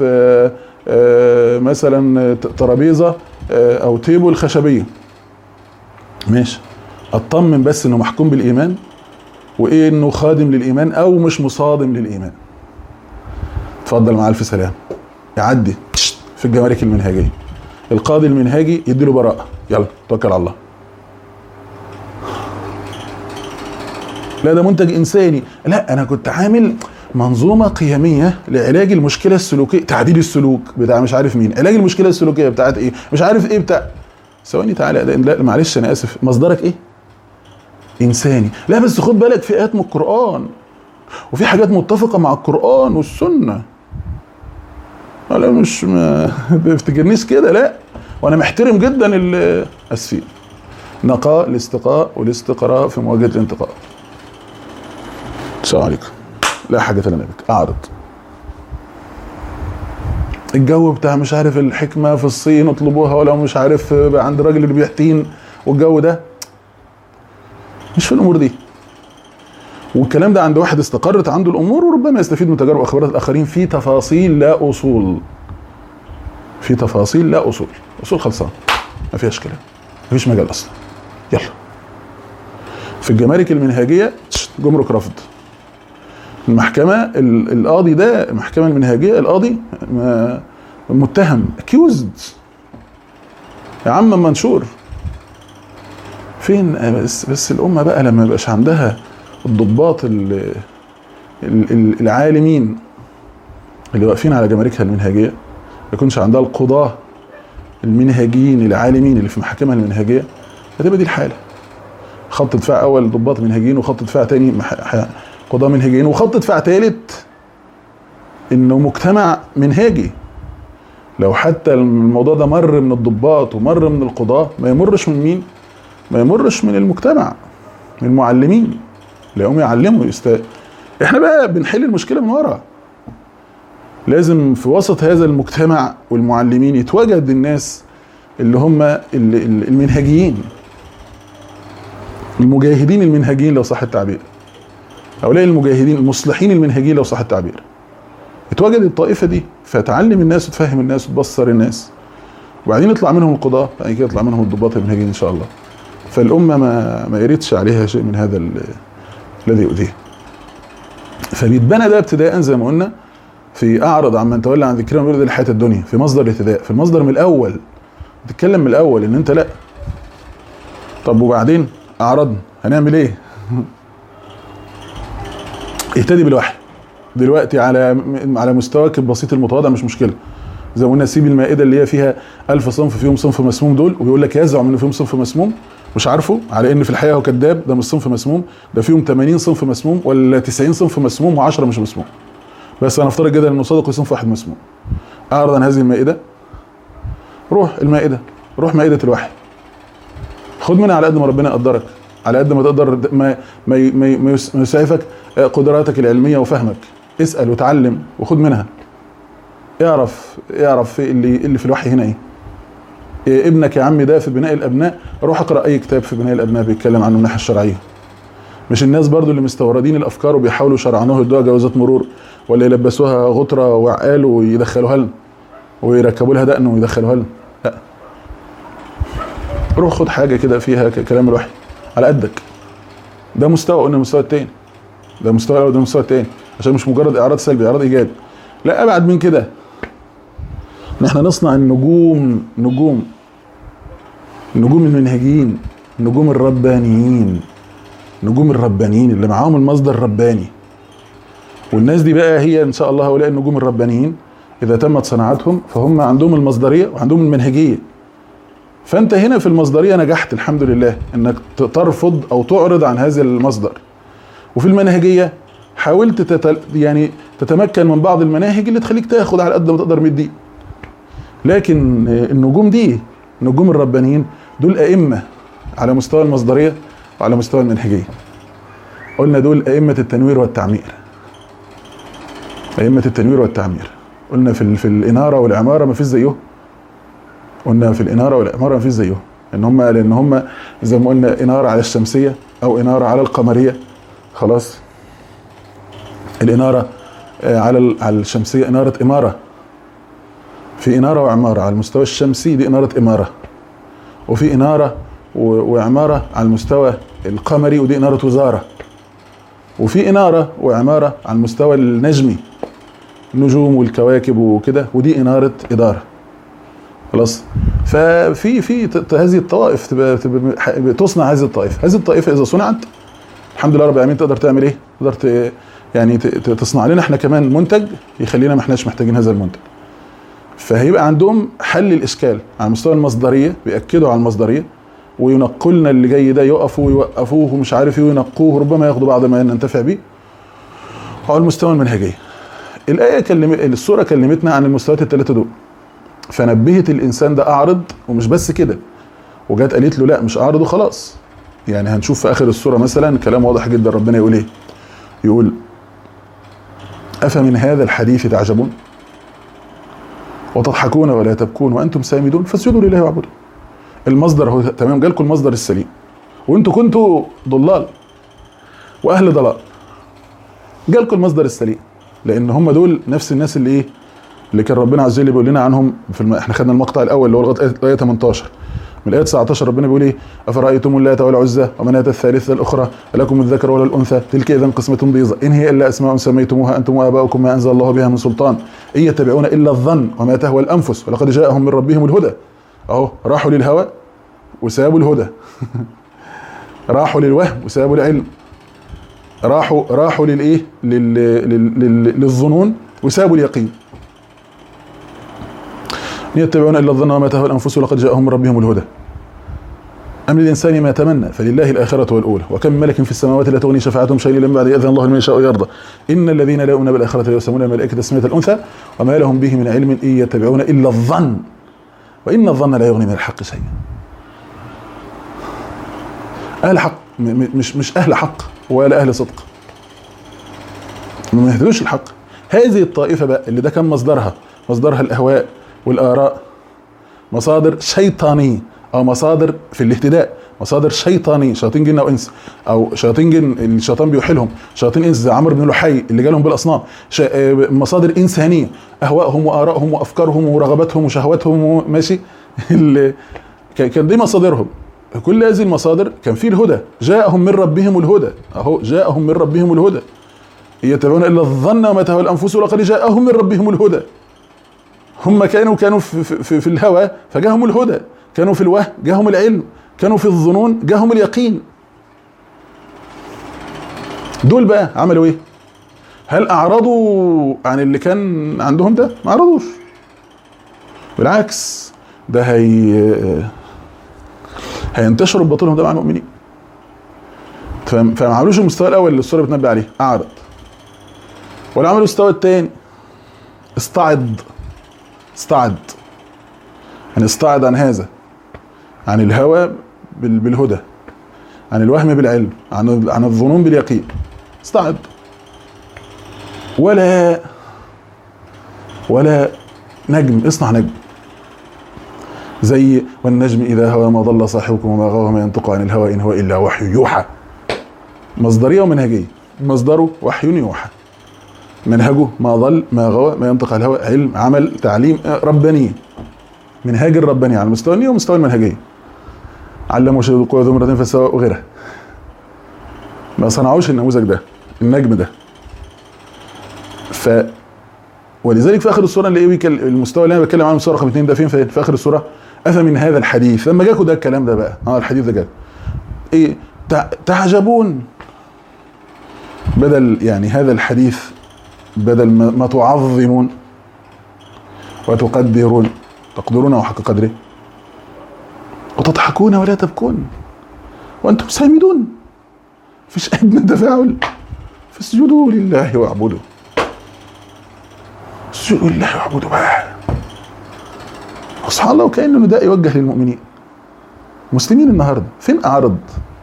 مثلا ترابيزه او تيبل خشبيه. ماشي، اطمن بس انه محكوم بالايمان، وايه انه خادم للايمان او مش مصادم للايمان. اتفضل مع الف سلام. يعدي في الجمارك المنهجيه، القاضي المنهجي يديله براءه، يلا توكل على الله. لا ده منتج انساني، لا انا كنت عامل منظومه قيميه لعلاج المشكله السلوكيه، تعديل السلوك بتاع مش عارف مين، علاج المشكله السلوكيه بتاعت ايه مش عارف ايه بتاع. ثواني تعالى، لا معلش انا اسف، مصدرك ايه؟ انساني. لا بس خد بالك في ايات من القران وفي حاجات متفقه مع القران والسنه. لا مش ما تفتكرنيش كده، لا وانا محترم جدا اسفين نقاء الاستقاء والاستقراء في مواجهه الانتقاء. السلام عليكم. لا حاجه لنا بك، اعرض الجو بتاع مش عارف الحكمه في الصين اطلبوها، ولا مش عارف عند الراجل اللي بيحتين، والجو ده مش في الامور دي. والكلام ده عند واحد استقرت عنده الامور، وربما يستفيد من تجارب وخبرات الاخرين في تفاصيل لا اصول. في تفاصيل لا اصول، اصول خلصان ما فيهاش كلام، ما فيش مجال اصلا. يلا في الجمارك المنهجيه جمرك رفض. المحكمه القاضي ده، المحكمه المنهجيه القاضي متهم اكيوزد يا عم منشور. فين بس الامه بقى لما يبقاش عندها الضباط العالمين اللي واقفين على جماركها المنهجيه، ما يكونش عندها القضاه المنهجيين العالمين اللي في محاكمها المنهجيه، هتبقى دي الحاله. خط دفاع اول ضباط منهجيين، وخط دفاع تاني قضاه منهجيين، وخط دفاع ثالث انه مجتمع منهجي. لو حتى الموضوع ده مر من الضباط ومر من القضاه، ما يمرش من مين؟ ما يمرش من المجتمع، من المعلمين اللي هم يعلموا احنا بقى بنحل المشكله من ورا. لازم في وسط هذا المجتمع والمعلمين يتواجد الناس اللي هم المنهجيين، المجاهدين المنهجيين لو صح التعبير، هؤلاء المجاهدين المصلحين المنهجيين لو صح التعبير. يتواجد الطائفه دي فتعلم الناس وتفهم الناس وتبصر الناس، وبعدين يطلع منهم القضاه، بعد كده يطلع منهم الضباط المنهجيين ان شاء الله. فالامه ما يريدش عليها شيء من هذا الذي يؤذيه. فبيتبنى ده ابتداء زي ما قلنا في اعرض عمن تولى عن ذكرنا ويرد الحياه الدنيا، في مصدر الاهتداء، في المصدر من الاول تتكلم من الاول ان انت لا. طب وبعدين اعرضنا هنعمل ايه؟ اهتدي بالوحي دلوقتي على مستواك البسيط المتواضع، مش مشكله. زي ما قلنا سيب المائده اللي هي فيها 1000 صنف فيهم صنف مسموم دول، وبيقول لك يزعم انه فيهم صنف مسموم مش عارفه، على ان في الحقيقه هو كذاب، ده مش صنف مسموم، ده فيهم 80 صنف مسموم ولا 90 صنف مسموم و10 مش مسموم. بس انا افترض جدا انه صادق وصنف واحد مسموم. اعرض عن هذه المائده، روح المائده، روح مائده الوحي، خد منها على قد ما ربنا يقدرك، على قد ما تقدر، ما يسعفك قدراتك العلميه وفهمك. اسال وتعلم وخد منها. اعرف اللي في الوحي هنا ايه. ابنك يا عمي ده في بناء الابناء، روح اقرا اي كتاب في بناء الابناء بيتكلم عنه من الناحيه الشرعيه. مش الناس برضو اللي مستوردين الافكار وبيحاولوا شرعنوها يدوها جوازات مرور، ولا يلبسوها غطره وعقال ويدخلوها لنا. ويركبوا لها دقن ويدخلوها لنا، لا. روح خد حاجه كده فيها كلام الوحي على قدك. ده مستوى، قلنا المستوى التاني، ده مستوى الاول، ده المستوى التاني، عشان مش مجرد اعراض سلبي، اعراض ايجابي. لا، ابعد من كده. نحن نصنع النجوم، نجوم المنهجيين، نجوم الربانيين، نجوم الربانيين اللي معاهم المصدر الرباني. والناس دي بقى هي ان شاء الله هؤلاء النجوم الربانيين اذا تمت صناعتهم فهم عندهم المصدريه وعندهم المنهجيه. فانت هنا في المصدريه نجحت الحمد لله انك ترفض او تعرض عن هذا المصدر. وفي المنهجيه حاولت يعني تتمكن من بعض المناهج اللي تخليك تاخد على قد ما تقدر من الدين. لكن النجوم دي، نجوم الربانيين دول ائمه على مستوى المصدريه وعلى مستوى المنهجيه. قلنا دول ائمه التنوير والتعمير، ائمه التنوير والتعمير. قلنا في الاناره والعماره ما فيش زيهم. قلنا في الاناره والعماره ما فيش زيهم، لان هم زي ما قلنا اناره على الشمسيه او اناره على القمريه. خلاص، الاناره على الشمسيه اناره اماره. في اناره وعماره على المستوى الشمسي دي اناره اماره، وفي اناره وعماره على المستوى القمري ودي اناره وزاره، وفي اناره وعماره على المستوى النجمي، النجوم والكواكب وكده، ودي اناره اداره. خلاص. ففي هذه الطوائف تصنع هذه الطائفه. هذه الطائفه اذا صنعت الحمد لله رب العالمين تقدر تعمل ايه؟ تقدر يعني تصنع لنا احنا كمان منتج يخلينا ما احناش محتاجين هذا المنتج. فهيبقى عندهم حل الاشكال على مستوى المصدريه، بياكدوا على المصدريه وينقوا لنا اللي جاي ده، يقفوا ويوقفوه ومش عارف ايه وينقوه، ربما ياخدوا بعض ما ننتفع بيه. وعلى المستوى المنهجيه السوره كلمتنا عن المستويات الثلاثه دول، فنبهت الانسان ده اعرض. ومش بس كده، وجات قالت له لا مش اعرض وخلاص. يعني هنشوف في اخر السوره مثلا كلام واضح جدا، ربنا يقول ايه؟ يقول افمن هذا الحديث تعجبون وتضحكون ولا تبكون وانتم سامدون فاسجدوا لله واعبدوا. المصدر هو تمام، جالكم المصدر السليم وانتم كنتوا ضلال واهل ضلال. جالكم المصدر السليم لان هم دول نفس الناس اللي ايه، اللي كان ربنا عز وجل بيقول لنا عنهم احنا خدنا المقطع الاول اللي هو لغايه الايه 18. من الايه 19 ربنا بيقول ايه؟ افرايتم اللات والعزى ومناة الثالثه الاخرى الكم الذكر ولا الانثى تلك اذا قسمه ضيزى ان هي الا اسماء سميتموها انتم واباؤكم ما انزل الله بها من سلطان ان يتبعون الا الظن وما تهوى الانفس ولقد جاءهم من ربهم الهدى. اهو راحوا للهوى وسابوا الهدى راحوا للوهم وسابوا العلم، راحوا للايه، للظنون وسابوا اليقين. يتبعون الا الظن وما تهوى الانفس ولقد جاءهم من ربهم الهدى. ام للانسان ما تمنى فلله الاخره والاولى وكم ملك في السماوات لا تغني شفاعتهم شيئا الا من بعد اذن الله لمن يشاء ويرضى ان الذين لا يؤمنون بالاخره لا يسمون الملائكه تسميه الانثى وما لهم به من علم ان يتبعون الا الظن وان الظن لا يغني من الحق شيئا. اهل حق مش اهل حق ولا اهل صدق، ما يهدوش الحق. هذه الطائفه بقى اللي ده كان مصدرها الاهواء والاراء، مصادر شيطانيه او مصادر في الاهتداء، مصادر شيطانيه، شياطين جن او انس، او شياطين جن الشيطان بيوحلهم، شياطين انس زي عمرو بن لحي اللي جالهم بالاصنام، مصادر انسانيه، اهوائهم وارائهم وافكارهم ورغباتهم وشهواتهم، ماشي كان دي مصادرهم. كل هذه المصادر كان فيه الهدى، جاءهم من ربهم الهدى. اهو جاءهم من ربهم الهدى يتبعون الا الظن وما تهوى الانفس ولقد جاءهم من ربهم الهدى. هم كانوا في الهوى فجاءهم الهدى، كانوا في الوهم جاءهم العلم، كانوا في الظنون جاءهم اليقين. دول بقى عملوا ايه؟ هل اعرضوا عن اللي كان عندهم ده؟ ما اعرضوش، بالعكس ده هينتشروا بباطلهم ده مع المؤمنين. فما عملوش المستوى الاول اللي السوره بتنبه عليه اعرض، ولا عملوا المستوى الثاني استعد يعني استعد عن هذا، عن الهوى بالهدى، عن الوهم بالعلم، عن الظنون باليقين. استعد ولا نجم، اصنع نجم زي والنجم اذا هوى ما ضل صاحبكم وما غوى ما ينطق عن الهوى ان هو الا وحي يوحى. مصدريه ومنهجيه، مصدره وحي يوحى. منهجه ما ضل ما غوى ما ينطق عن الهوى، علم عمل تعليم رباني، منهاج الرباني على المستوى النية ومستوى المنهجية. علموا شديد القوى ذو مرتين فاستوى وغيرها. ما صنعوش النموذج ده، النجم ده. ولذلك في اخر السوره نلاقيه المستوى اللي انا بتكلم عنه السوره رقم 2 ده فين في اخر السوره؟ افمن هذا الحديث، لما جاكوا ده الكلام ده بقى الحديث ده جاك ايه؟ تعجبون، بدل يعني هذا الحديث بدل ما تعظمون وتقدرون، تقدرونه حق قدره، وتضحكون ولا تبكون وانتم سامدون، مفيش ادنى تفاعل، فاسجدوا لله واعبدوا، اسجدوا لله واعبدوا بقى. سبحان الله، وكأنه نداء يوجه للمؤمنين. المسلمين النهارده فين اعرض؟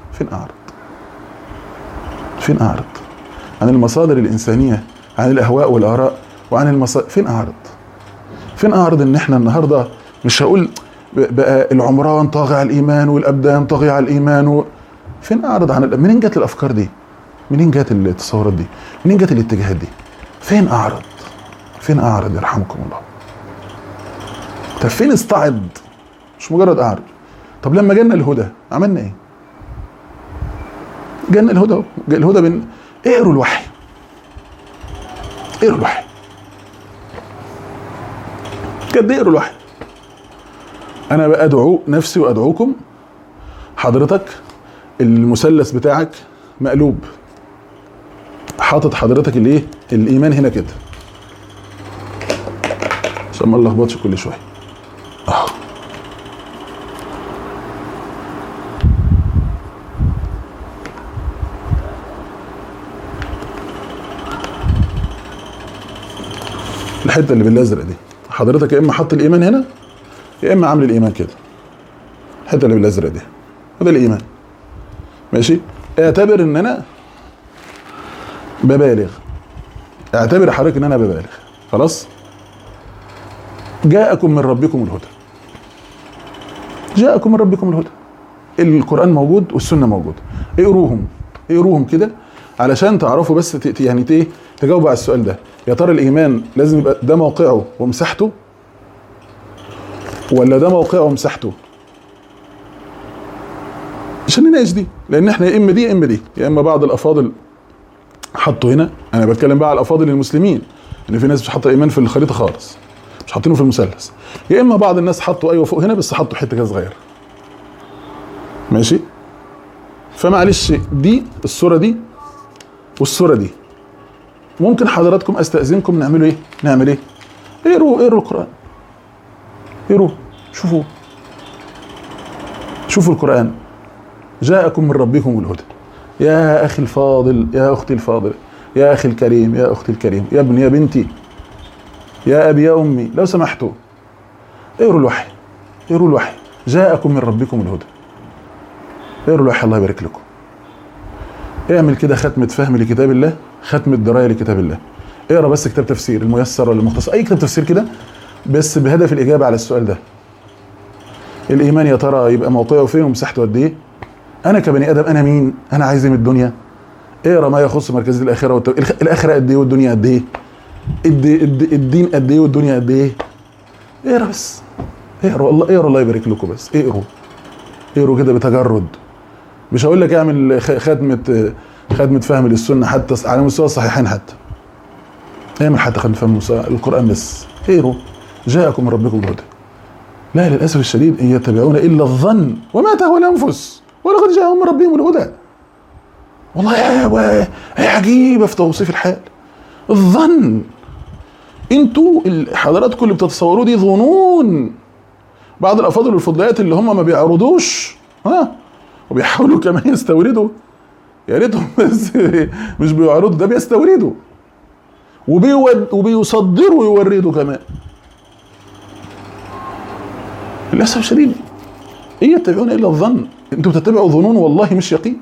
فين اعرض عن المصادر الانسانيه، عن الاهواء والاراء وعن المصادر؟ فين اعرض ان احنا النهارده مش هقول بقى العمران طاغي على الايمان والابدان طاغي على الايمان فين اعرض عن منين جت الافكار دي؟ منين جت التصورات دي؟ منين جت الاتجاهات دي؟ فين اعرض يرحمكم الله؟ طب فين استعد؟ مش مجرد اعرض. طب لما جالنا الهدى عملنا ايه؟ جالنا الهدى، اقروا الوحي، بجد اقروا الوحي. انا بقى ادعو نفسي وادعوكم، حضرتك المثلث بتاعك مقلوب، حاطط حضرتك الايه؟ الايمان هنا كده عشان ما نلخبطش كل شويه. الحته اللي بالازرق دي حضرتك يا اما حط الايمان هنا يا اما عامل الايمان كده. الحته اللي بالازرق دي هذا الايمان، ماشي؟ اعتبر ان انا ببالغ، اعتبر حضرتك ان انا ببالغ، خلاص؟ جاءكم من ربكم الهدى، القرآن موجود والسنة موجود، اقروهم كده علشان تعرفوا بس يعني تجاوبوا على السؤال ده. يا ترى الإيمان لازم يبقى ده موقعه ومساحته ولا ده موقعه ومساحته؟ عشان نناقش دي، لأن احنا يا إما دي يا إما بعض الأفاضل حطوا هنا. أنا بتكلم بقى على الأفاضل المسلمين، إن في ناس مش حاطة الإيمان في الخريطة خالص، مش حاطينه في المثلث. يا إما بعض الناس حطوا أيوه فوق هنا بس حطوا حتة كده صغيرة، ماشي؟ فمعلش دي الصورة دي والصورة دي ممكن حضراتكم استأذنكم نعمل ايه؟ اقروا القرآن، شوفوا القرآن. جاءكم من ربكم الهدى. يا أخي الفاضل، يا أختي الفاضلة، يا أخي الكريم، يا أختي الكريم، يا ابني يا بنتي، يا أبي يا أمي، لو سمحتوا اقروا الوحي. جاءكم من ربكم الهدى. اقروا الوحي، الله يبارك لكم. اعمل كده ختمة فهم لكتاب الله، ختمة دراية لكتاب الله. اقرا بس كتاب تفسير الميسر ولا المختصر، اي كتاب تفسير كده، بس بهدف الاجابة على السؤال ده. الايمان يا ترى يبقى موقعه فين ومساحته قد ايه؟ انا كبني ادم انا مين؟ انا عايز من الدنيا؟ اقرا ما يخص مركزية الاخرة الاخرة قد ايه والدنيا قد ايه؟ الدين قد ايه والدنيا قد ايه؟ اقرا بس، اقرا الله يبارك لكم، بس اقروا كده بتجرد. مش هقول لك اعمل ختمة فهم للسنة حتى على مستوى الصحيحين، حتى اعمل حتى ختمة فهم القرآن بس. اقروا جاءكم من ربكم الهدى. لا للأسف الشديد إن يتبعون إلا الظن وما تهوى الأنفس ولقد جاءهم من ربهم الهدى. والله هي عجيبة في توصيف الحال. الظن، انتوا حضراتكم اللي بتتصوروه دي ظنون. بعض الأفاضل والفضليات اللي هم ما بيعرضوش وبيحاولوا كمان يستوردوا، يا ريتهم بس مش بيعرضوا، ده بيستوردوا وبيصدروا ويوردوا كمان. للأسف الشديد إن يتبعون إلا الظن. انتوا بتتبعوا ظنون والله مش يقين.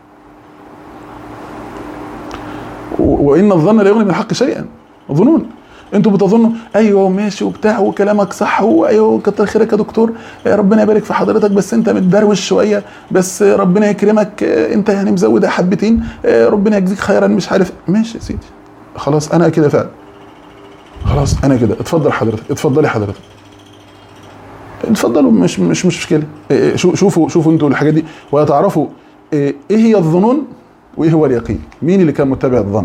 وإن الظن لا يغني من الحق شيئا. ظنون، انتوا بتظنوا ايوه ماشي وبتاع وكلامك صح وايوه كتر خيرك يا دكتور، ربنا يبارك في حضرتك، بس انت متدروش شويه، بس ربنا يكرمك، انت يعني مزودها حبتين، ربنا يجزيك خيرا، مش عارف. ماشي يا سيدي، خلاص انا كده فعلا، خلاص انا كده، اتفضل حضرتك، اتفضلي حضرتك، اتفضلوا، مش مشكله. شوفوا انتوا الحاجات دي وهتعرفوا ايه هي الظنون وايه هو اليقين. مين اللي كان متبع الظن؟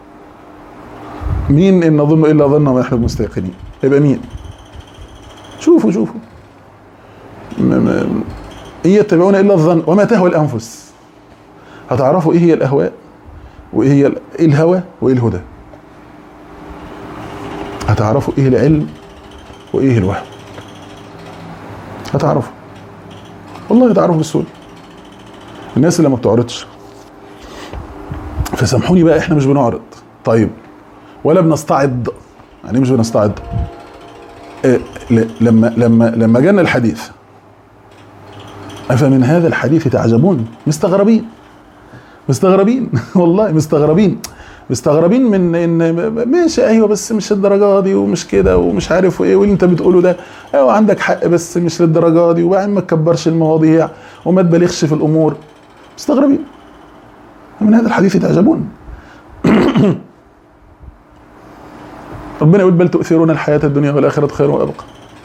مين ان نظن الا ظنا ونحن مستيقنين؟ يبقى مين؟ شوفوا ان يتبعون الا الظن وما تهوى الانفس. هتعرفوا ايه هي الاهواء وايه هي الهوى وايه الهدى. هتعرفوا ايه العلم وايه الوهم. هتعرفوا، والله هتعرفوا بسهوله. الناس اللي ما بتعرضش. فسامحوني بقى، احنا مش بنعرض طيب ولا بنستعد. يعني مش بنستعد. لما جانا الحديث أفمن هذا الحديث تعجبون؟ مستغربين والله مستغربين من ان ماشي ايوه بس مش الدرجه دي ومش كده ومش عارف ايه واللي انت بتقوله ده، ايوه عندك حق بس مش للدرجه دي، وبعدين ما تكبرش المواضيع وما تبالغش في الامور. مستغربين من هذا الحديث تعجبون. ربنا يقول بل تؤثرون الحياه الدنيا والاخره خير وابقى.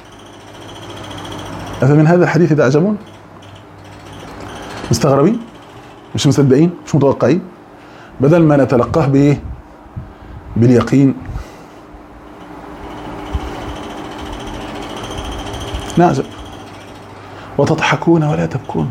أفمن هذا الحديث تعجبون؟ مستغربين، مش مصدقين، مش متوقعين. بدل ما نتلقاه بايه؟ باليقين، نعجب. وتضحكون ولا تبكون،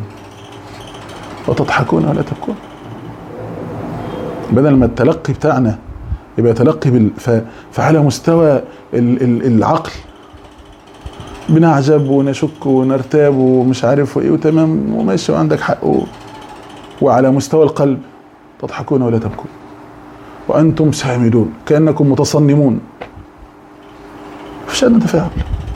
بدل ما التلقي بتاعنا يبقى تلقي فعلى مستوى العقل بنعجب ونشك ونرتاب ومش عارف ايه وتمام وماشي وعندك حق وعلى مستوى القلب تضحكون ولا تبكون وانتم سامدون كانكم متصنمون. مفيش ادنى تفاعل.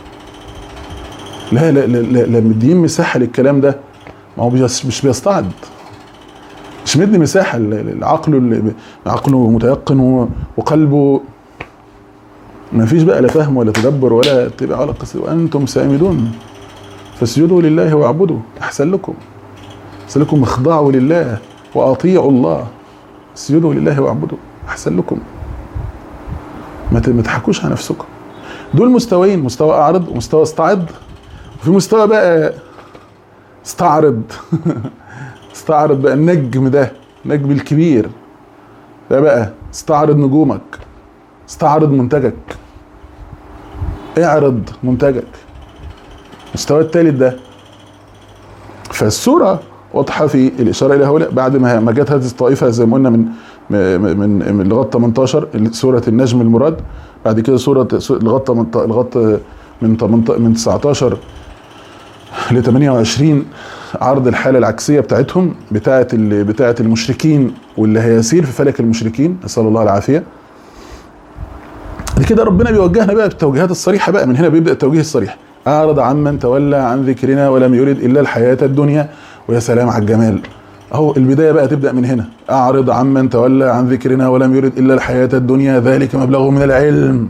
لا مدين مساحه للكلام ده. ما هو مش بيستعد، مش مدي مساحه العقل، عقله متيقن وقلبه ما فيش بقى لا فهم ولا تدبر ولا اتباع ولا قصد. وانتم سامدون فاسجدوا لله واعبدوا احسن لكم، اخضعوا لله واطيعوا الله، اسجدوا لله واعبدوا احسن لكم. ما تضحكوش على نفسكم. دول مستويين، مستوى اعرض ومستوى استعد، وفي مستوى بقى استعرض. استعرض بقى النجم ده، النجم الكبير ده بقى، استعرض نجومك، استعرض منتجك، اعرض منتجك. المستوى الثالث ده. فالسورة واضحة في الإشارة إلى هؤلاء بعد ما جت هذه الطائفة زي ما قلنا من لغاية 18 سورة النجم المراد. بعد كده سورة لغاية من 19 ل 28 عرض الحالة العكسية بتاعتهم، بتاعة المشركين واللي هيسير في فلك المشركين، نسأل الله العافية. كده ربنا بيوجهنا بقى بالتوجيهات الصريحة بقى. من هنا بيبدأ التوجيه الصريح. أعرض عمن تولى عن ذكرنا ولم يرد إلا الحياة الدنيا. ويا سلام على الجمال اهو، البداية بقى تبدأ من هنا. أعرض عمن تولى عن ذكرنا ولم يرد إلا الحياة الدنيا ذلك مبلغه من العلم.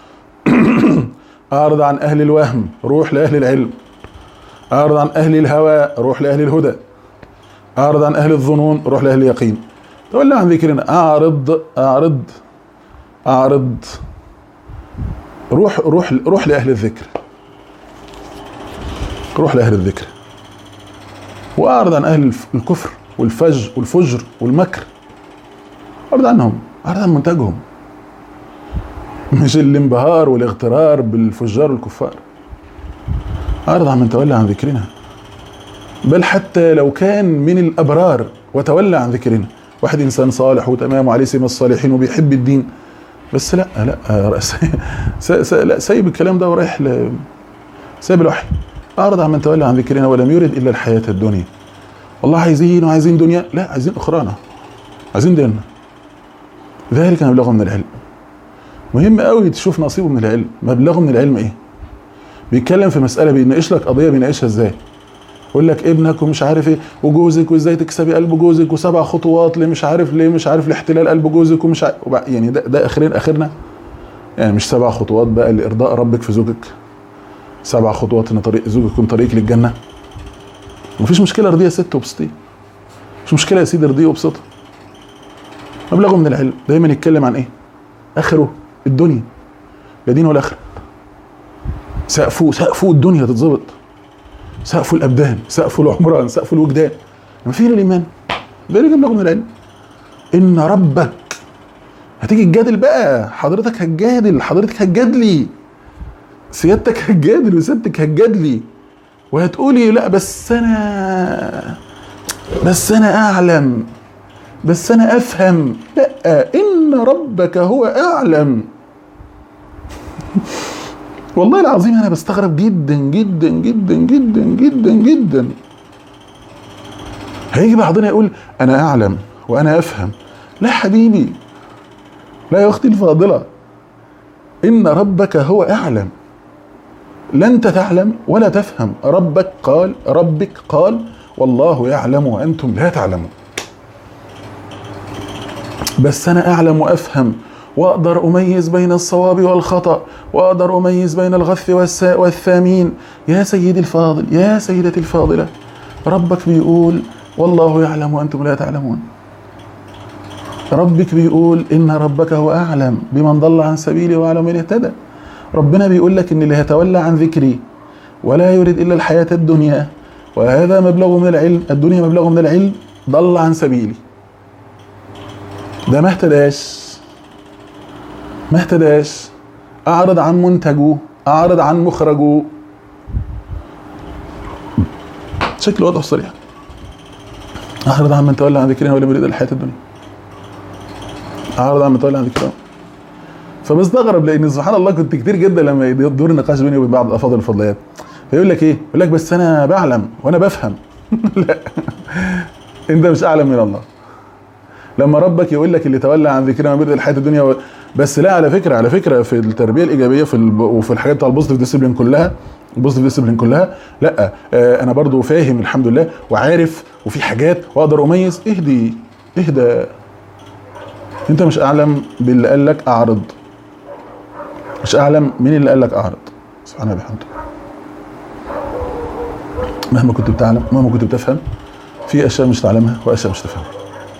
أعرض عن أهل الوهم، روح لأهل العلم. أعرض عن أهل الهوى، روح لأهل الهدى. أعرض عن أهل الظنون، روح لأهل اليقين. تولى عن ذكرنا، أعرض روح لأهل الذكر، روح لأهل الذكر. وأعرض عن أهل الكفر والفجر والمكر، أعرض عنهم، أعرض عن منتجهم، مش الانبهار والاغترار بالفجار والكفار. أعرض عن من تولى عن ذكرنا، بل حتى لو كان من الأبرار وتولى عن ذكرنا، واحد إنسان صالح وتمام وعليه سمة الصالحين وبيحب الدين، بس لا سايب الكلام ده ورايح سايب الوحي. أعرض عن من تولى عن ذكرنا ولم يرد إلا الحياة الدنيا. والله عايزين دنيا، لا عايزين أخرانا، عايزين ديننا. ذلك مبلغه من العلم. مهم قوي تشوف نصيبه من العلم. مبلغه من العلم ايه؟ بيتكلم في مسألة بيناقش لك قضية، بيناقشها ازاي؟ يقول لك ابنك ومش عارف ايه وجوزك وازاي تكسبي قلب جوزك وسبع خطوات لمش عارف لاحتلال قلب جوزك ومش عارف يعني ده اخرنا يعني مش 7 خطوات بقى لإرضاء ربك في زوجك، 7 خطوات ان طريق زوجك يكون طريقك للجنة. مفيش مشكلة ارضيه يا ست وبسطيه، مش مشكلة يا سيدي ارضيه وبسطه. مبلغه من العلم. دايما يتكلم عن ايه؟ اخره الدنيا، لا دين ولا اخره. سقفه الدنيا تتظبط، سقفه الابدان، سقفه العمران، سقفه الوجدان. ما فين الايمان؟ ده اللي جاب لكم من العلم. ان ربك هتيجي تجادل بقى، حضرتك هتجادل، حضرتك هتجادلي، سيادتك هتجادل وسيادتك هتجادلي، وهتقولي لا بس انا اعلم، بس انا افهم. لا، ان ربك هو اعلم. والله العظيم انا بستغرب جدا جدا جدا جدا جدا جدا. هيجي بعضنا يقول انا اعلم وانا افهم. لا حبيبي، لا يا اختي الفاضله، ان ربك هو اعلم. لا انت تعلم ولا تفهم. ربك قال والله يعلم وانتم لا تعلمون. بس انا اعلم وافهم، واقدر اميز بين الصواب والخطأ، واقدر اميز بين الغث والثامين. يا سيدي الفاضل، يا سيدتي الفاضلة، ربك بيقول والله يعلم وانتم لا تعلمون. ربك بيقول ان ربك هو اعلم بمن ضل عن سبيله واعلم من اهتدى. ربنا بيقول لك ان اللي هيتولى عن ذكري ولا يريد الا الحياة الدنيا وهذا مبلغه من العلم، الدنيا مبلغه من العلم، ضل عن سبيلي. ده ما اهتداش، اعرض عن منتجه، اعرض عن مخرجه. شكل واضح صريح. اعرض عن من تولى عن ذكرنا ولم يريد الحياة الدنيا، اعرض عن من تولى عن ذكرنا. فبستغرب لان سبحان الله كنت كتير جدا لما يدور نقاش بيني وبين بعض الافاضل الفضليات، فيقول لك ايه؟ يقول لك بس انا بعلم وانا بفهم. لا، انت مش اعلم من الله. لما ربك يقول لك اللي تولى عن ذكرنا وبدأ الحياة الدنيا بس لا، على فكرة في التربية الإيجابية وفي الحاجات بتاع البوزيتيف ديسيبلين كلها، لا أنا برضو فاهم الحمد لله وعارف وفي حاجات وأقدر أميز. اهدى. أنت مش أعلم باللي قال لك أعرض، مش أعلم من اللي قال لك أعرض. سبحانه وبحمده. مهما كنت بتعلم، مهما كنت بتفهم، في أشياء مش تعلمها وأشياء مش تفهمها.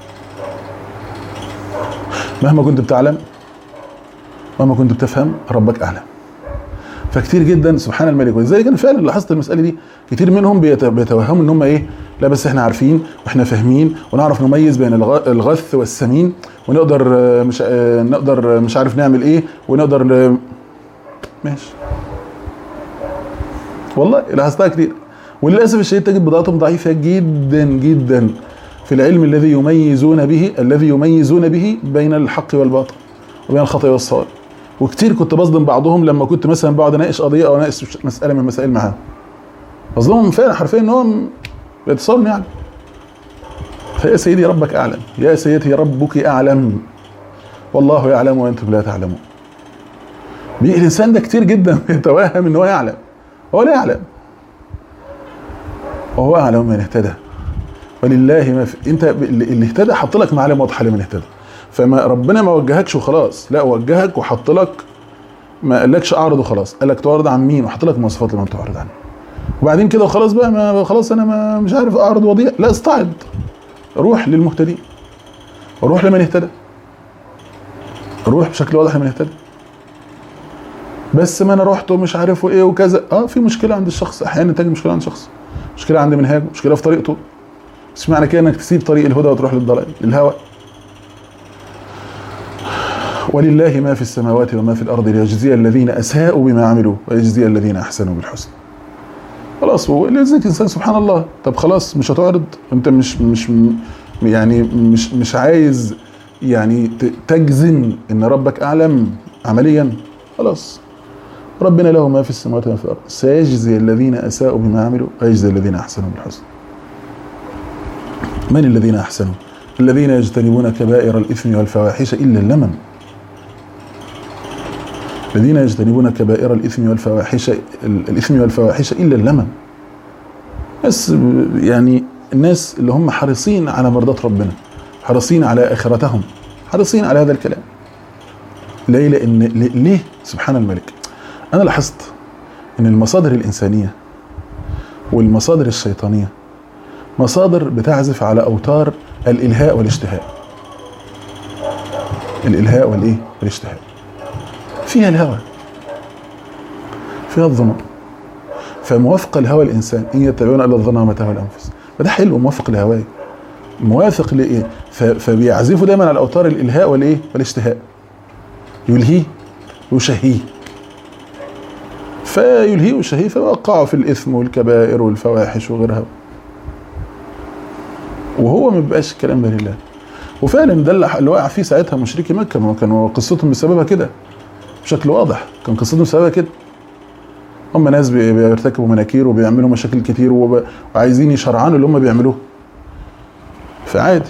مهما كنت بتعلم، مهما كنت بتفهم، ربك أعلم. فكتير جدا سبحان الملك. ولذلك أنا فعلا لاحظت المسألة دي، كتير منهم بيتوهموا إن هم إيه؟ لا بس إحنا عارفين وإحنا فاهمين ونعرف نميز بين الغث والسمين، ونقدر مش عارف نعمل إيه، ونقدر ماشي. والله لاحظتها كتير، وللأسف الشديد تجد بضاعتهم ضعيفة جدا جدا في العلم الذي يميزون به بين الحق والباطل وبين الخطأ والصواب. وكتير كنت بصدم بعضهم لما كنت مثلا بقعد اناقش قضيه او اناقش مساله من المسائل معاهم، بصدمهم فعلا حرفيا ان هم بيتصلوا يعني. فيا سيدي ربك اعلم، يا سيدتي ربك اعلم، والله يعلم وانتم لا تعلمون. الانسان ده كتير جدا يتوهم ان هو يعلم، هو لا يعلم، وهو اعلم من اهتدى. ولله ما في. انت اللي اهتدى حط لك معالم واضحه لمن اهتدى. فما ربنا ما وجهكش وخلاص، لا وجهك وحط لك، ما قالكش اعرض وخلاص، قالك تعرض عن مين وحط لك مواصفات لمن تعرض عنه. وبعدين كده وخلاص بقى، ما خلاص انا ما مش عارف اعرض وضيع، لا استعد، روح للمهتدين، روح لمن اهتدى، روح بشكل واضح لمن اهتدى. بس ما انا رحت ومش عارف ايه وكذا، في مشكله عند الشخص، احيانا تجد مشكله عند شخص، مشكله عند منهاجه، مشكله في طريقته. مش معنى كده انك تسيب طريق الهدى وتروح للضلال للهوى. ولله ما في السماوات وما في الارض ليجزي الذين اساءوا بما عملوا ويجزي الذين احسنوا بالحسنى. خلاص، ولذلك الانسان سبحان الله، طب خلاص مش هتعرض، انت مش عايز يعني تجزم ان ربك اعلم عمليا. خلاص، ربنا له ما في السماوات وما في الارض، سيجزي الذين اساءوا بما عملوا ويجزي الذين احسنوا بالحسنى. من الذين احسنوا؟ الذين يجتنبون كبائر الاثم والفواحش الا اللمم. الذين يجتنبون كبائر الاثم والفواحش الا اللمم. بس يعني الناس اللي هم حريصين على مرضاة ربنا، حريصين على اخرتهم، حريصين على هذا الكلام. ليه؟ لان ليه؟ سبحان الملك. انا لاحظت ان المصادر الانسانيه والمصادر الشيطانيه مصادر بتعزف على اوتار الالهاء والاشتهاء. الالهاء والاشتهاء. فيها الهوى، فيها الظنون. فموافق الهوى الانسان ان يتبعون الا الظن وما تهوى الانفس، فده حلو، موافق لهواه، موافق لايه، فبيعزفوا دايما على اوتار الالهاء والايه والاشتهاء، يلهيه ويشهيه، فيلهيه ويشهيه فيوقعوا في الاثم والكبائر والفواحش وغيرها، وهو ما بيبقاش الكلام ده لله. وفعلا ده اللي وقع فيه ساعتها مشركي مكه، كانوا قصتهم بسببها كده بشكل واضح، كان قصتهم بسببها كده. هم ناس بيرتكبوا مناكير وبيعملوا مشاكل كتير وعايزين يشرعنوا اللي هم بيعملوه، فعادي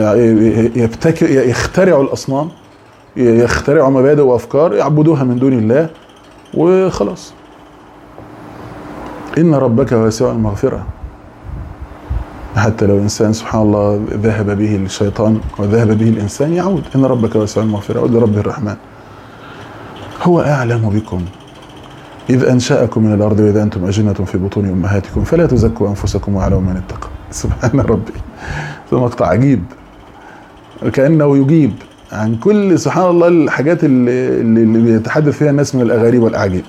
يخترعوا الاصنام، يخترعوا مبادئ وافكار يعبدوها من دون الله وخلاص. ان ربك واسع المغفره، حتى لو انسان سبحان الله ذهب به الشيطان وذهب به الانسان يعود. ان ربك واسع المغفره، عود لرب الرحمن. هو اعلم بكم اذ انشاكم من الارض واذا انتم اجنه في بطون امهاتكم فلا تزكوا انفسكم واعلموا من اتقى. سبحان ربي، ده مقطع عجيب كانه يجيب عن كل سبحان الله الحاجات اللي بيتحدث فيها الناس من الاغاريب والاعاجيب.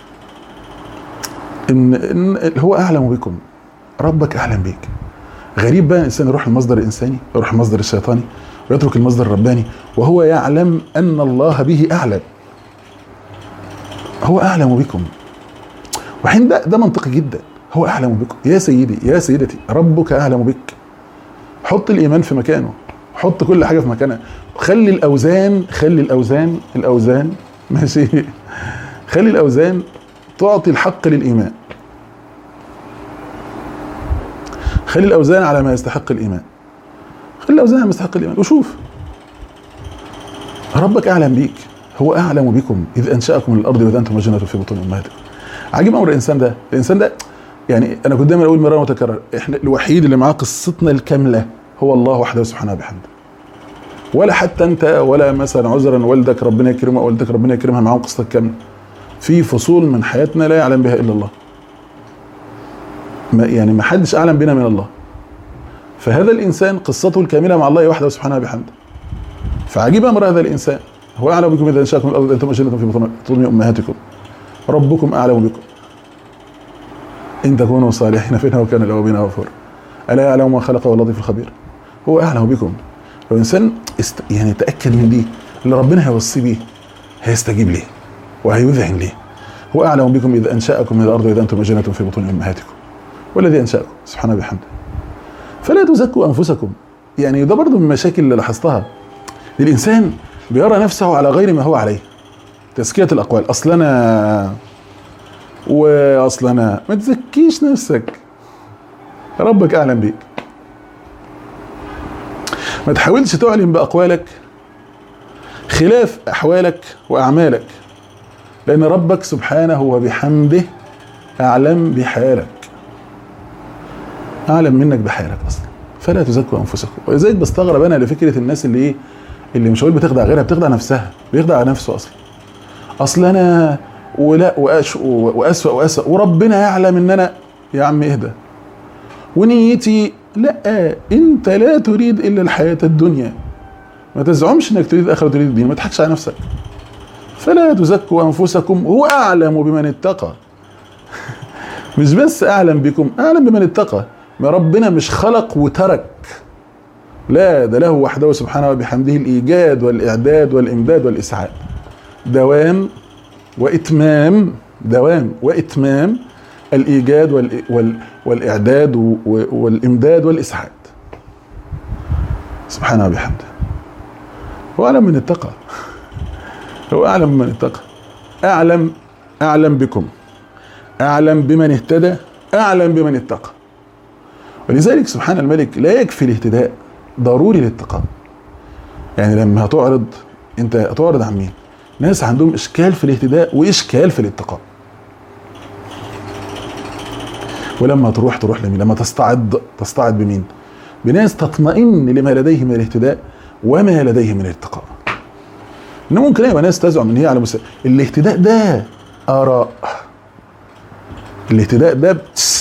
إن هو اعلم بكم، ربك اعلم بيك. غريب بقى الانسان يروح المصدر الانساني، يروح المصدر الشيطاني ويترك المصدر الرباني وهو يعلم ان الله به اعلم. هو اعلم بكم، وحين ده منطقي جدا. هو اعلم بكم يا سيدي يا سيدتي، ربك اعلم بك. حط الايمان في مكانه، حط كل حاجه في مكانها، خلي الاوزان ماشي، خلي الاوزان تعطي الحق للايمان، خلي الاوزان على ما يستحق الايمان، خلي الاوزان على ما يستحق الايمان، وشوف ربك اعلم بيك. هو اعلم بكم اذ انشاكم من الارض واذا انتم اجنه في بطون امهاتكم. عجيب امر الانسان ده يعني انا كنت دايما اقول مرارا متكرر، احنا الوحيد اللي معاه قصتنا الكامله هو الله وحده سبحانه وبحمده. ولا حتى انت ولا مثلا عذرا والدك ربنا يكرمه او والدتك ربنا يكرمها معاهم قصتك كامله. في فصول من حياتنا لا يعلم بها الا الله. ما حدش اعلم بنا من الله. فهذا الانسان قصته الكامله مع الله وحده سبحانه وبحمده. فعجيب امر هذا الانسان، هو اعلم بكم اذا انشاكم من الارض انتم اجنه في بطون امهاتكم ربكم اعلم بكم ان تكونوا صالحين فانه كان الاوابين غفورا الا يعلم ما خلق واللطيف الخبير. هو اعلم بكم. لو انسان يعني تاكد من دي، اللي ربنا هيوصي بيه هيستجيب ليه وهيذعن ليه. هو اعلم بكم اذا انشاكم من الارض واذا انتم اجنه في بطون امهاتكم والذي انشاكم سبحانه وبحمده فلا تزكوا انفسكم. يعني ده برضه من المشاكل اللي لاحظتها، الانسان بيرى نفسه على غير ما هو عليه. تزكية الأقوال، أصل أنا ما تزكيش نفسك، ربك أعلم بيك. ما تحاولش تعلم بأقوالك خلاف أحوالك وأعمالك، لأن ربك سبحانه وبحمده أعلم بحالك، أعلم منك بحالك أصلا. فلا تزكوا أنفسكم. ولذلك بستغرب أنا لفكرة الناس اللي مش هقول بتخدع غيرها، بتخدع نفسها، بيخدع نفسه اصل انا ولا واسوأ وربنا يعلم ان انا. يا عم اهدى، ونيتي لا، انت لا تريد الا الحياة الدنيا، ما تزعمش انك تريد الاخرة وتريد الدين، ما تضحكش على نفسك. فلا تزكوا انفسكم هو اعلم بمن اتقى. مش بس اعلم بكم، اعلم بمن اتقى. ما ربنا مش خلق وترك، لا، ده له وحده سبحانه وبحمده الإيجاد والإعداد والإمداد والإسعاد، دوام وإتمام الإيجاد والإعداد والإمداد والإسعاد سبحانه وبحمده. هو أعلم من اتقى، هو أعلم من اتقى. أعلم بكم، أعلم بمن اهتدى، أعلم بمن اتقى. ولذلك سبحان الملك لا يكفي الاهتداء، ضروري الاتقاء. يعني لما هتعرض، انت هتعرض عن مين؟ ناس عندهم اشكال في الاهتداء واشكال في الاتقاء. ولما تروح لمين؟ لما تستعد بمين؟ بناس تطمئن لما لديه من الاهتداء وما لديه من الاتقاء. انه ممكن يبقى ناس تزعم ان هي على الاهتداء ده آراء، الاهتداء ده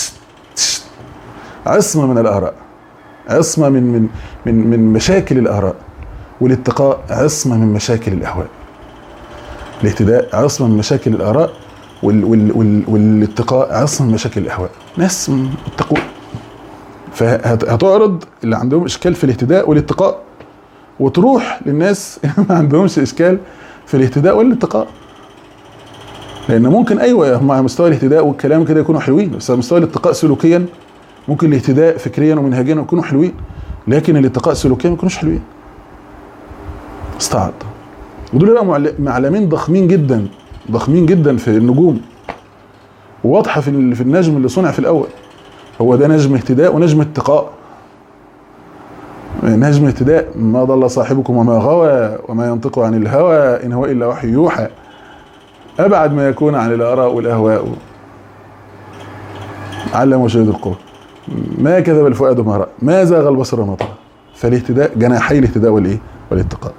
عصمة من الآراء، عصمة من مشاكل الآراء، والاتقاء عصمة من مشاكل الأهواء. الاهتداء عصمة من مشاكل الآراء، والاتقاء عصمة من مشاكل الأهواء. ناس اتقوا، فهتعرض اللي عندهم إشكال في الاهتداء والاتقاء، وتروح للناس ما عندهمش إشكال في الاهتداء والاتقاء. لأن ممكن أيوة مع مستوى الاهتداء والكلام كده يكونوا حلوين، بس على مستوى الاتقاء سلوكيا ممكن الاهتداء فكريا ومنهجيا يكونوا حلوين، لكن الاتقاء سلوكيا ما يكونوش حلوين. استعد. ودول بقى معلمين ضخمين جدا، ضخمين جدا في النجوم، وواضحه في النجم اللي صنع في الاول. هو ده نجم اهتداء ونجم اتقاء. نجم اهتداء ما ضل صاحبكم وما غوى وما ينطق عن الهوى ان هو الا وحي يوحى، ابعد ما يكون عن الاراء والاهواء، علم شديد القوى ما كذب الفؤاد ما راى ما زاغ البصر وما طغى. فالاهتداء جناحي الاهتداء والايه؟ والاتقاء.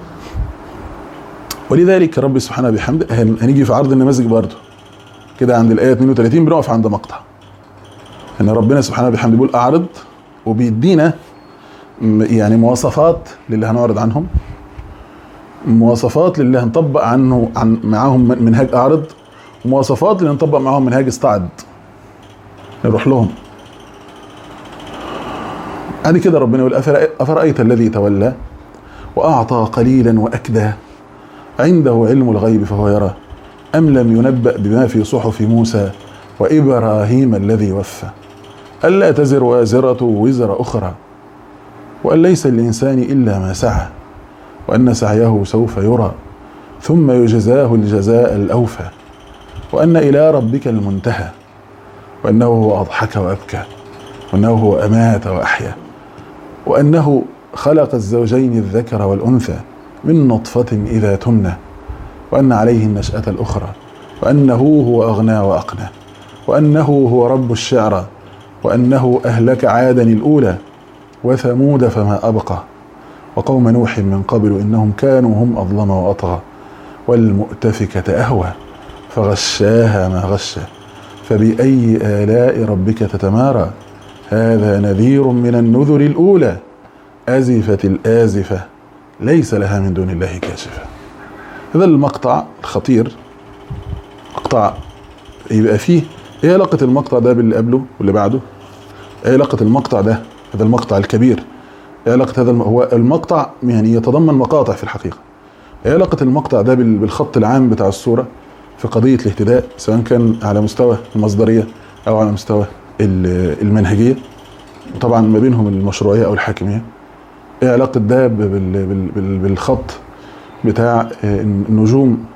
ولذلك ربي سبحانه بحمده هنيجي في عرض النماذج برضه كده عند الايه 32 بنقف عند مقطع ان ربنا سبحانه بحمده بيقول اعرض، وبيدينا يعني مواصفات للي هنعرض عنهم، مواصفات للي هنطبق معاهم منهاج اعرض، ومواصفات اللي هنطبق معاهم منهاج استعد نروح لهم. بعد كده ربنا يقول افرايت الذي تولى واعطى قليلا واكدى عنده علم الغيب فهو يرى أم لم ينبأ بما في صحف موسى وإبراهيم الذي وفى ألا تزر وازرة وزر أخرى وأن ليس للإنسان إلا ما سعى وأن سعيه سوف يرى ثم يجزاه الجزاء الأوفى وأن إلى ربك المنتهى وأنه هو أضحك وأبكى وأنه هو أمات وأحيا وأنه خلق الزوجين الذكر والأنثى من نطفة إذا تمنى وأن عليه النشأة الأخرى وأنه هو أغنى وأقنى وأنه هو رب الشعرى وأنه أهلك عادا الأولى وثمود فما أبقى وقوم نوح من قبل إنهم كانوا هم أظلم وأطغى والمؤتفكة أهوى فغشاها ما غشى فبأي آلاء ربك تتمارى هذا نذير من النذر الأولى أزفت الآزفة ليس لها من دون الله كاشفة. هذا المقطع الخطير، مقطع يبقى فيه ايه علاقة المقطع ده باللي قبله واللي بعده؟ ايه علاقة المقطع ده، هذا المقطع الكبير، ايه علاقة هذا هو المقطع يعني يتضمن مقاطع في الحقيقة. ايه علاقة المقطع ده بالخط العام بتاع السورة في قضية الاهتداء، سواء كان على مستوى المصدرية او على مستوى المنهجية، وطبعا ما بينهم المشروعية او الحاكمية. ايه علاقة ده بالخط بتاع نجوم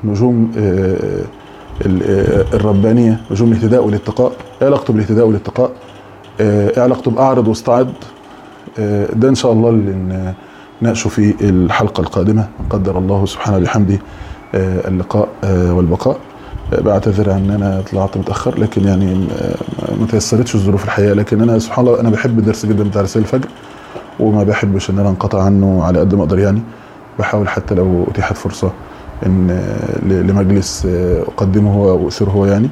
الربانية، نجوم الاهتداء والاتقاء؟ ايه علاقته بالاهتداء والاتقاء؟ ايه علاقته باعرض واستعد؟ ده ان شاء الله اللي نناقشه في الحلقة القادمة، قدر الله سبحانه بحمده اللقاء والبقاء. بعتذر عن ان انا طلعت متاخر، لكن يعني ما تيسرتش الظروف الحقيقة، لكن انا سبحان الله انا بحب الدرس جدا بتاع رسائل الفجر، وما بحبش ان انا انقطع عنه على قد ما اقدر. يعني بحاول حتى لو اتيحت فرصة ان لمجلس اقدمه هو واثره هو يعني،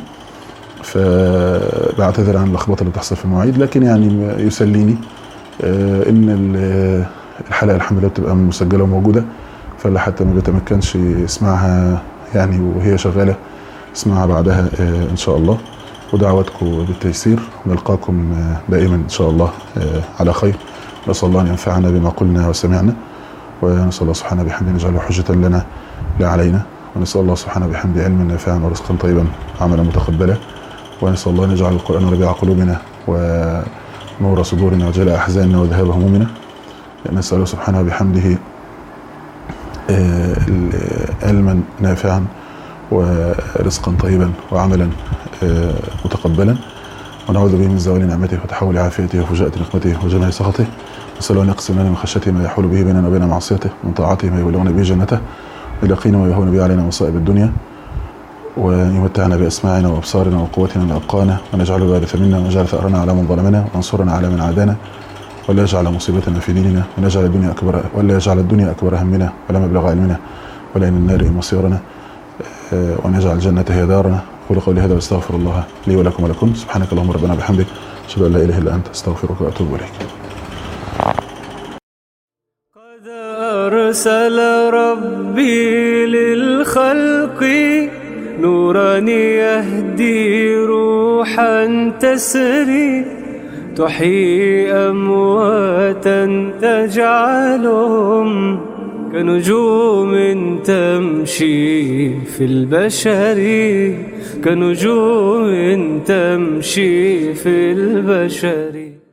فبعتذر عن اللخبطه اللي بتحصل في المواعيد، لكن يعني يسليني ان الحلقه الحمد لله بتبقى مسجله وموجوده، فاللي حتى ما بيتمكنش يسمعها يعني وهي شغاله اسمعها بعدها ان شاء الله. ودعواتكم بالتيسير، ونلقاكم دائما ان شاء الله على خير. نسال الله ان ينفعنا بما قلنا وسمعنا، ونسال الله سبحانه بحمده يجعله حجه لنا لا علينا، ونسال الله سبحانه بحمده علما نافعا ورزقا طيبا وعملا متقبلا، ونسال الله ان يجعل القران ربيع قلوبنا ونور صدورنا وجلاء احزاننا وذهاب همومنا. نساله سبحانه بحمده علما نافعا ورزقا طيبا وعملا متقبلا، ونعوذ به من زوال نعمته وتحول عافيته وفجاءة نقمته وجناح سخطه. نسأله أن يقسم لنا من خشيته ما يحول به بيننا وبين معصيته، ومن طاعته ما يبلغنا به جنته، ويقين ما يهون به علينا مصائب الدنيا، وأن يمتعنا بأسماعنا وأبصارنا وقوتنا ما أبقانا، ونجعله الوارث منا، ونجعل ثأرنا على من ظلمنا، وانصرنا على من عادانا، ولا يجعل مصيبتنا في ديننا، ولا يجعل الدنيا أكبر همنا ولا مبلغ علمنا ولا إلى النار مصيرنا، وأن يجعل الجنة هي دارنا. أقول قولي هذا واستغفر الله لي ولكم ولكم. سبحانك اللهم ربنا بحمدك، أشهد أن لا إله إلا أنت، أستغفرك وأتوب إليك. قد أرسل ربي للخلق للخلق نورا يهدي روحا تسري تحيي أمواتا تجعلهم كنجوم تمشي في البشر كنجوم تمشي في البشر.